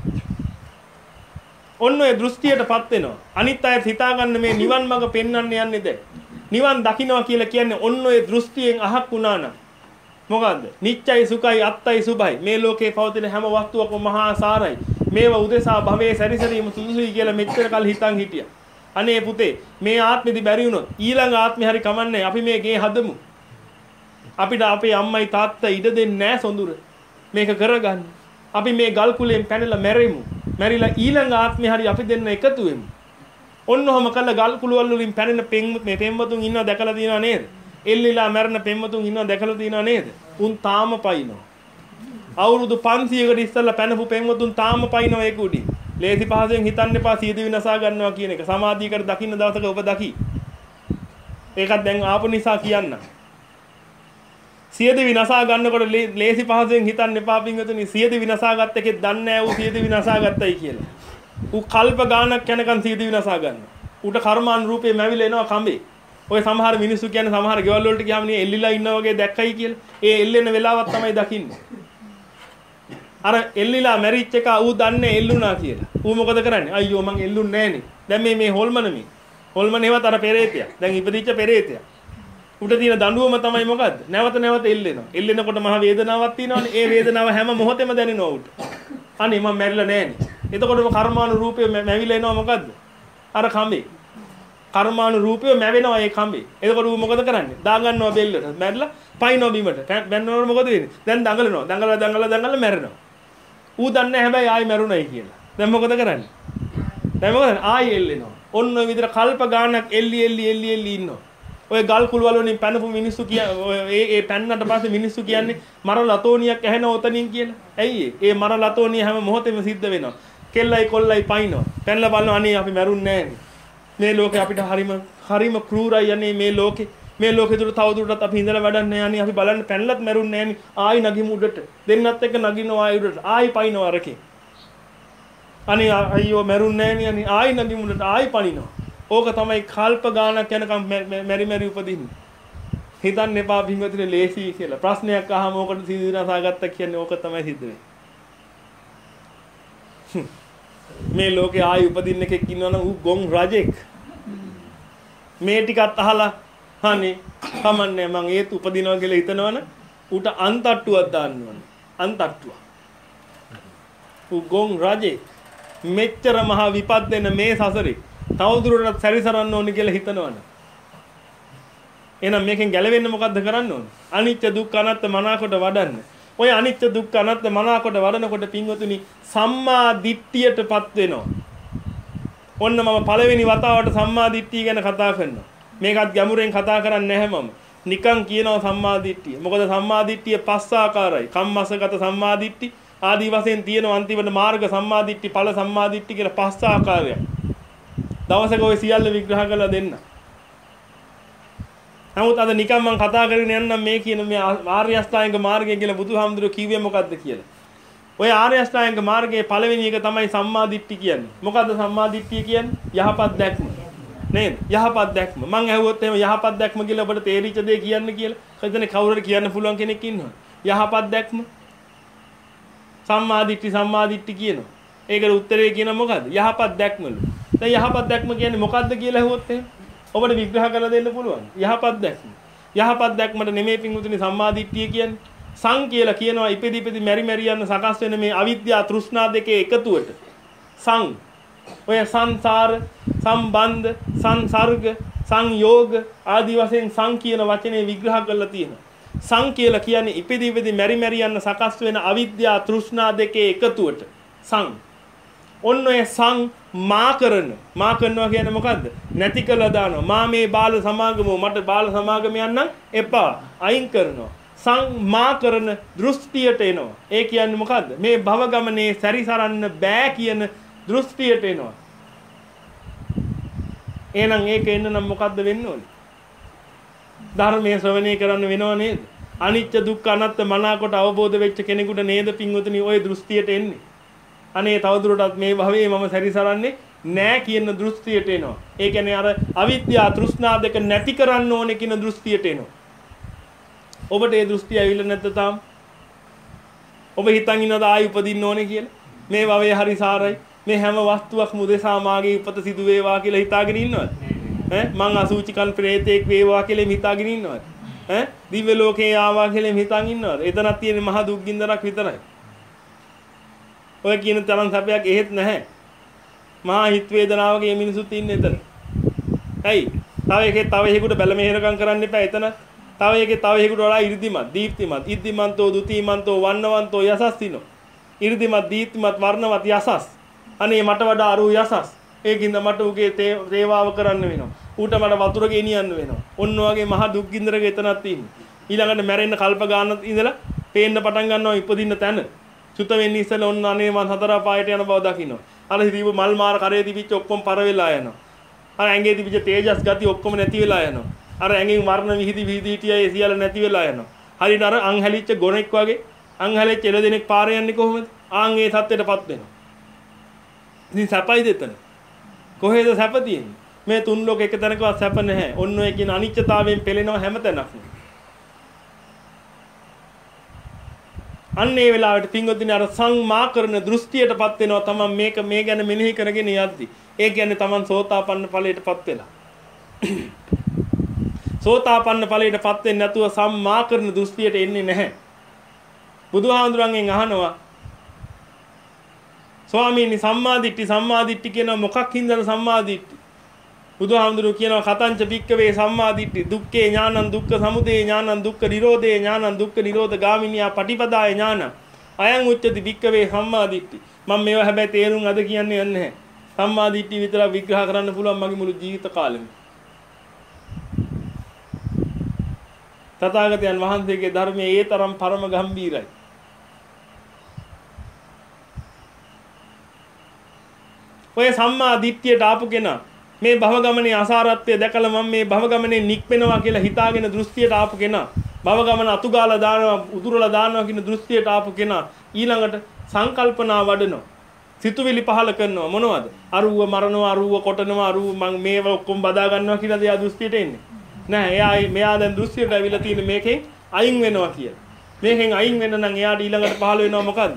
[SPEAKER 1] ඔන්න ඔය දෘෂ්ටියටපත් වෙනවා. අනිත් අයත් හිතා ගන්න මේ නිවන් මඟ පෙන්වන්න යන්නේ දැන්. නිවන් දකින්නවා කියලා කියන්නේ ඔන්න ඔය දෘෂ්ටියෙන් අහක් වුණා නම් මොකද්ද? නිච්චයි සුඛයි අත්තයි සුභයි. මේ ලෝකේ පවතින හැම වස්තුවක්ම මහා සාරයි. මේව උදෙසා භවයේ සැරිසරීම සුදුසුයි කියලා මෙච්චර කල් හිතන් හිටියා. අනේ පුතේ මේ ආත්මෙදි බැරි වුණොත් ඊළඟ ආත්මෙ හරි කමන්නේ අපි මේ ගේ හදමු. අපිට අපේ අම්මයි තාත්තා ඉඩ දෙන්නේ නැහැ සොඳුර. මේක කරගන්න. අපි මේ ගල් කුලෙන් පැනලා මැරෙමු. මැරිලා ඊළඟ ආත්මෙ හරි අපි දෙන්න එකතු වෙමු. ඔන්න ඔහම කළා ගල් කුළු වලින් පැනෙන මේ පෙම්වතුන් ඉන්නව දැකලා තියෙනව නේද? එල්ලිලා මැරෙන පෙම්වතුන් ඉන්නව දැකලා තියෙනව නේද? උන් තාම පයින්නවා. අවුරුදු පන්සියයකට ඉස්සෙල්ලා පැනපු පෙම්වතුන් තාම පයින්නවා ඒක උඩින්. ලේසි පහසෙන් හිතන්න එපා සියදිවි නසා ගන්නවා කියන එක. සමාධියකට දකින්න දවසක ඔබ දකි. ඒකත් දැන් ආපු නිසා කියන්න. සියදිවි නසා ගන්නකොට ලේසි පහසෙන් හිතන්න එපා පින්වතුනි සියදිවි නසා ගත්ත එකෙත් දන්නේ නැහැ ඌ සියදිවි නසා ගත්තයි කියලා. ඌ කල්ප ගානක් යනකන් සියදිවි නසා ගන්නවා. ඌට කර්මාන් රූපේ මැවිලා එනවා කඹේ. ඔය සමහර මිනිස්සු කියන්නේ සමහර ගෙවල් වලට ගියාම නේ එල්ලිලා ඉන්නා වගේ දැක්කයි කියලා. ඒ එල්ලෙන වෙලාවක් තමයි දකින්නේ. අර එල්ලිලා මැරිච් එක ඌ දන්නේ එල්ලුණා කියලා. ඌ මොකද කරන්නේ? අයියෝ මං එල්ලුන්නේ නෑනේ. දැන් මේ මේ හොල්මන මේ. හොල්මන හේවත් අර පෙරේතයා. දැන් ඉපදිච්ච පෙරේතයා. උට තියෙන දඬුවම තමයි මොකද්ද? නැවත නැවත එල්ලෙනවා. එල්ලෙනකොට මහ වේදනාවක් තියෙනවනේ. ඒ වේදනාව හැම මොහොතෙම දැනෙනවා උට. අනේ මම මැරිලා නෑනේ. එතකොටම කර්මානුරූපේ මැවිලා එනවා මොකද්ද? අර කඹේ. කර්මානුරූපේ මැවෙනවා ඒ කඹේ. එතකොට ඌ මොකද කරන්නේ? දා ගන්නවා බෙල්ලට. මැරිලා පයින්නවා බිමට. බැන්නකොට මොකද වෙන්නේ? දැන් දඟලනවා. දඟලලා දඟලලා දඟලලා මැරෙනවා. ඌ දන්නේ හැබැයි ආයි මැරුණයි කියලා. දැන් මොකද කරන්නේ? දැන් මොකද ආයි එල්ලෙනවා. ඔන්න ඔය විදිහට කල්ප ගානක් එල්ලි එල්ලි එල්ලි එල්ලි ඉන්නවා. ඔය ගල් කුළු වල වලින් පැනපු මිනිස්සු කිය ඒ ඒ පැන්නට පස්සේ මිනිස්සු කියන්නේ මර ලතෝනියක් ඇහෙන ඔතනින් කියලා. ඇයි ඒ මර ලතෝනිය හැම මොහොතෙම සිද්ධ වෙනවා. කෙල්ලයි කොල්ලයි පයින්නවා. පැනලා බලනවා අනේ අපි මැරුන්නේ නෑනේ. මේ ලෝකේ අපිට හරිම හරිම ක්‍රූරයි යන්නේ මේ ලෝකේ. මේ ලෝකෙ දුර තව දුරටත් අපි ඉඳලා වැඩක් නෑ අනේ අපි බලන්න පැනලත් මැරුන්නේ නෑනේ. ආයි නගිමු උඩට. දෙන්නත් එක්ක නගිනවා ආයි උඩට. ආයි පයින්නවා අරකේ. අනේ අයියෝ මැරුන්නේ නෑනේ අනේ ආයි නගිමු උඩට ආයි පනිනවා. ඕක තමයි කල්ප ගානක් යනකම් මෙරි මෙරි උපදින්නේ. හිතන්න එපා බින්වතුනේ ලේසි කියලා. ප්‍රශ්නයක් අහම ඕකට සිදුනසාගත්තා කියන්නේ ඕක තමයි සිද්ධ වෙන්නේ. මේ ලෝකේ ආයි උපදින්න එකෙක් ඉන්නවනම් ඌ ගොන් රජෙක්. මේ ටිකත් අහලා අනේ කමන්නේ මං ඒත් උපදිනවා කියලා හිතනවනේ ඌට අන්තට්ටුවක් දාන්න ඕනේ. අන්තට්ටුව. ඌ ගොන් රජෙක්. මෙච්චර මහා විපත් දෙන මේ සසරේ තවදුරටත් සැරිසරන්න ඕනේ කියලා හිතනවනේ. එහෙනම් මේකෙන් ගැලවෙන්න මොකද්ද කරන්න ඕනේ? අනිත්‍ය දුක්ඛ අනාත්ම මනාකොට වඩන්න. ඔය අනිත්‍ය දුක්ඛ අනාත්ම මනාකොට වඩනකොට පින්වතුනි සම්මා දිට්ඨියටපත් වෙනවා. ඔන්න මම පළවෙනි වතාවට සම්මා දිට්ඨිය ගැන කතා කරනවා. මේකත් ගැඹුරෙන් කතා කරන්නේ නැහැ මම. නිකන් කියනවා සම්මා දිට්ඨිය. මොකද සම්මා දිට්ඨිය පස් ආකාරයි. කම්මස්සගත සම්මා දිට්ඨි ආදී වශයෙන් තියෙනවා අන්තිමට මාර්ග සම්මා දිට්ඨි ඵල සම්මා දිට්ඨි කියලා පස් ආකාරයක්. දවසක ඔය සියල්ල විග්‍රහ කරලා දෙන්න. නමුත් අද නිකන් මම කතා කරගෙන යන්නම් මේ කියන මේ ආර්ය අෂ්ටාංග මාර්ගය කියලා බුදුහාමුදුරුවෝ කිව්වේ මොකද්ද කියලා. ඔය ආර්ය අෂ්ටාංග මාර්ගයේ පළවෙනි එක තමයි සම්මා දිට්ඨි කියන්නේ. මොකද්ද සම්මා දිට්ඨිය කියන්නේ? යහපත් දැක්ම. නේද? යහපත් දැක්ම. මං ඇහුවොත් එහෙම යහපත් දැක්ම කියලා ඔබට තේරිච්ච දේ කියන්න කියලා. හිතන්නේ කවුරුහරි කියන්න පුළුවන් කෙනෙක් ඉන්නවද? යහපත් දැක්ම. සම්මා දිට්ඨි සම්මා දිට්ඨි කියනවා. ඒකට උත්තරේ කියන මොකද්ද? යහපත් දැක්මලු. දැන් යහපත් දැක්ම කියන්නේ මොකද්ද කියලා ඇහුවොත් එහෙම ඔබට විග්‍රහ කරලා දෙන්න පුළුවන්. යහපත් දැක්ම. යහපත් දැක්මට නෙමෙයි පිංගුතුනි සම්මා දිට්ඨිය කියන්නේ. සං කියලා කියනවා ඉපදි ඉපදි මෙරි මෙරි යන සකස් වෙන මේ අවිද්‍යාව තෘෂ්ණා දෙකේ එකතුවට. සං. ඔය සංසාර, සම්බන්ධ, සංසර්ග, සංයෝග ආදී වශයෙන් සං කියන වචනේ විග්‍රහ කරලා තියෙනවා. සං කියලා කියන්නේ ඉපදි ඉපදි මෙරි මෙරි යන සකස් වෙන අවිද්‍යාව තෘෂ්ණා දෙකේ එකතුවට. සං. ඔන්න ඔය සං මා කරන මා කරනවා කියන්නේ මොකද්ද? නැති කළා දානවා. මා මේ බාල සමාගමෝ මට බාල සමාගම යන්නම් එපා. අයින් කරනවා. සං මා කරන දෘෂ්ටියට එනවා. ඒ කියන්නේ මොකද්ද? මේ භව ගමනේ සැරිසරන්න බෑ කියන දෘෂ්ටියට එනවා. එහෙනම් ඒක එන්න නම් මොකද්ද වෙන්න ඕනේ? ධර්මයේ ශ්‍රවණය කරන්න වෙනව නේද? අනිත්‍ය දුක්ඛ අනාත්ම මනාකොට අවබෝධ වෙච්ච කෙනෙකුට නේද පින්වතුනි ওই දෘෂ්ටියට එන්නේ. අනේ තවදුරටත් මේ භවයේ මම සැරිසරන්නේ නෑ කියන දෘෂ්ටියට එනවා. ඒ කියන්නේ අර අවිද්‍යාව තෘෂ්ණා දෙක නැති කරන්න ඕනේ කියන දෘෂ්ටියට එනවා. ඔබට ඒ දෘෂ්ටිය ඇවිල්ලා නැද්ද තාම? ඔබ හිතන් ඉන්නවද ආයි උපදින්න ඕනේ කියලා? මේ භවයේ හරි සාරයි. මේ හැම වස්තුවක්ම උදෙසා මාගේ උපත සිදු වේවා කියලා හිතාගෙන ඉන්නවද? ඈ මං අසුචි කල් ප්‍රේතෙක් වේවා කියලා හිතාගෙන ඉන්නවද? ඈ දිව්‍ය ලෝකේ ආවා කියලා හිතන් ඉන්නවද? එතනක් තියෙන මහ දුක් ගින්දරක් විතරයි. ඔය කියන තරම් සැපයක් එහෙත් නැහැ. මහා හිත වේදනාවක මේ මිනිසුත් ඉන්නේ එතන. ඇයි? තව එකේ තව එකෙකුට බැල මෙහෙරකම් කරන්න එපා එතන. තව එකේ තව එකෙකුට වඩා 이르දිමත්, දීප්තිමත්, ඉද්දිමන්තෝ, දුතිමන්තෝ, වන්නවන්තෝ යසස්සිනෝ. 이르දිමත්, දීප්තිමත්, වර්ණවත් යසස්. අනේ මට වඩා අරු යසස්. ඒකින්ද මට උගේ තේවාව කරන්න වෙනවා. ඌට මට වතුර ගෙනියන්න වෙනවා. ඔන්න ඔයගේ මහා දුක් ගින්දරක එතනක් තියෙන්නේ. ඊළඟට මැරෙන්න කල්ප ගානක් ඉඳලා පේන්න පටන් ගන්නවා ඉපදින්න තැන. සුත වෙන්නේ ඉස්සෙල්ලා ඔන්න අනේ මං හතර පායට යන බව දකින්න. අර හිතීව මල් මාර කරේ තිබිච්ච ඔක්කොම පර වෙලා යනවා. අර ඇඟේ තිබිච්ච තේජස් ගති ඔක්කොම නැති වෙලා යනවා. අර ඇඟෙන් වර්ණ විහිදි විහිදි හිටියා ඒ සියල්ල නැති වෙලා යනවා. හරියට අර අං හැලිච්ච ගොනෙක් වගේ අං හැලිච්ච එළ දෙනෙක් පාරේ යන්නේ කොහොමද? ආන් ඒ තත්ත්වයටපත් වෙනවා. ඉතින් සැපයි දෙතන. කොහෙද සැප තියෙන්නේ? මේ තුන් ලෝක එක තැනකවත් සැප නැහැ. ඔන්න ඔය කියන අනිත්‍යතාවයෙන් පෙළෙනව හැම තැනක්ම. අන්න ඒ වෙලාවට පින්වත්නි අර සංමා කරන දෘෂ්ටියටපත් වෙනවා තමන් මේක මේ ගැන මෙනෙහි කරගෙන යද්දි. ඒ කියන්නේ තමන් සෝතාපන්න ඵලයටපත් වෙලා. සෝතාපන්න ඵලයටපත් වෙන්නේ නැතුව සම්මා කරන දෘෂ්ටියට එන්නේ නැහැ. බුදුහාඳුරන්ගෙන් අහනවා ස්වාමීනි සම්මාදිට්ඨි සම්මාදිට්ඨි කියන මොකක් හින්දාද සම්මාදිට්ඨි? බුදුහාමුදුරුවෝ කියනවා කතංච පික්කවේ සම්මාදිට්ඨි දුක්ඛේ ඥානං දුක්ඛ සමුදය ඥානං දුක්ඛ නිරෝධේ ඥානං දුක්ඛ නිරෝධ ගාමිනියා පටිපදාය ඥාන අයං උච්චති පික්කවේ සම්මාදිට්ඨි. මම මේවා හැබැයි තේරුම් අද කියන්නේ නැහැ. සම්මාදිට්ඨි විතර විග්‍රහ කරන්න පුළුවන් මගේ මුළු ජීවිත කාලෙම. තථාගතයන් වහන්සේගේ ධර්මයේ ඒ තරම් පරම ගම්බීරයි. ඔය සම්මා දිට්ඨියට ආපු කෙනා මේ භව ගමනේ අසාරත්වය දැකලා මම මේ භව ගමනේ නික්මෙනවා කියලා හිතාගෙන දෘෂ්ටියට ආපු කෙනා භව ගමන අතුගාලා දානවා උදුරලා දානවා කියන දෘෂ්ටියට ආපු කෙනා ඊළඟට සංකල්පනා වඩනවා සිතුවිලි පහල කරනවා මොනවද අරුව මරනවා අරුව කොටනවා අරුව මම මේව ඔක්කොම බදා ගන්නවා කියලාද එයා දෘෂ්ටියට එන්නේ නෑ එයා මෙයා දැන් දෘෂ්ටියට ඇවිල්ලා තියෙන මේකෙන් අයින් වෙනවා කියලා මේකෙන් අයින් වෙන්න නම් එයාට ඊළඟට පහල වෙනවා මොකද්ද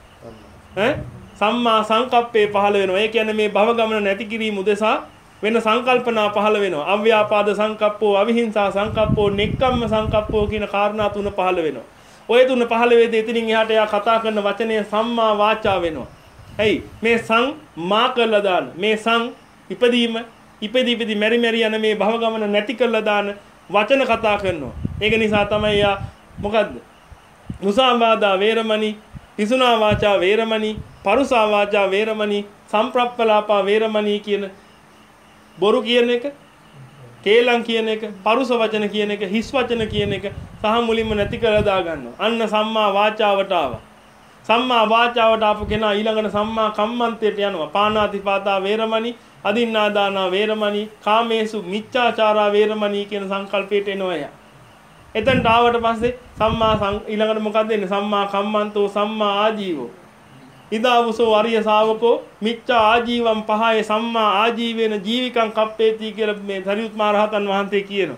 [SPEAKER 1] ඈ සම්මා සංකප්පේ පහල වෙනවා. ඒ කියන්නේ මේ භව ගමන නැති කිරීම උදෙසා වෙන සංකල්පනා පහල වෙනවා. අව්‍යාපාද සංකප්පෝ, අවිහිංසා සංකප්පෝ, නෙක්ඛම්ම සංකප්පෝ කියන කාරණා තුන පහල වෙනවා. ඔය තුන පහල වෙද්දී එතනින් එහාට එයා කතා කරන වචනය සම්මා වාචා වෙනවා. ඇයි? මේ සං මා කළා දාන. මේ සං ඉපදීම ඉපදී ඉපදී මෙරි මෙරි යන මේ භව ගමන නැති කළා දාන වචන කතා කරනවා. ඒක නිසා තමයි එයා මොකද්ද? මුසාවාදා වේරමණී, පිසුනා වාචා වේරමණී, පරුසා වාචා වේරමණී, සම්ප්‍රප්පලාපා වේරමණී කියන බොරු කියන එක, කේලම් කියන එක, පරුස වචන කියන එක, හිස් වචන කියන එක සහ මුලින්ම නැති කරලා දා ගන්නවා. අන්න සම්මා වාචාවට ආවා. සම්මා වාචාවට ආපු කෙනා ඊළඟට සම්මා කම්මන්තයට යනවා. පාණාතිපාතා වේරමණී, අදින්නාදානා වේරමණී, කාමේසු මිච්ඡාචාරා වේරමණී කියන සංකල්පයට එනවා එයා. එතනට ආවට පස්සේ සම්මා ඊළඟට මොකක්ද එන්නේ? සම්මා කම්මන්තෝ සම්මා ආජීවෝ. ඉදාවුසෝ අරිය ශාවකෝ මිච්ඡා ආජීවම් පහය සම්මා ආජීවේන ජීවිකං කප්පේති කියලා මේ සරියුත් මහ රහතන් වහන්සේ කියනවා.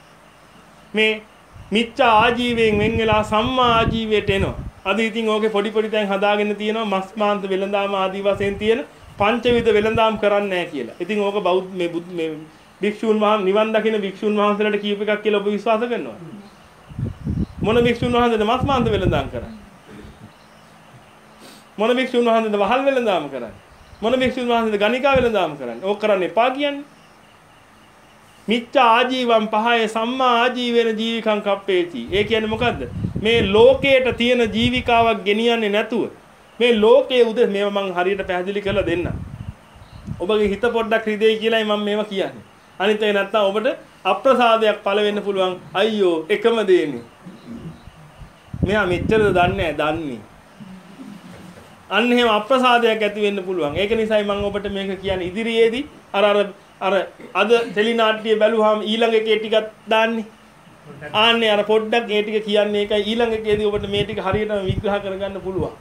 [SPEAKER 1] මේ මිච්ඡා ආජීවයෙන් වෙන් වෙලා සම්මා ආජීවයට එනවා. අද ඉතින් ඕකේ පොඩි පොඩි තැන් හදාගෙන තියෙනවා මස් මාංශ වෙළඳාම ආදී වශයෙන් තියෙන පංචවිධ වෙළඳාම් කරන්නේ නැහැ කියලා. ඉතින් ඕක බෞද්ධ මේ මේ භික්ෂුන් වහන්සේ නිවන් දකින භික්ෂුන් වහන්සේලාට කියූප එකක් කියලා ඔබ විශ්වාස කරනවා. මොන භික්ෂුන් වහන්සේද මස් මාංශ වෙළඳාම් කරන්නේ? මොන භික්ෂුන් වහන්සේද වහල් වෙළඳාම් කරන්නේ? මොන භික්ෂුන් වහන්සේද ගණිකා වෙළඳාම් කරන්නේ? ඕක කරන්න එපා කියන්නේ. මිච්ඡා ආජීවම් පහය සම්මා ආජීවේන ජීවිකං කප්පේති. ඒ කියන්නේ මොකද්ද? මේ ලෝකයට තියෙන ජීවිකාවක් ගෙනියන්නේ නැතුව මේ ලෝකයේ උද මේව මම හරියට පැහැදිලි කරලා දෙන්නම්. ඔබගේ හිත පොඩ්ඩක් රිදෙයි කියලායි මම මේවා කියන්නේ. අනිත් එක නැත්තම් ඔබට අප්‍රසාදයක් පළ වෙන්න පුළුවන්. අයියෝ එකම දෙන්නේ. මෙයා මෙච්චරද දන්නේ නැහැ දන්නේ. අන්න එහෙම අප්‍රසාදයක් ඇති වෙන්න පුළුවන්. ඒක නිසායි මම ඔබට මේක කියන්නේ ඉදිරියේදී අර අර අර අද ටෙලිනාට්‍ය බැලුවාම ඊළඟ එකේ ටිකක් දාන්නේ. ආන්නේ අර පොඩ්ඩක් ඒ ටික කියන්නේ ඒකයි ඊළඟ එකේදී ඔබට මේ ටික හරියටම විග්‍රහ කරගන්න පුළුවන්.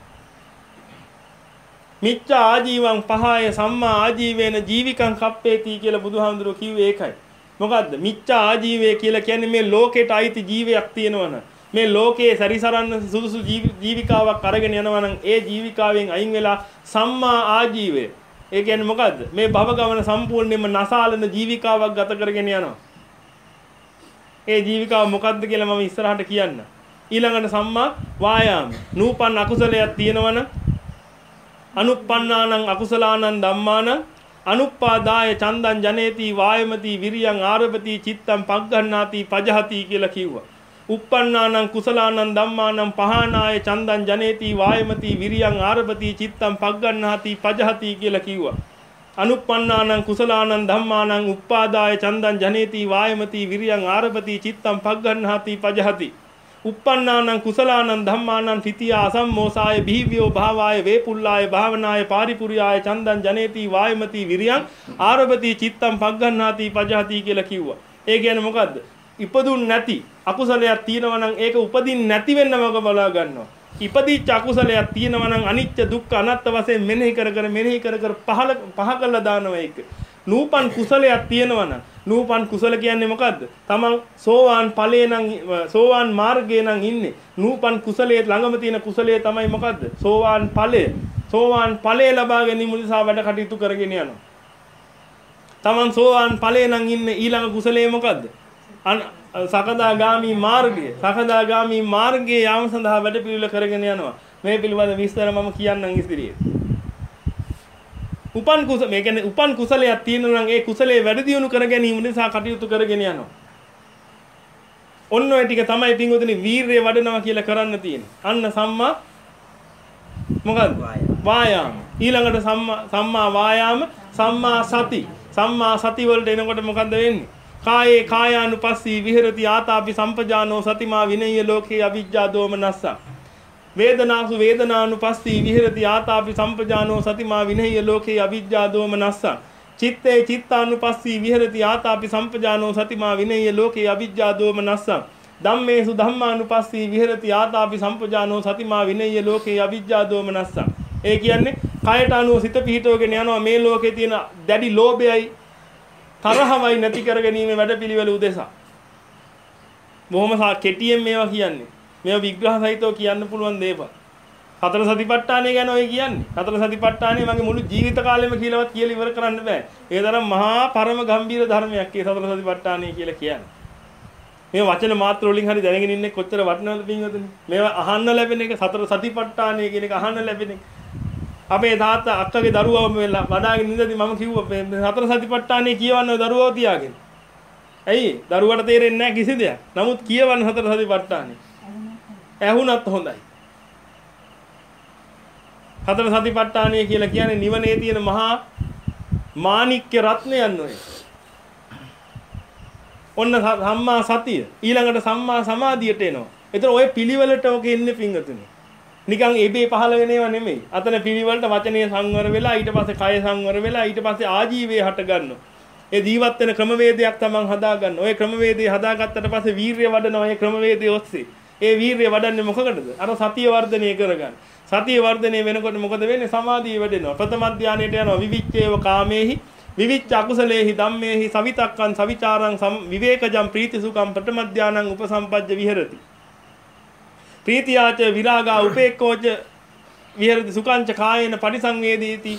[SPEAKER 1] මිච්ඡා ආජීවං පහය සම්මා ආජීවේන ජීවිකං කප්පේති කියලා බුදුහාමුදුරුවෝ කිව්වේ ඒකයි. මොකද්ද? මිච්ඡා ආජීවය කියලා කියන්නේ මේ ලෝකෙට අයිති ජීවයක් තියෙනවනේ. මේ ලෝකයේ සැරිසරන්න සුදුසු ජීවිකාවක් අරගෙන යනවා නම් ඒ ජීවිකාවෙන් අයින් වෙලා සම්මා ආජීවය. ඒ කියන්නේ මොකද්ද? මේ භව ගමන සම්පූර්ණයෙන්ම නසාලන ජීවිකාවක් ගත කරගෙන යනවා. ඒ ජීවිකාව මොකද්ද කියලා මම ඉස්සරහට කියන්න. ඊළඟට සම්මා වායාම. නූපන් අකුසලයක් තියෙනවනම් අනුප්පන්නානං අකුසලානං ධම්මානං අනුප්පාදාය චන්දං ජනේති වායමති විරියං ආරභති චිත්තං පග්ගණ්ණාති පජහති කියලා කිව්වා. uppannānaṁ කුසලානං ධම්මානං පහානාය චන්දං ජනේති වායමති විරියං ආරභති චිත්තං පග්ගණ්ණාති පජහති කියලා කිව්වා. අනුප්පන්නානං කුසලානං ධම්මානං උප්පාදාය චන්දං ජනේති වායමති විරියං ආරභති චිත්තං පග්ගණ්ණාති පජහති. uppannānaṁ කුසලානං ධම්මානං තිතිය අසම්මෝසාය බිහිව්‍යෝ භාවාය වේපුල්ලාය භාවනාය පාරිපුරියාය චන්දං ජනේති වායමති විරියං ආරභති චිත්තං පග්ගණ්ණාති පජහති කියලා කිව්වා. ඒ කියන්නේ මොකද්ද? ඉපදුන් නැති අකුසලයක් තියෙනවා නම් ඒක උපදින් නැති වෙන්න මග බලා ගන්නවා. ඉපදිච්ච අකුසලයක් තියෙනවා නම් අනිත්‍ය දුක්ඛ අනාත්ම වශයෙන් මෙනෙහි කර කර මෙනෙහි කර කර පහල පහ කළා දානවා ඒක. නූපන් කුසලයක් තියෙනවා නම් නූපන් කුසල කියන්නේ මොකද්ද? තමන් සෝවාන් ඵලේ නම් සෝවාන් මාර්ගේ නම් ඉන්නේ. නූපන් කුසලයේ ළඟම තියෙන කුසලයේ තමයි මොකද්ද? සෝවාන් ඵලය. සෝවාන් ඵලය ලබා ගැනීම නිසා වැඩ කටයුතු කරගෙන යනවා. තමන් සෝවාන් ඵලේ නම් ඉන්නේ ඊළඟ කුසලයේ මොකද්ද? සකදාගාමි මාර්ගය. සකදාගාමි මාර්ගයේ යාම සඳහා වැඩ පිළිවෙල කරගෙන යනවා. මේ පිළිබඳ විස්තර මම කියන්නම් ඉදිරියේ. උපන් කුස මේ කියන්නේ උපන් කුසලයක් තියෙනවා නම් ඒ කුසලයේ වැඩි දියුණු කර ගැනීම නිසා කටයුතු කරගෙන යනවා. ඔන්න ඔය ටික තමයි පින්වතුනි වීරිය වඩනවා කියලා කරන්න තියෙන්නේ. අන්න සම්මා මොකද්ද? වායාම. ඊළඟට සම්මා සම්මා වායාම සම්මා සති. සම්මා සති වලට එනකොට මොකද්ද වෙන්නේ? කායේ කායානුපස්සී විහෙරති ආතාපි සම්පජානෝ සතිමා විනය්‍ය ලෝකේ අවිජ්ජා දෝමනස්ස. වේදනාසු වේදනානුපස්සී විහෙරති ආතාපි සම්පජානෝ සතිමා විනය්‍ය ලෝකේ අවිජ්ජා දෝමනස්ස. චිත්තේ චිත්තානුපස්සී විහෙරති ආතාපි සම්පජානෝ සතිමා විනය්‍ය ලෝකේ අවිජ්ජා දෝමනස්ස. ධම්මේසු ධම්මානුපස්සී විහෙරති ආතාපි සම්පජානෝ සතිමා විනය්‍ය ලෝකේ අවිජ්ජා දෝමනස්ස. ඒ කියන්නේ කයට අනුව සිත පිහිටවගෙන යනවා මේ ලෝකේ තියෙන දැඩි ලෝභයයි තරහවයි නැති කර ගැනීම වැඩපිළිවෙල උදෙසා. බොහොම කෙටියෙන් මේවා කියන්නේ. මේවා විග්‍රහ සහිතව කියන්න පුළුවන් දේවල්. හතර සතිපට්ඨානය ගැන ඔය කියන්නේ. හතර සතිපට්ඨානය මගේ මුළු ජීවිත කාලෙම කියලාවත් කියලා ඉවර කරන්න බෑ. ඒ තරම් මහා පරම ගම්බීර ධර්මයක් ඒ සතර සතිපට්ඨානය කියලා කියන්නේ. මේ වචන මාත්‍ර වලින් හරි දැනගෙන ඉන්නේ කොච්චර වටිනවද පින්වතුනි? මේවා අහන්න ලැබෙන එක සතර සතිපට්ඨානය කියන එක අහන්න ලැබෙන එක. අපේ තාත්තා අක්කගේ දරුවව වෙලා වඩාගෙන ඉඳදී මම කිව්වා සතර සතිපට්ඨානය කියවන්න ඔය දරුවව තියාගෙන. ඇයි? දරුවට තේරෙන්නේ නැහැ කිසි දෙයක්. නමුත් කියවන්න සතර සතිපට්ඨානය. ඇහුණත් හොඳයි. සතර සතිපට්ඨානය කියලා කියන්නේ නිවනේ තියෙන මහා මාණික්‍ය රත්නයන් ඔය. ඔන්න සම්මා සතිය. ඊළඟට සම්මා සමාධියට එනවා. ඒතර ඔය පිළිවෙලට ඔක ඉන්නේ පිංගතුනේ. නිකන් එබේ පහළ වෙන ඒවා නෙමෙයි. අතන පිළිවෙලට වචනීය සංවර වෙලා ඊට පස්සේ කය සංවර වෙලා ඊට පස්සේ ආජීවයේ හට ගන්නවා. ඒ ජීවත් වෙන ක්‍රමවේදයක් තමන් හදා ගන්න. ඔය ක්‍රමවේදය හදාගත්තට පස්සේ වීරිය වඩනවා. ඒ ක්‍රමවේදය ඔස්සේ. ඒ වීරිය වඩන්නේ මොකකටද? අර සතිය වර්ධනය කරගන්න. සතිය වර්ධනය වෙනකොට මොකද වෙන්නේ? සමාධිය වැඩෙනවා. ප්‍රථම ධානයට යනවා. විවිච්ඡේව කාමේහි විවිච්ඡ අකුසලේහි ධම්මේහි සවිතක්කං සවිචාරං විවේකජං ප්‍රීතිසුඛං ප්‍රථම ධානං උපසම්පජ්ජ විහෙරති. ප්‍රීතියාච විරාගා උපේක්ඛෝච විහෙරති සුඛංච කායේන පරිසංවේදීති.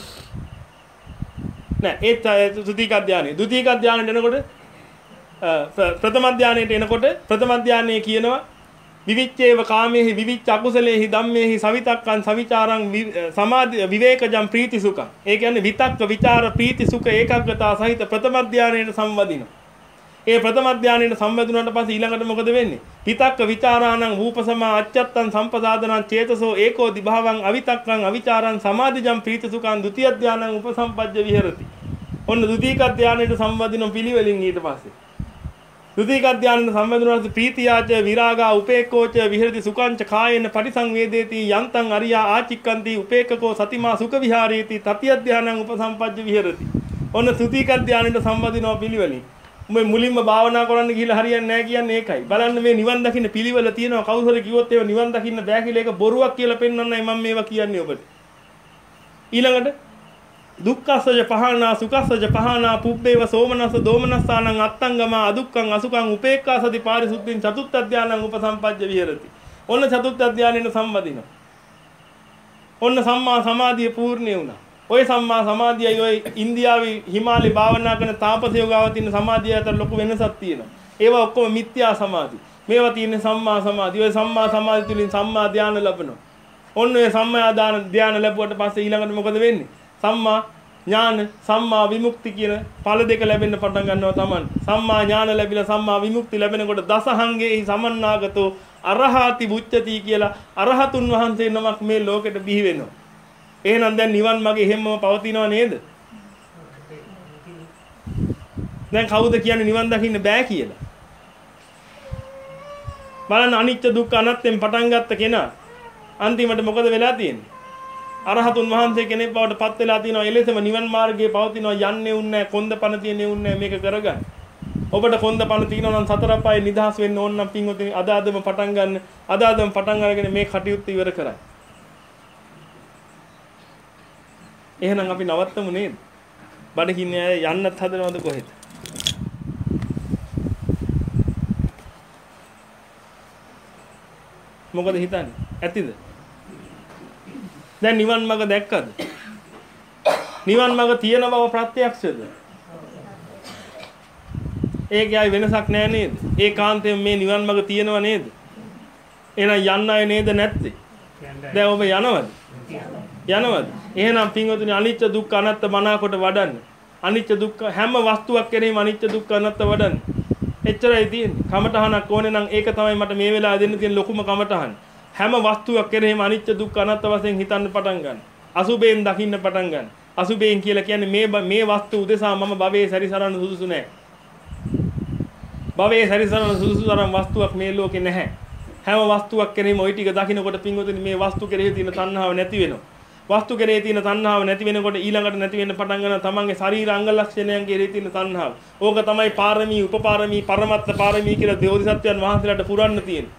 [SPEAKER 1] නෑ ඒ ද්විතීක ධානය. ද්විතීක ධානයට එනකොට ප්‍රථම ධානයට එනකොට ප්‍රථම ධානයේ කියනවා විවිච්ඡේව කාමේහි විවිච්ඡ අකුසලේහි ධම්මේහි සවිතක්කං සවිචාරං සමාධි විවේකජං ප්‍රීතිසුඛං. ඒ කියන්නේ විතක්ක විචාර ප්‍රීති සුඛ ඒකාග්‍රතාව සහිත ප්‍රථම ධානයට සම්වදිනවා. ඒ ප්‍රථම ධානයට සම්වැදුණාට පස්සේ ඊළඟට මොකද වෙන්නේ? විතක්ක විචාරාණං රූපසමා අච්චත්තං සම්පදාදනං චේතසෝ ඒකෝ දිභාවං අවිතක්කං අවිචාරං සමාධිජං ප්‍රීතිසුඛං ဒ ුතිය ධානං උපසම්පජ්ජ විහෙරති. ඔන්න ද්විතීක ධානයට සම්වදින පිළිවෙලින් ඊට පස්සේ ද්විතීක ධානයට සම්වැදුණාට ප්‍රීතියාච විරාගා උපේක්ඛෝච විහෙරති සුඛංච කායේන පරිසංවේදේති යන්තං අරියා ආචික්කන්ති උපේක්ඛකෝ සතිමා සුඛ විහාරේති තතිය ධානං උපසම්පජ්ජ විහෙරති. ඔන්න ද්විතීක ධානයට සම්වදිනවා පිළිවෙලින්. මේ මුලින්ම භාවනා කරන්න ගිහිල්ලා හරියන්නේ නැහැ කියන්නේ ඒකයි. බලන්න මේ නිවන් දකින්න පිළිවෙල තියෙනවා. කවුරු හරි කිව්වොත් ඒව නිවන් දකින්න බෑ කියලා ඒක බොරුවක් කියලා පෙන්වන්නයි මම මේවා කියන්නේ ඔබට. ඊළඟට දුක්ඛසජ පහනා සුඛසජ පහනා පුබ්බේව සෝමනස්ස දෝමනස්සානං අත්තංගමා අදුක්ඛං අසුඛං උපේක්ඛා සති පාරිසුද්ධින් චතුත්ථ ධානං උපසම්පජ්ජ විහෙරති. ඔන්න චතුත්ථ ධානයෙන් සම්වදිනවා. ඔන්න සම්මා සමාධිය පූර්ණේ වුණා. ඔය සම්මා සමාධියයි ඔය ඉන්දියාවේ හිමාලේ භාවනා කරන තාපසයෝ ගාව තියෙන සමාධිය අතර ලොකු වෙනසක් තියෙනවා. ඒවා ඔක්කොම මිත්‍යා සමාධි. මේවා තියෙන්නේ සම්මා සමාධි. ඔය සම්මා සමාධි තුලින් සම්මා ධානය ලැබෙනවා. ඔන්න ඔය සම්මා ධානය ලැබුවට පස්සේ ඊළඟට මොකද වෙන්නේ? සම්මා ඥාන සම්මා විමුක්ති කියන ඵල දෙක ලැබෙන්න පටන් ගන්නවා තමයි. සම්මා ඥාන ලැබිලා සම්මා විමුක්ති ලැබෙනකොට දසහංගේහි සමන්නාගතෝ අරහාති බුච්චති කියලා අරහතුන් වහන්සේ නමක් මේ ලෝකෙට බිහි වෙනවා. එහෙනම් දැන් නිවන් මාගේ හැමම පවතිනව නේද? දැන් කවුද කියන්නේ නිවන් දකින්න බෑ කියලා? බලන්න අනිත්‍ය දුක්ඛ අනාත්මෙන් පටන් ගත්ත කෙනා අන්තිමට මොකද වෙලා තියෙන්නේ? අරහතුන් වහන්සේ කෙනෙක් බවට පත් වෙලා තියෙනවා. එලෙසම නිවන් මාර්ගයේ පවතිනවා. යන්නේ උන්නේ කොන්ද පණ තියෙන්නේ උන්නේ මේක කරගන්න. ඔබට කොන්ද පණ තියෙනවා නම් සතර අපායේ නිදහස් වෙන්න ඕන නම් පින්වතුනි අද අදම පටන් ගන්න. අද අදම පටන් අරගෙන මේ කටයුත්ත ඉවර කරයි. එහෙනම් අපි නවත්තමු නේද? බඩගින්නේ අය යන්නත් හදනවද කොහෙද? මොකද හිතන්නේ? ඇතිද? දැන් නිවන් මඟ දැක්කද? නිවන් මඟ තියෙන බව ප්‍රත්‍යක්ෂද? ඒකයි වෙනසක් නෑ නේද? ඒකාන්තයෙන් මේ නිවන් මඟ තියෙනව නේද? එහෙනම් යන්න අය නේද නැත්තේ? දැන් ඔබ යනවද? යනවද? එහෙනම් පින්වතුනි අනිත්‍ය දුක්ඛ අනාත්ම මනාකොට වඩන්න. අනිත්‍ය දුක්ඛ හැම වස්තුවක් කෙරෙහිම අනිත්‍ය දුක්ඛ අනාත්ම වඩන්න. එච්චරයි තියෙන්නේ. කමඨහනක් ඕනේ නම් ඒක තමයි මට මේ වෙලාවේ දෙන්න තියෙන ලොකුම කමඨහන. හැම වස්තුවක් කෙරෙහිම අනිත්‍ය දුක්ඛ අනාත්ම වශයෙන් හිතන්න පටන් ගන්න. අසුබයෙන් දකින්න පටන් ගන්න. අසුබයෙන් කියලා කියන්නේ මේ මේ වස්තු උදෙසා මම භවයේ සැරිසරන්න සුදුසු නැහැ. භවයේ සැරිසරන්න සුදුසු තරම් වස්තුවක් මේ ලෝකේ නැහැ. හැම වස්තුවක් කෙරෙහිම ওই ටික දකින්නකොට පින්වතුනි මේ වස්තු කෙරෙහි තියෙන තණ්හාව නැති වෙනවා. වස්තු කෙරෙහි තියෙන තණ්හාව නැති වෙනකොට ඊළඟට නැති වෙන්න පටන් ගන්නවා තමන්ගේ ශරීර අංග ලක්ෂණයන් කෙරෙහි තියෙන තණ්හාව. ඕක තමයි පාරමී, උපපාරමී, පරමත්ත පාරමී කියලා දෙවෝධිසත්වයන් වහන්සේලාට පුරන්න තියෙන්නේ.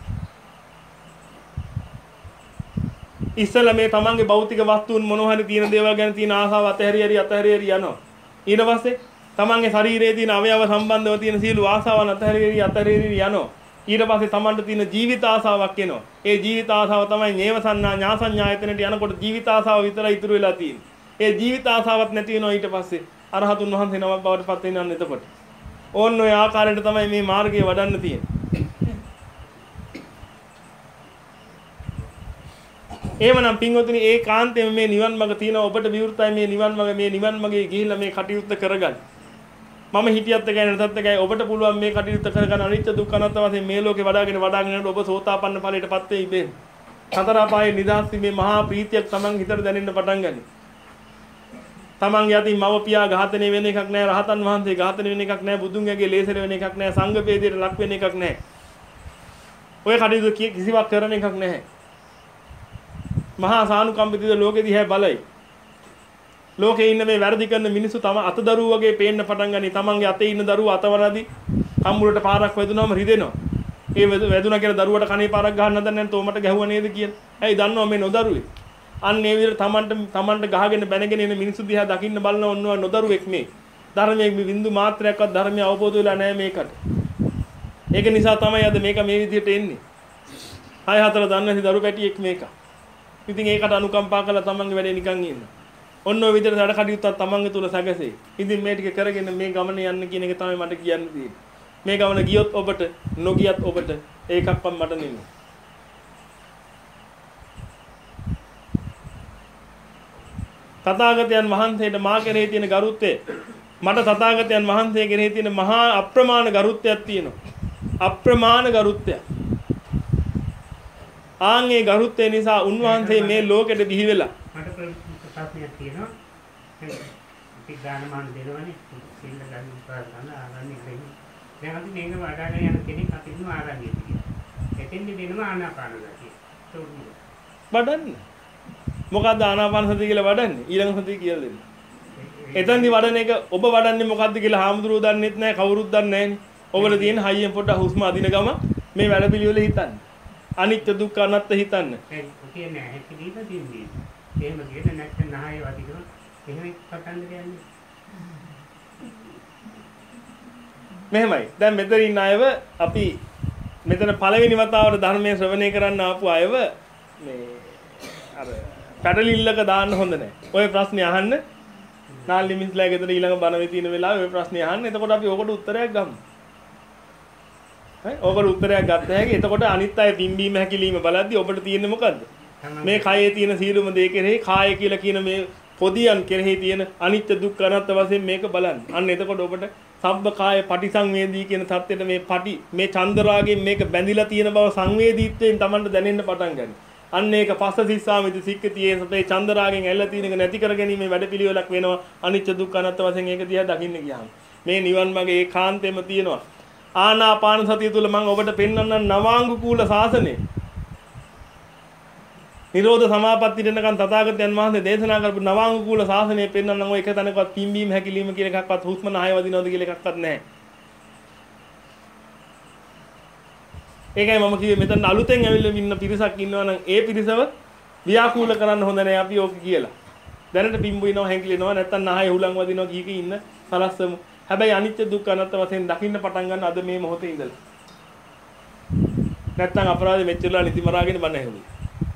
[SPEAKER 1] ඉස්සෙල්ලා මේ තමන්ගේ භෞතික වස්තුන් මොනවා හරි තියෙන දේවල් ගැන තියෙන ආසාව අතහැරි හරි අතහැරි හරි යනවා. ඊට පස්සේ තමන්ගේ ශරීරයේ තියෙන අවයව සම්බන්ධව තියෙන සියලු ආසාවන් අතහැරි හරි අතහැරි හරි යනවා. ඊට පස්සේ තමන්ට තියෙන ජීවිත ආසාවක් එනවා. ඒ ජීවිත ආසාව තමයි නේව සංඥා ඥාසඤ්ඤායතනට යනකොට ජීවිත ආසාව විතරයි ඉතුරු වෙලා තියෙන්නේ. ඒ ජීවිත ආසාවක් නැති වෙනවා ඊට පස්සේ අරහතුන් වහන්සේ නමක් බවට පත් වෙනවන්න එතකොට. ඕන්න ඔය ආකාරයට තමයි මේ මාර්ගය වඩන්න තියෙන්නේ. එහෙමනම් පින්වතුනි ඒකාන්තයෙන් මේ නිවන් මඟ තියෙන ඔබට විවෘතයි මේ නිවන් මඟ මේ නිවන් මගේ ගිහිල්ලා මේ කටයුත්ත කරගන්න. මම හිතියත් එකයි නැතත් එකයි ඔබට පුළුවන් මේ කටයුත්ත කරගන්න අනිත්‍ය දුක්ඛ අනාත්ම වශයෙන් මේ ලෝකේ වඩාගෙන වඩාගෙන යනකොට ඔබ සෝතාපන්න ඵලයටපත් වෙයි ඉබේ. සතර අපායේ නිදහස් වීමේ මහා ප්‍රීතියක් Taman හිතට දැනෙන්න පටන් ගනී. Taman යතින් මව පියා ඝාතනය වෙන එකක් නැහැ, රහතන් වහන්සේ ඝාතනය වෙන එකක් නැහැ, බුදුන්ගේ ලේසර වෙන එකක් නැහැ, සංඝ වේදයට ලක් වෙන එකක් නැහැ. ඔය කටයුතු කිසිවක් කරන එකක් නැහැ. මහා සානුකම්පිතද ලෝකෙ දිහා බලයි. ලෝකේ ඉන්න මේ වැරදි කරන මිනිස්සු තම අතදරුවෝ වගේ පේන්න පටන් ගනි. තමන්ගේ අතේ ඉන්න දරුවා අතවරදී කම්මුලට පාරක් වැදුනම රිදෙනවා. ඒ වැදුනා කියලා දරුවට කනේ පාරක් ගහන්න හදන්නේ නැත්නම් තෝමට ගැහුවා නේද කියලා. ඇයි දන්නව මේ නොදරුවේ. අන්න ඒ විදිහට තමන්ට තමන්ට ගහගෙන බැනගෙන ඉන්න මිනිස්සු දිහා දකින්න බලන ඔන්නව නොදරුවෙක් මේ. ධර්මයේ බින්දු මාත්‍රයක්වත් ධර්මය අවබෝධ වෙලා නැහැ මේකට. ඒක නිසා තමයි අද මේක මේ විදිහට එන්නේ. හය හතර දන්නේ නැති දරු පැටියෙක් මේක. ඉතින් ඒකට අනුකම්පා කරලා තමන්ගේ වැඩේ නිකන් ඉන්න. ඔන්න ඔය විදිහට වැඩ කටයුත්තක් තමන්ගේ තුල සැකසෙයි. ඉතින් මේ ටික කරගෙන මේ ගමන යන්න කියන එක තමයි මට කියන්න තියෙන්නේ. මේ ගමන ගියොත් ඔබට නොගියත් ඔබට ඒකක්වත් මට නෙමෙයි. තථාගතයන් වහන්සේට මා කෙරෙහි තියෙන ගරුත්වය මට තථාගතයන් වහන්සේ කෙරෙහි තියෙන මහා අප්‍රමාණ ගරුත්වයක් තියෙනවා. අප්‍රමාණ ගරුත්වයක්. ආන්ගේ ගරුත්වය නිසා උන්වහන්සේ මේ ලෝකෙට බිහි වෙලා
[SPEAKER 2] මට ප්‍රශ්නයක් තියෙනවා. අපි දානමාන දෙනවනේ. සිල් ගන්න උපාසන ආගන්නේ නැහැ. දැන් අපි මේක වඩාගෙන යන කෙනෙක් අපි නු ආගන්නේ කියලා. එතෙන්දි දෙනවා ආනාපාන සතිය.
[SPEAKER 1] වඩන්න. මොකද්ද ආනාපාන සතිය කියලා වඩන්නේ? ඊළඟ සතිය කියලා දෙන්න. එතෙන්දි වඩන එක ඔබ වඩන්නේ මොකද්ද කියලා හාමුදුරුවෝ දන්නෙත් නැහැ, කවුරුත් දන්නේ නැහැනේ. ඔබට තියෙන හයියෙන් පොඩ්ඩක් හුස්ම අදින ගම මේ වැඩ පිළිවෙල හිතන්න. අනිත්‍ය දුක්ඛ අනාත්ම හිතන්න.
[SPEAKER 2] ඒක කියන්නේ හැකිලිම දින්නේ. එහෙම කියන නැත්නම් නහය වදිනවා. එහෙම පටන් දෙන්නේ.
[SPEAKER 1] මෙහෙමයි. දැන් මෙතන ඉන්න අයව අපි මෙතන පළවෙනි වතාවට ධර්මයේ ශ්‍රවණය කරන්න ආපු අයව මේ අර පැටලිල්ලක දාන්න හොඳ නැහැ. ඔය ප්‍රශ්නේ අහන්න. නාලි මිස්ලා ගෙදර ඊළඟ බණවේ තියෙන වෙලාවේ ඔය ප්‍රශ්නේ අහන්න. එතකොට අපි ඕකට උත්තරයක් ගමු. හරි? ඕකට උත්තරයක් ගත්ත හැකි. එතකොට අනිත් අය පිම්බීම හැකිලිම බලද්දි ඔබට තියෙන්නේ මොකද්ද? මේ කයේ තියෙන සීලුම දේ කෙරෙහි කාය කියලා කියන මේ පොදියන් කෙරෙහි තියෙන අනිත්‍ය දුක්ඛ අනාත්ම වශයෙන් මේක බලන්න. අන්න එතකොට ඔබට සබ්බ කාය පටිසංවේදී කියන தත්ත්වෙට මේ පටි මේ චන්දරාගෙන් මේක බැඳිලා තියෙන බව සංවේදීත්වයෙන් Tamanට දැනෙන්න පටන් ගන්නවා. අන්න ඒක පස්ස සිස්සාමිති සික්කතියේ සතේ චන්දරාගෙන් ඇල්ල තියෙන එක නැති කරගැනීමේ වැඩපිළිවෙලක් වෙනවා. අනිත්‍ය දුක්ඛ අනාත්ම වශයෙන් ඒක දිහා දකින්න ගියාම මේ නිවන් මාගේ ඒකාන්තෙම තියෙනවා. ආනාපාන සතිය තුල මම ඔබට පෙන්වන්න නවාංගුකූල ශාසනය. නිරෝධ සමාපatti දෙන්නකන් තථාගතයන් වහන්සේ දේශනා කරපු නවාංගුකූල ශාසනය පෙන්වන්න ඔය එක තැනකවත් පිම්බීම හැකිලිම කියලා එකක්වත් හුස්ම නහය වදිනවද කියලා එකක්වත් නැහැ. ඒකයි මම කිව්වේ මෙතන අලුතෙන් ඇවිල්ලා ඉන්න පිරිසක් ඉන්නවා නම් ඒ පිරිසව ව්‍යාකූල කරන්න හොඳ නැහැ අපි ඕක කියලා. දැනට පිම්බුිනවා හැංකිලිනවා නැත්තම් නහය හුලං වදිනවා කී කී ඉන්න සලස්සමු. හැබැයි අනිත්‍ය දුක්ඛ අනාත්ම වශයෙන් දකින්න පටන් ගන්න අද මේ මොහොතේ ඉඳලා. නැත්තම් අපරාධෙ මෙච්චරලා නිදි මරාගෙන බණ ඇහුවේ.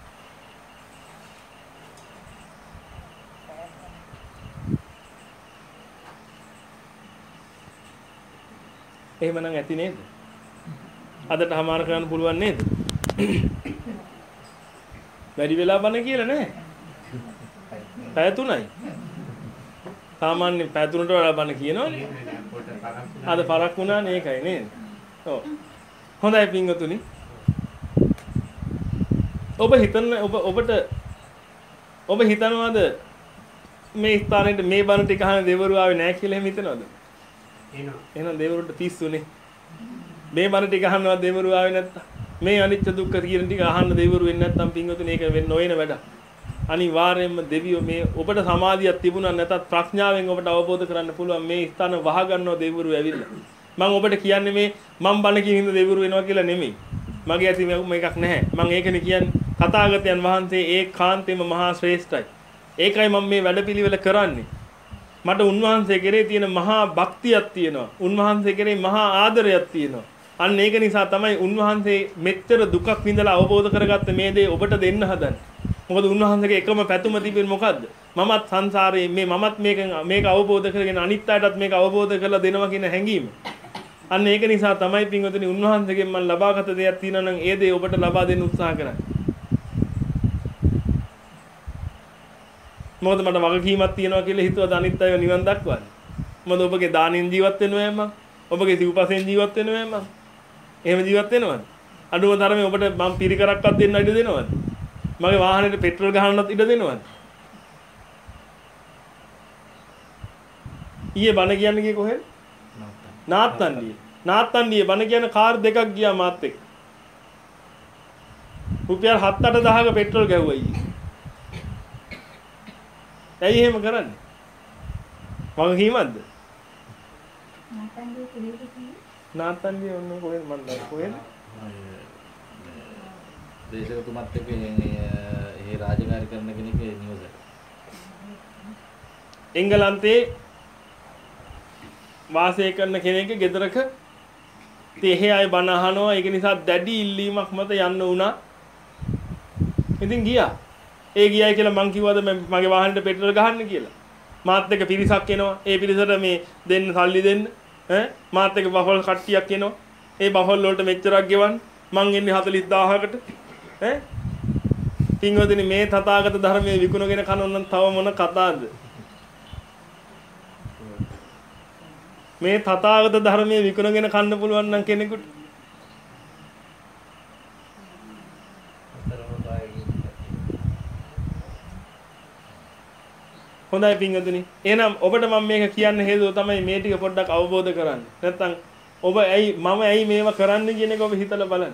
[SPEAKER 1] එහෙමනම් ඇති නේද? අදට හමාර කරන්න පුළුවන් නේද? වැඩි වෙලා බණ කියලා නෑ. පැය තුනයි. සාමාන්‍ය පැය තුනට වඩා බණ කියනවනේ. අද පරක් වුණානේ ඒකයි නේද? ඔව්. හොඳයි පින්වතුනි. ඔබ හිතන ඔබ ඔබට ඔබ හිතනවාද මේ ස්ථානෙට මේ බණ ටික අහන දෙවරු ආවේ නෑ කියලා එහෙම හිතනවද?
[SPEAKER 2] එනවා.
[SPEAKER 1] එහෙනම් දෙවරුන්ට පිස්සුනේ. මේ බණ ටික අහන්නවත් දෙවරු ආවේ නැත්තම් මේ අනිත්‍ය දුක්ඛ කියන ටික අහන්න දෙවරු වෙන්නේ නැත්තම් පින්වතුනි ඒක වෙන්න නොවන වැඩ. අනිවාර්යයෙන්ම දෙවියෝ මේ ඔබට සමාධියක් තිබුණා නැතත් ප්‍රඥාවෙන් ඔබට අවබෝධ කරන්න පුළුවන් මේ ස්ථාන වහ ගන්නව දෙවරු ඇවිල්ලා. මම ඔබට කියන්නේ මේ මම බණ කියන හින්දා දෙවරු වෙනවා කියලා නෙමෙයි. මගේ ඇති මේකක් නැහැ. මම ඒකනේ කියන්නේ තථාගතයන් වහන්සේ ඒකාන්තයෙන්ම මහා ශ්‍රේෂ්ඨයි. ඒකයි මම මේ වැඩපිළිවෙල කරන්නේ. මට උන්වහන්සේ කෙරේ තියෙන මහා භක්තියක් තියෙනවා. උන්වහන්සේ කෙරේ මහා ආදරයක් තියෙනවා. අන්න ඒක නිසා තමයි උන්වහන්සේ මෙච්චර දුකක් විඳලා අවබෝධ කරගත්ත මේ දේ ඔබට දෙන්න හදන්නේ. මොකද උන්වහන්සේගේ එකම පැතුම තිබෙන්නේ මොකද්ද? මමත් සංසාරේ මේ මමත් මේක මේක අවබෝධ කරගෙන අනිත් අයටත් මේක අවබෝධ කරලා දෙනවා කියන හැඟීම. අන්න ඒක නිසා තමයි පින්වතුනි උන්වහන්සේගෙන් මම ලබාගත දෙයක් තියෙනවා නම් ඒ දේ ඔබට ලබා දෙන්න උත්සාහ කරන්නේ. මොකද මට වගකීමක් තියෙනවා කියලා හිතුවද අනිත් අයව නිවන් දක්වන්නේ. මොකද ඔබගේ දානෙන් ජීවත් වෙනවා මම. ඔබගේ සිව්පසෙන් ජීවත් වෙනවා මම. එහෙම ජීවත් වෙනවද? අඩුම තරමේ ඔබට මම පිරිකරක්වත් දෙන්න ඉඩ දෙනවද? මගේ වාහනේට පෙට්‍රල් ගහන්නත් ඉඩ දෙනවද? ඊයේ බණ කියන්නේ කියේ කොහෙද? නාත්තන්ඩියේ. නාත්තන්ඩියේ බණ කියන කාර් දෙකක් ගියා මාත් එක්ක. රුපියල් හත් අට දහසක පෙට්‍රල් ගැහුවා ඊයේ. ඇයි එහෙම කරන්නේ? වගකීමක්ද?
[SPEAKER 3] නාත්තන්ඩියේ කොහෙද කියන්නේ?
[SPEAKER 1] නාත්තන්ඩියේ ඔන්න කොහෙද මන් දන්නේ කොහෙද?
[SPEAKER 4] දේශකතුමත් එක්ක ඒ රාජකාරී කරන කෙනෙක්ගේ නිවස.
[SPEAKER 1] එංගලන්තේ වාසය කරන කෙනෙක්ගේ ගෙදරක තේ අය බණ අහනවා. ඒක නිසා දැඩි ඉල්ලීමක් මත යන්න වුණා. ඉතින් ගියා. ඒ ගියයි කියලා මං කිව්වද මගේ වාහනේට පෙට්‍රල් ගහන්න කියලා. මාත් එක්ක පිරිසක් එනවා. ඒ පිරිසට මේ දෙන්න සල්ලි දෙන්න. ඈ මාත් එක්ක බහවල් කට්ටියක් එනවා. ඒ බහවල් වලට මෙච්චරක් ගෙවන්න. මං එන්නේ හතළිස් දාහකට. ඈ පින්වදිනේ මේ තථාගත ධර්මයේ විකුණගෙන කනොන්න තව මොන කතාවද? මේ තථාගත ධර්මයේ විකුණගෙන කන්න පුළුවන් නම් කෙනෙකුට හොඳයි පින්වතුනි. එහෙනම් ඔබට මම මේක කියන්න හේතුව තමයි මේ ටික පොඩ්ඩක් අවබෝධ කරගන්න. නැත්තම් ඔබ ඇයි මම ඇයි මේවා කරන්න කියන එක ඔබ හිතලා බලන්න.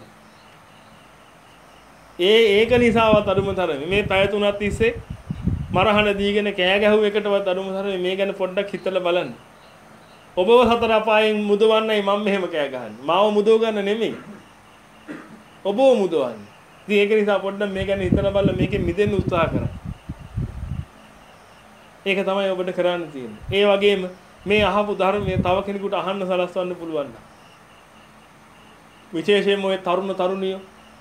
[SPEAKER 1] ඒ ඒක නිසාවත් අරුම තරමේ මේ පැය තුනක් තිස්සේ මරහන දීගෙන කෑ ගැහුව එකටවත් අරුම තරමේ මේ ගැන පොඩ්ඩක් හිතලා බලන්න. ඔබව සතර අපායෙන් මුදවන්නයි මම මෙහෙම කෑ ගහන්නේ. මාව මුදව ගන්න නෙමෙයි. ඔබව මුදවන්නේ. ඉතින් ඒක නිසා පොඩ්ඩක් මේ ගැන හිතලා බලලා මේකෙන් මිදෙන්න උත්සාහ කරන්න. ඒක තමයි ඔබට කරන්න තියෙන්නේ. ඒ වගේම මේ අහපු ධර්මයේ තව කෙනෙකුට අහන්න සලස්වන්න පුළුවන්. විශේෂයෙන්ම ඔය තරුණ තරුණියෝ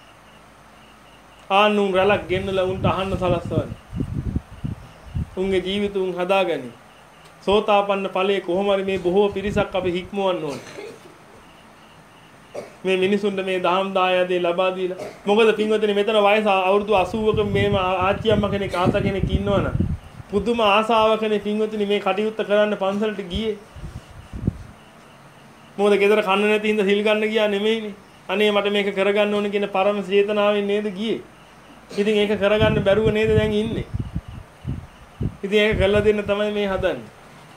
[SPEAKER 1] ආනුන් රැලක් ගෙන්නලා උන්ට අහන්න සලස්වන්න. උන්ගේ ජීවිත උන් හදාගනි. සෝතාපන්න ඵලයේ කොහොම හරි මේ බොහෝ පිරිසක් අපි හික්මවන්න ඕනේ. මේ මිනිසුන්ට මේ දහම් දායාදේ ලබා දීලා. මොකද පින්වතුනි මෙතන වයස අවුරුදු අසූවක මේම ආච්චි අම්මා කෙනෙක් ආතා කෙනෙක් ඉන්නවනම් පුදුම ආසාවකනේ පින්වතුනි මේ කටයුත්ත කරන්න පන්සලට ගියේ. මොකද ගෙදර කන්න නැති හින්දා සිල් ගන්න ගියා නෙමෙයිනේ. අනේ මට මේක කරගන්න ඕනේ කියන පරම චේතනාවෙන් නේද ගියේ. ඉතින් ඒක කරගන්න බැරුව නේද දැන් ඉන්නේ. ඉතින් ඒක කළා දෙන්න තමයි මේ හදන්නේ.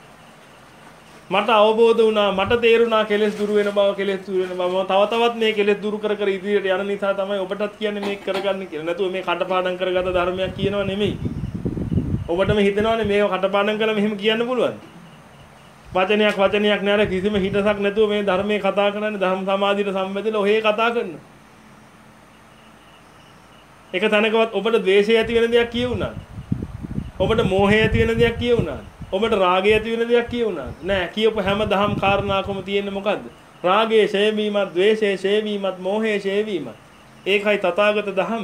[SPEAKER 1] මට අවබෝධ වුණා මට තේරුණා කෙලෙස් දුරු වෙන බව කෙලෙස් දුරු වෙන බව. තව තවත් මේ කෙලෙස් දුරු කර කර ඉදිරියට යන නිසා තමයි ඔබටත් කියන්නේ මේක කරගන්න කියලා. නැතුව මේ කටපාඩම් කරගත ධර්මයක් කියනවා නෙමෙයි. ඔබටම හිතෙනවානේ මේව කටපාඩම් කළා මෙහෙම කියන්න පුළුවන්. වචනයක් වචනයක් නෑර කිසිම හිතසක් නැතුව මේ ධර්මයේ කතා කරන්නේ ධර්ම සමාධියට සම්බන්ධලා ඔහේ කතා කරනවා. එක තැනකවත් ඔබට ද්වේෂය ඇති වෙන දෙයක් කියුණා. ඔබට මෝහය ඇති වෙන දෙයක් කියුණාද? ඔබට රාගය ඇති වෙන දෙයක් කියුණාද? නෑ. කියපු හැම දහම් කාරණාකම තියෙන්නේ මොකද්ද? රාගයේ ඡය වීමත්, ද්වේෂයේ ඡය වීමත්, මෝහයේ ඡය වීමත්. ඒකයි තථාගත දහම.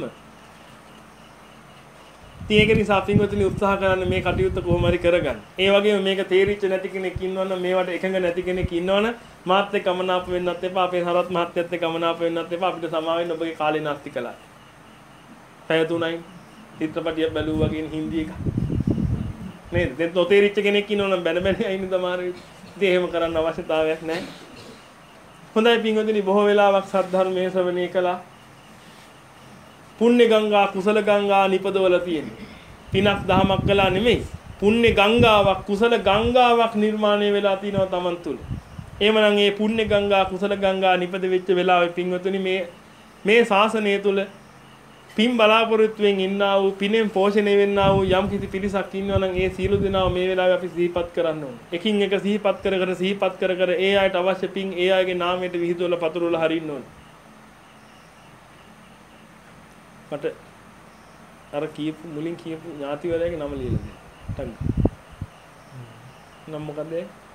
[SPEAKER 1] ඒක නිසා පින්වතුනි උත්සාහ කරන්න මේ කටයුත්ත කොහොම හරි කරගන්න. ඒ වගේම මේක තේරිච්ච නැති කෙනෙක් ඉන්නවනම් මේවට එකඟ නැති කෙනෙක් ඉන්නවනම් මාත් එක්ක කමනාප වෙන්නත් එපා. අපේ හරත් මහත්තයත් එක්ක කමනාප වෙන්නත් එපා. අපිට සමා වෙන්න ඔබගේ කාලේ නාස්ති කළා. පැය තුනයි චිත්‍රපටියක් බැලුවා වගේ හින්දි එක. නේද? දැන් නොතේරිච්ච කෙනෙක් ඉන්නවනම් බැන බැන අයින් තමයි. ඉතින් එහෙම කරන්න අවශ්‍යතාවයක් නැහැ. හොඳයි පින්වතුනි බොහෝ වෙලාවක් සද්ධර්මයේ ශ්‍රවණය කළා. පුණ්‍ය ගංගා කුසල ගංගා නිපදවල තියෙන්නේ. පිනක් දහමක් කළා නෙමෙයි. පුණ්‍ය ගංගාවක් කුසල ගංගාවක් නිර්මාණය වෙලා තිනවා Taman තුල. එහෙමනම් මේ පුණ්‍ය ගංගා කුසල ගංගා නිපද වෙච්ච වෙලාවේ පින්වතුනි මේ මේ ශාසනය තුල පින් බලාපොරොත්තුෙන් ඉන්නා වූ පිනෙන් පෝෂණය වෙන්නා වූ යම් කිසි පිරිසක් ඉන්නවා නම් ඒ සීල දෙනාව මේ වෙලාවේ අපි සිහිපත් කරන්න ඕනේ. එකින් එක සිහිපත් කර කර සිහිපත් කර කර ඒ අයට අවශ්‍ය පින් ඒ අයගේ නාමයට විහිදුවලා පතුරවලා හරින්න ඕනේ. මට අර කියපු මුලින් කියපු ඥාතිවරයාගේ නම ලියලා දෙන්න. නම මොකද?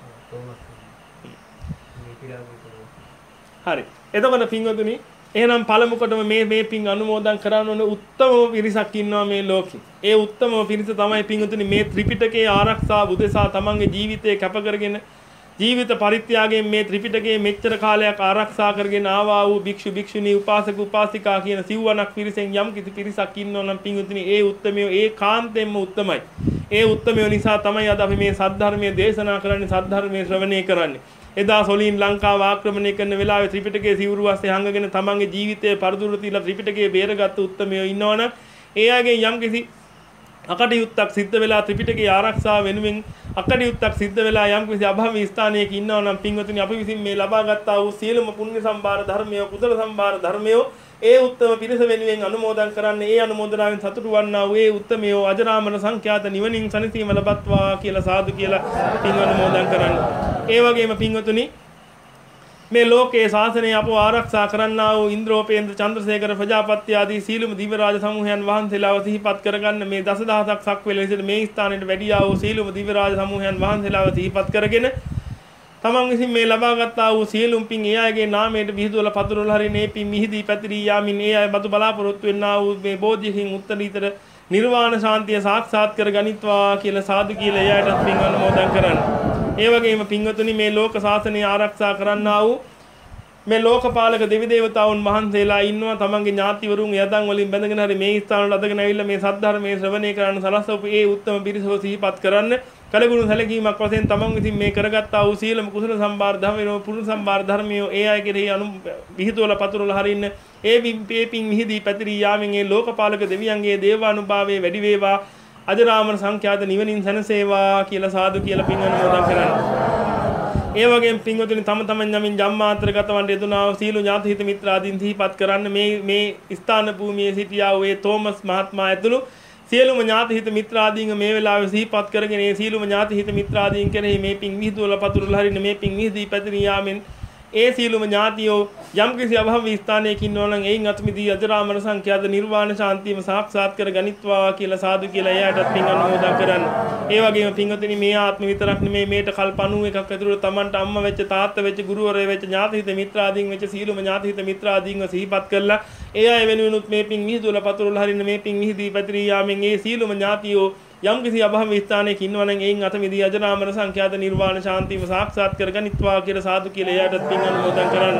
[SPEAKER 1] හරි. එතකොට පින්වතුනි එහෙනම් පළමුකොටම මේ මේ පින් අනුමෝදන් කරන්න ඕන උත්තම පිරිසක් ඉන්නවා මේ ලෝකේ. ඒ උත්තම පිරිස තමයි පින්වතුනි මේ ත්‍රිපිටකයේ ආරක්ෂාව උදෙසා තමන්ගේ ජීවිතය කැප කරගෙන ජීවිත පරිත්‍යාගයෙන් මේ ත්‍රිපිටකයේ මෙච්චර කාලයක් ආරක්ෂා කරගෙන ආවා වූ භික්ෂු භික්ෂුණී උපාසක උපාසිකා කියන සිව්වණක් පිරිසෙන් යම් කිසි පිරිසක් ඉන්නවා නම් පින්වතුනි ඒ උත්තමයෝ ඒ කාන්තෙන්ම උත්තමයි. ඒ උත්තමයෝ නිසා තමයි අද අපි මේ සද්ධර්මයේ දේශනා කරන්නේ සද්ධර්මයේ ශ්‍රවණය කරන්නේ. එදා සොලින් ලංකාව ආක්‍රමණය කරන වෙලාවේ ත්‍රිපිටකයේ සිවුරු අස්සේ හංගගෙන තමන්ගේ ජීවිතය පරදුර තියලා ත්‍රිපිටකයේ බේරගත්තු උත්තමයෝ ඉන්නවනම් ඒ අයගේ යම්කිසි අකටයුත්තක් සිද්ධ වෙලා ත්‍රිපිටකයේ ආරක්ෂාව වෙනුවෙන් අකටයුත්තක් සිද්ධ වෙලා යම්කිසි අභව්‍ය ස්ථානයක ඉන්නවනම් පින්වතුනි අපි විසින් මේ ලබා ගත්තා වූ සියලුම පුණ්‍ය සම්භාර ධර්මය කුසල සම්භාර ධර්මය ඒ උත්තම පිරිස වෙනුවෙන් අනුමෝදන් කරන්න ඒ අනුමෝදනාවෙන් සතුටු වන්නා වූ ඒ උත්තමයෝ අජරාමර සංඛ්‍යාත නිවනින් සනසීම ලබත්වා කියලා සාදු කියලා පින් අනුමෝදන් කරන්න. ඒ වගේම පින්වතුනි මේ ලෝකයේ ශාසනය අපව ආරක්ෂා කරන්නා වූ ඉන්ද්‍රෝපේන්ද්‍ර චන්ද්‍රසේකර ප්‍රජාපති ආදී සීලම දිව්‍ය රාජ සමූහයන් වහන්සේලාව සිහිපත් කරගන්න මේ දසදහසක් සක්වල විසින් මේ ස්ථානයේ වැඩියා වූ සීලම දිව්‍ය රාජ සමූහයන් වහන්සේලාව සිහිපත් කරගෙන තමන් විසින් මේ ලබා ගත්තා වූ සියලුම පින් ඒ අයගේ නාමයට විහිදුවලා පතුරවලා හරින මේ පින් මිහිදී පැතිරී යාමින් ඒ අය බදු බලාපොරොත්තු වෙන්නා වූ මේ බෝධියකින් උත්තරීතර නිර්වාණ ශාන්තිය සාක්ෂාත් කර ගනිත්වා කියලා සාදු කියලා එයාට පින් අනුමෝදන් කරන්න. ඒ වගේම පින්වතුනි මේ ලෝක ශාසනය ආරක්ෂා කරන්නා වූ මේ ලෝකපාලක දෙවි දේවතාවුන් වහන්සේලා ඉන්නවා තමන්ගේ ඥාතිවරුන් යදන් වලින් බැඳගෙන හරි මේ ස්ථාන වල අදගෙන ඇවිල්ලා මේ සද්ධර්මයේ ශ්‍රවණය කරන්න සලස්වපු ඒ උත්තම පිරිසව සිහිපත් කරන්න කලගුණ සැලකීමක් වශයෙන් තමන් විසින් මේ කරගත්තා වූ සීලම කුසල සම්භාර ධර්මයෝ පුරුණ සම්භාර ධර්මයෝ ඒ අය කෙරෙහි අනු විහිදුවලා පතුරවලා හරින්න ඒ මේ පින් මිහිදී පැතිරී යාමෙන් ඒ ලෝකපාලක දෙවියන්ගේ දේවානුභාවයේ වැඩි වේවා අජරාමර සංඛ්‍යාත නිවනින් සැනසේවා කියලා සාදු කියලා පින් අනුමෝදන් කරන්න. ඒ වගේම පින්වතුනි තම තමන් යමින් ජම්මාන්තරගත වන්ට යෙදුනා වූ සීල ඥාති හිත මිත්‍ර ආදීන් සිහිපත් කරන්න මේ මේ ස්ථාන භූමියේ සිටියා වූ ඒ තෝමස් මහත්මයා ඇතුළු සියලුම ඥාති හිත මිත්‍ර ආදීන් මේ වෙලාවේ සිහිපත් කරගෙන ඒ සියලුම ඥාති හිත මිත්‍ර ආදීන් කෙරෙහි මේ පින් විහිදුවලා පතුරලා හරින මේ පින් විහිදී පැතිරී යාමෙන් ඒ සියලුම ඥාතියෝ යම් කිසි අභව්‍ය ස්ථානයක ඉන්නවා නම් එයින් අත්මිදී අජරාමර සංඛ්‍යාත නිර්වාණ ශාන්තියම සාක්ෂාත් කර ගනිත්වා කියලා සාදු කියලා එයාටත් පින් අනුමෝදන් කරන්න. ඒ වගේම පින්වතුනි මේ ආත්ම විතරක් නෙමෙයි මේට කල්ප අනූ එකක් ඇතුළත තමන්ට අම්මා වෙච්ච තාත්තා වෙච්ච ගුරුවරයෙක් වෙච්ච ඥාති හිත මිත්‍ර ආදීන් වෙච්ච සියලුම ඥාති හිත මිත්‍ර ආදීන්ව සිහිපත් කරලා ඒ අය වෙනුවෙනුත් මේ පින් විහිදුවලා පතුරවලා හරින්න මේ පින් විහිදී පැතිරී යාමෙන් ඒ සියලුම ඥාතියෝ යම් කිසි අභව්‍ය ස්ථානයක ඉන්නවා නම් එයින් අත මිදී අජරාමර සංඛ්‍යාත නිර්වාණ ශාන්තියම සාක්ෂාත් කරගනිත්වා කියලා සාදු කියලා එයාටත් පින් අනුමෝදන් කරන්න.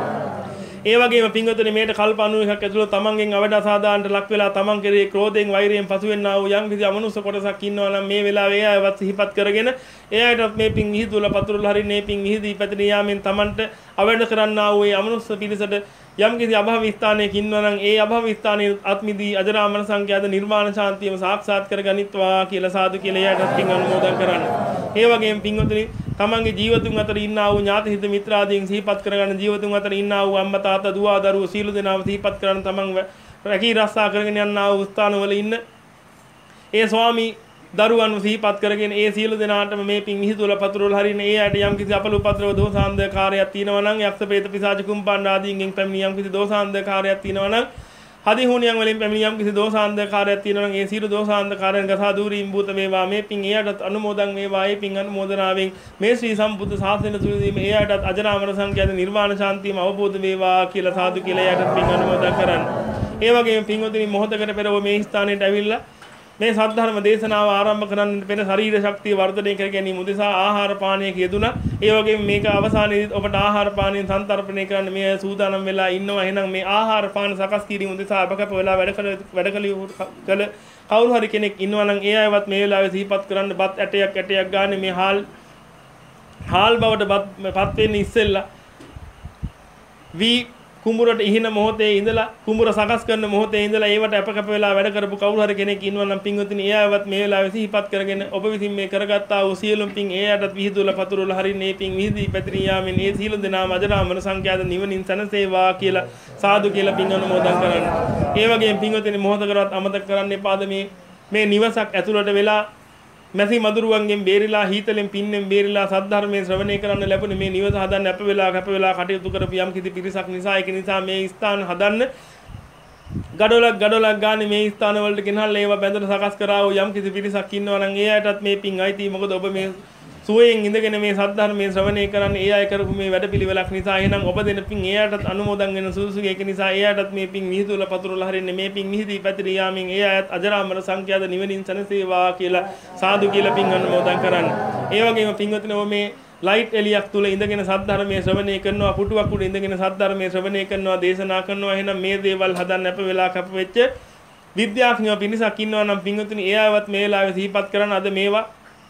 [SPEAKER 1] ඒ වගේම පින්වතුනි මේට කල්ප අනූ එකක් ඇතුළත තමන්ගෙන් අවඩ අසාදානට ලක් වෙලා තමන් කෙරෙහි ක්‍රෝධයෙන් වෛරයෙන් පසු වෙන්නා වූ යම් කිසි අමනුෂ්‍ය කොටසක් ඉන්නවා නම් මේ වෙලාවේ ඒ අයවත් සිහිපත් කරගෙන එයාටත් මේ පින් විහිදුවලා පතුරවලා හරින්න මේ පින් විහිදී පැතිරී යාමෙන් තමන්ට අවඩ කරන්නා වූ ඒ අමනුෂ්‍ය පිරිසට යම් කිසි අභව්‍ය ස්ථානයක ඉන්නවා නම් ඒ අභව්‍ය ස්ථානයේ ආත්මිදී අජරාමර සංඛ්‍යාත නිර්වාණ ශාන්තියම සාක්ෂාත් කරගනිත්වා කියලා සාදු කියලා එයාට පින් අනුමෝදන් කරන්න. ඒ වගේම පින්වතුනි තමන්ගේ ජීවතුන් අතර ඉන්නා වූ ඥාති හිත මිත්‍ර ආදීන් සිහිපත් කරගන්න ජීවතුන් අතර ඉන්නා වූ අම්මා තාත්තා දුව දරුවෝ සීල දෙනාම සිහිපත් කරන තමන් රැකී රක්ෂා කරගෙන යනා වූ ස්ථානවල ඉන්න ඒ ස්වාමී දරුවන් සිහිපත් කරගෙන ඒ සීල දෙනාටම මේ පින් විහිදුවලා පතුරවලා හරින ඒ අයට යම් කිසි අපල උපද්‍රව දෝසාන්ධකාරයක් තියෙනවා නම් යක්ෂ ප්‍රේත පිසාච කුම්පන්න ආදීන්ගෙන් පැමිණි යම් කිසි දෝසාන්ධකාරයක් තියෙනවා නම් හදිහුණියන් වලින් පැමිණි යම් කිසි දෝෂාන්ධකාරයක් තියෙනවා නම් ඒ සියලු දෝෂාන්ධකාරයන් ගසා දූරීම් භූත වේවා මේ පින් එයටත් අනුමෝදන් වේවා ඒ පින් අනුමෝදනාවෙන් මේ ශ්‍රී සම්බුද්ධ ශාසනය තුලදීම එයටත් අජරාමර සංඛ්‍යාත නිර්වාණ ශාන්තියම අවබෝධ වේවා කියලා සාදු කියලා එයටත් පින් අනුමෝදන් කරන්න. ඒ වගේම පින්වතුනි මොහොතකට පෙරව මේ ස්ථානයට ඇවිල්ලා මේ සද්ධර්ම දේශනාව ආරම්භ කරන්න පෙර ශරීර ශක්තිය වර්ධනය කර ගැනීම උදෙසා ආහාර පානයක යෙදුණා. ඒ වගේම මේක අවසානයේදී ඔබට ආහාර පානයෙන් සංතරපණය කරන්න මේ සූදානම් වෙලා ඉන්නවා. එහෙනම් මේ ආහාර පාන සකස් කිරීම උදෙසා අපකප වෙලා වැඩ කළ වැඩ කළ කවුරු හරි කෙනෙක් ඉන්නවා නම් ඒ අයවත් මේ වෙලාවේ සිහිපත් කරන්න. බත් ඇටයක් ඇටයක් ගන්න මේ හාල් හාල් බවට පත් වෙන්න ඉස්සෙල්ලා වී කුඹුරට ඉහින මොහොතේ ඉඳලා කුඹුර සකස් කරන මොහොතේ ඉඳලා ඒවට අපකප වෙලා වැඩ කරපු කවුරු හරි කෙනෙක් ඉන්නවා නම් පින්වතුනි එයාවත් මේ වෙලාවේ සිහිපත් කරගෙන ඔබ විසින් මේ කරගත්තා වූ සියලුම පින් එයාටත් විහිදුවලා පතුරවලා හරින් මේ පින් විහිදී පැතිරී යාමෙන් ඒ සියලු දෙනාම අජරාමර සංඛ්‍යාත නිවනින් සැනසේවා කියලා සාදු කියලා පින් අනුමෝදන් කරන්න. ඒ වගේම පින්වතුනි මොහොතකවත් අමතක කරන්න එපාද මේ මේ නිවසක් ඇතුළට වෙලා මැසි මදුරුවන්ගෙන් බේරිලා හීතලෙන් පින්නෙන් බේරිලා සද්ධර්මයේ ශ්‍රවණය කරන්න ලැබුණේ මේ නිවස හදන්න අප වෙලා කැප වෙලා කටයුතු කරපු යම් කිසි පිරිසක් නිසා ඒක නිසා මේ ස්ථාන හදන්න ගඩොලක් ගඩොලක් ගන්න මේ ස්ථාන වලට ගෙනල්ලා ඒවා බැඳලා සකස් කරා වූ යම් කිසි පිරිසක් ඉන්නවා නම් ඒ අයටත් මේ පින් අයිති. මොකද ඔබ මේ සුවයෙන් ඉඳගෙන මේ සද්ධර්මයේ ශ්‍රවණය කරන්නේ ඒ අය කරපු මේ වැඩපිළිවෙලක් නිසා. එහෙනම් ඔබ දෙන පින් ඒ අයටත් අනුමෝදන් වෙන සුදුසු ඒක නිසා ඒ අයටත් මේ පින් විහිදුවලා පතුරවලා හරින්නේ මේ පින් විහිදී පැතිරී යාමෙන් ඒ අයත් අජරාමර සංඛ්‍යාත නිවනින් සැනසේවා කියලා සාදු කියලා පින් අනුමෝදන් කරන්න. ඒ වගේම පින්වතුනි ඔබ මේ ලයිට් එලියක් තුල ඉඳගෙන සද්ධර්මයේ ශ්‍රවණය කරනවා, පුටුවක් උඩ ඉඳගෙන සද්ධර්මයේ ශ්‍රවණය කරනවා, දේශනා කරනවා. එහෙනම් මේ දේවල් හදන්න අප වෙලා කැප වෙච්ච විද්‍යාඥයෝ පිරිසක් ඉන්නවා නම් පින්වතුනි ඒ අයවත් මේ වෙලාවේ සිහිපත් කරන අද මේවා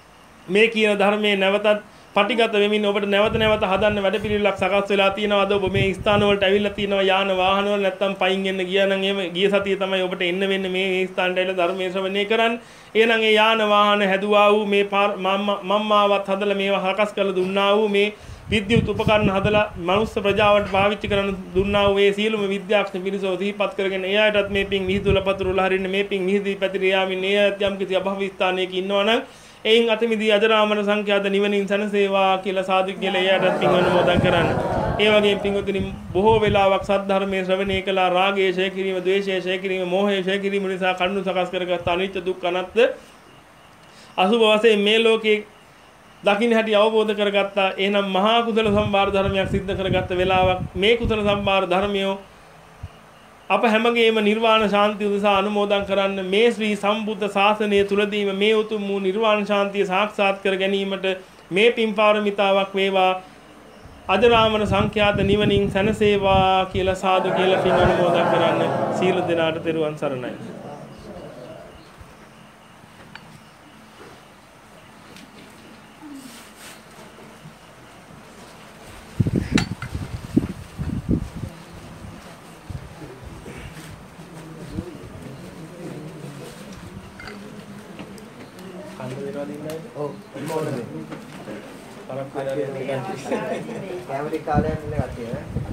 [SPEAKER 1] මේ කියන ධර්මයේ නැවතත් පටිගත වෙමින් ඔබට නැවත නැවත හදන්න වැඩපිළිවෙලක් සකස් වෙලා තියෙනවා. අද ඔබ මේ ස්ථාන වලට ඇවිල්ලා තියෙනවා යාන වාහන වල නැත්තම් පයින් එන්න ගියා නම් එහෙම ගිය සතිය තමයි ඔබට එන්න වෙන්නේ මේ මේ ස්ථානට ඇවිල්ලා ධර්මයේ ශ්‍රවණය කරන්න. එහෙනම් ඒ යාන වාහන හැදුවා වූ මේ මම්මාවත් හදලා මේවා හකස් කරලා දුන්නා වූ මේ විද්‍යුත් උපකරණ හදලා මනුස්ස ප්‍රජාවට පාවිච්චි කරන්න දුන්නා වූ ඒ සියලුම විද්‍යාඥ පිරිසෝ සිහිපත් කරගෙන ඒ අයටත් මේ පින් විහිදුවලා පතුරවලා හරින්නේ මේ පින් විහිදී පැතිරී යාමින් ඒ යම් කිසි අභව ස්ථානයක ඉන්නවා නම් එයින් අතමිදී අජරාමර සංඛ්‍යාත නිවනින් සැනසේවා කියලා සාදු කියලා එයාටත් පින් අනුමෝදන් කරන්න. ඒ වගේම පින්වතුනි බොහෝ වෙලාවක් සද්ධර්මයේ ශ්‍රවණය කළා රාගය ඡය කිරීම, ද්වේෂය ඡය කිරීම, මෝහය ඡය කිරීම නිසා කරුණු සකස් කරගත් අනිත්‍ය දුක්ඛ අනාත්ම අසුභ වශයෙන් මේ ලෝකේ දකින්න හැටි අවබෝධ කරගත්තා. එහෙනම් මහා කුසල සම්භාර ධර්මයක් සිද්ධ කරගත්ත වෙලාවක් මේ කුසල සම්භාර ධර්මියෝ අප හැමගේම නිර්වාණ ශාන්තිය උදෙසා අනුමෝදන් කරන්න. මේ ශ්‍රී සම්බුද්ධ ශාසනය තුලදීම මේ උතුම් වූ නිර්වාණ ශාන්තිය සාක්ෂාත් කර ගැනීමට මේ පින් පාරමිතාවක් වේවා. අජරාමර සංඛ්‍යාත නිවනින් සැනසේවා කියලා සාදු කියලා පින් අනුමෝදන් කරන්න. සීල දෙනාට තෙරුවන් සරණයි.
[SPEAKER 3] කැමරේ කාලයක් ඉන්න කතිය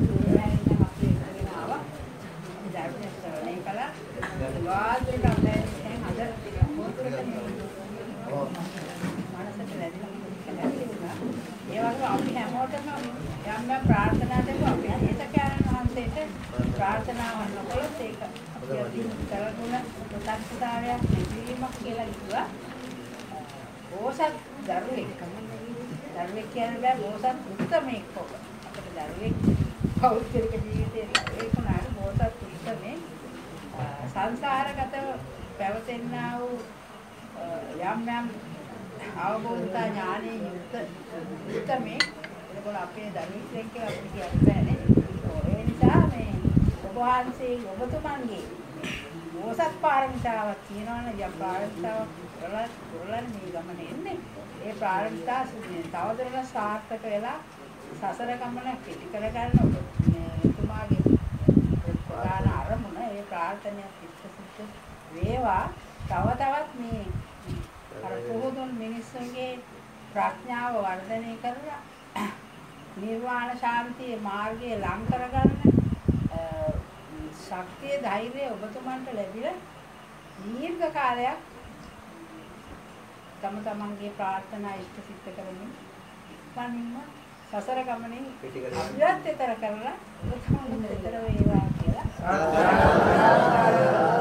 [SPEAKER 5] අපි හැමෝටම යම් යම් ප්‍රාර්ථනා දෙමු. අපි ඒතකයන් වහන්සේට ප්‍රාර්ථනාවක් නොකළොත් ඒක අපේ කරගුණ ප්‍රත්‍යක්ෂතාවයක් ලැබීමක් කියලා කිව්වා. බෝසත් දරුවෙක් දරුවෙක් කියන බෑ බෝසත් උත්තමෙක් ඔබ. අපේ දරුවෙක් පෞද්ගලික ජීවිතේ ඒක නාර බෝසත් උත්තමේ සංසාරගතව පැවතෙනා වූ යම් යම් අවබෝධතා ඥානයේ යුක්ත උත්තමේ ඒකෝල අපේ දරුවෙක් කියලා අපිට කියන්න බෑනේ. ඒ නිසා මේ ඔබ වහන්සේ ඔබතුමන්ගේ බෝසත් පාරමිතාවක් කියනවනේ යම් පාරමිතාවක් කරලා කරලා මේ ගමන එන්නේ. ඒ පාරමිතා තවදුරටත් සාර්ථක වෙලා සසර ගමන කෙටි කරගන්න ඔබ තුමාගේ ප්‍රධාන අරමුණ ඒ ප්‍රාර්ථනාව පිටසිට වේවා. තව තවත් මේ අර පොහොදුන් මිනිස්සුන්ගේ ප්‍රඥාව වර්ධනය කරලා නිර්වාණ ශාන්තියේ මාර්ගය ලං කරගන්න ශක්තිය ධෛර්යය ඔබතුමන්ට ලැබිලා දීර්ඝ කාලයක් තම තමන්ගේ ප්‍රාර්ථනා ඉෂ්ට සිද්ධ කරමින් ඉක්මනින්ම සසර ගමනින් අපිවත් ඈතර කරලා උතුම් උත්තර වේවා කියලා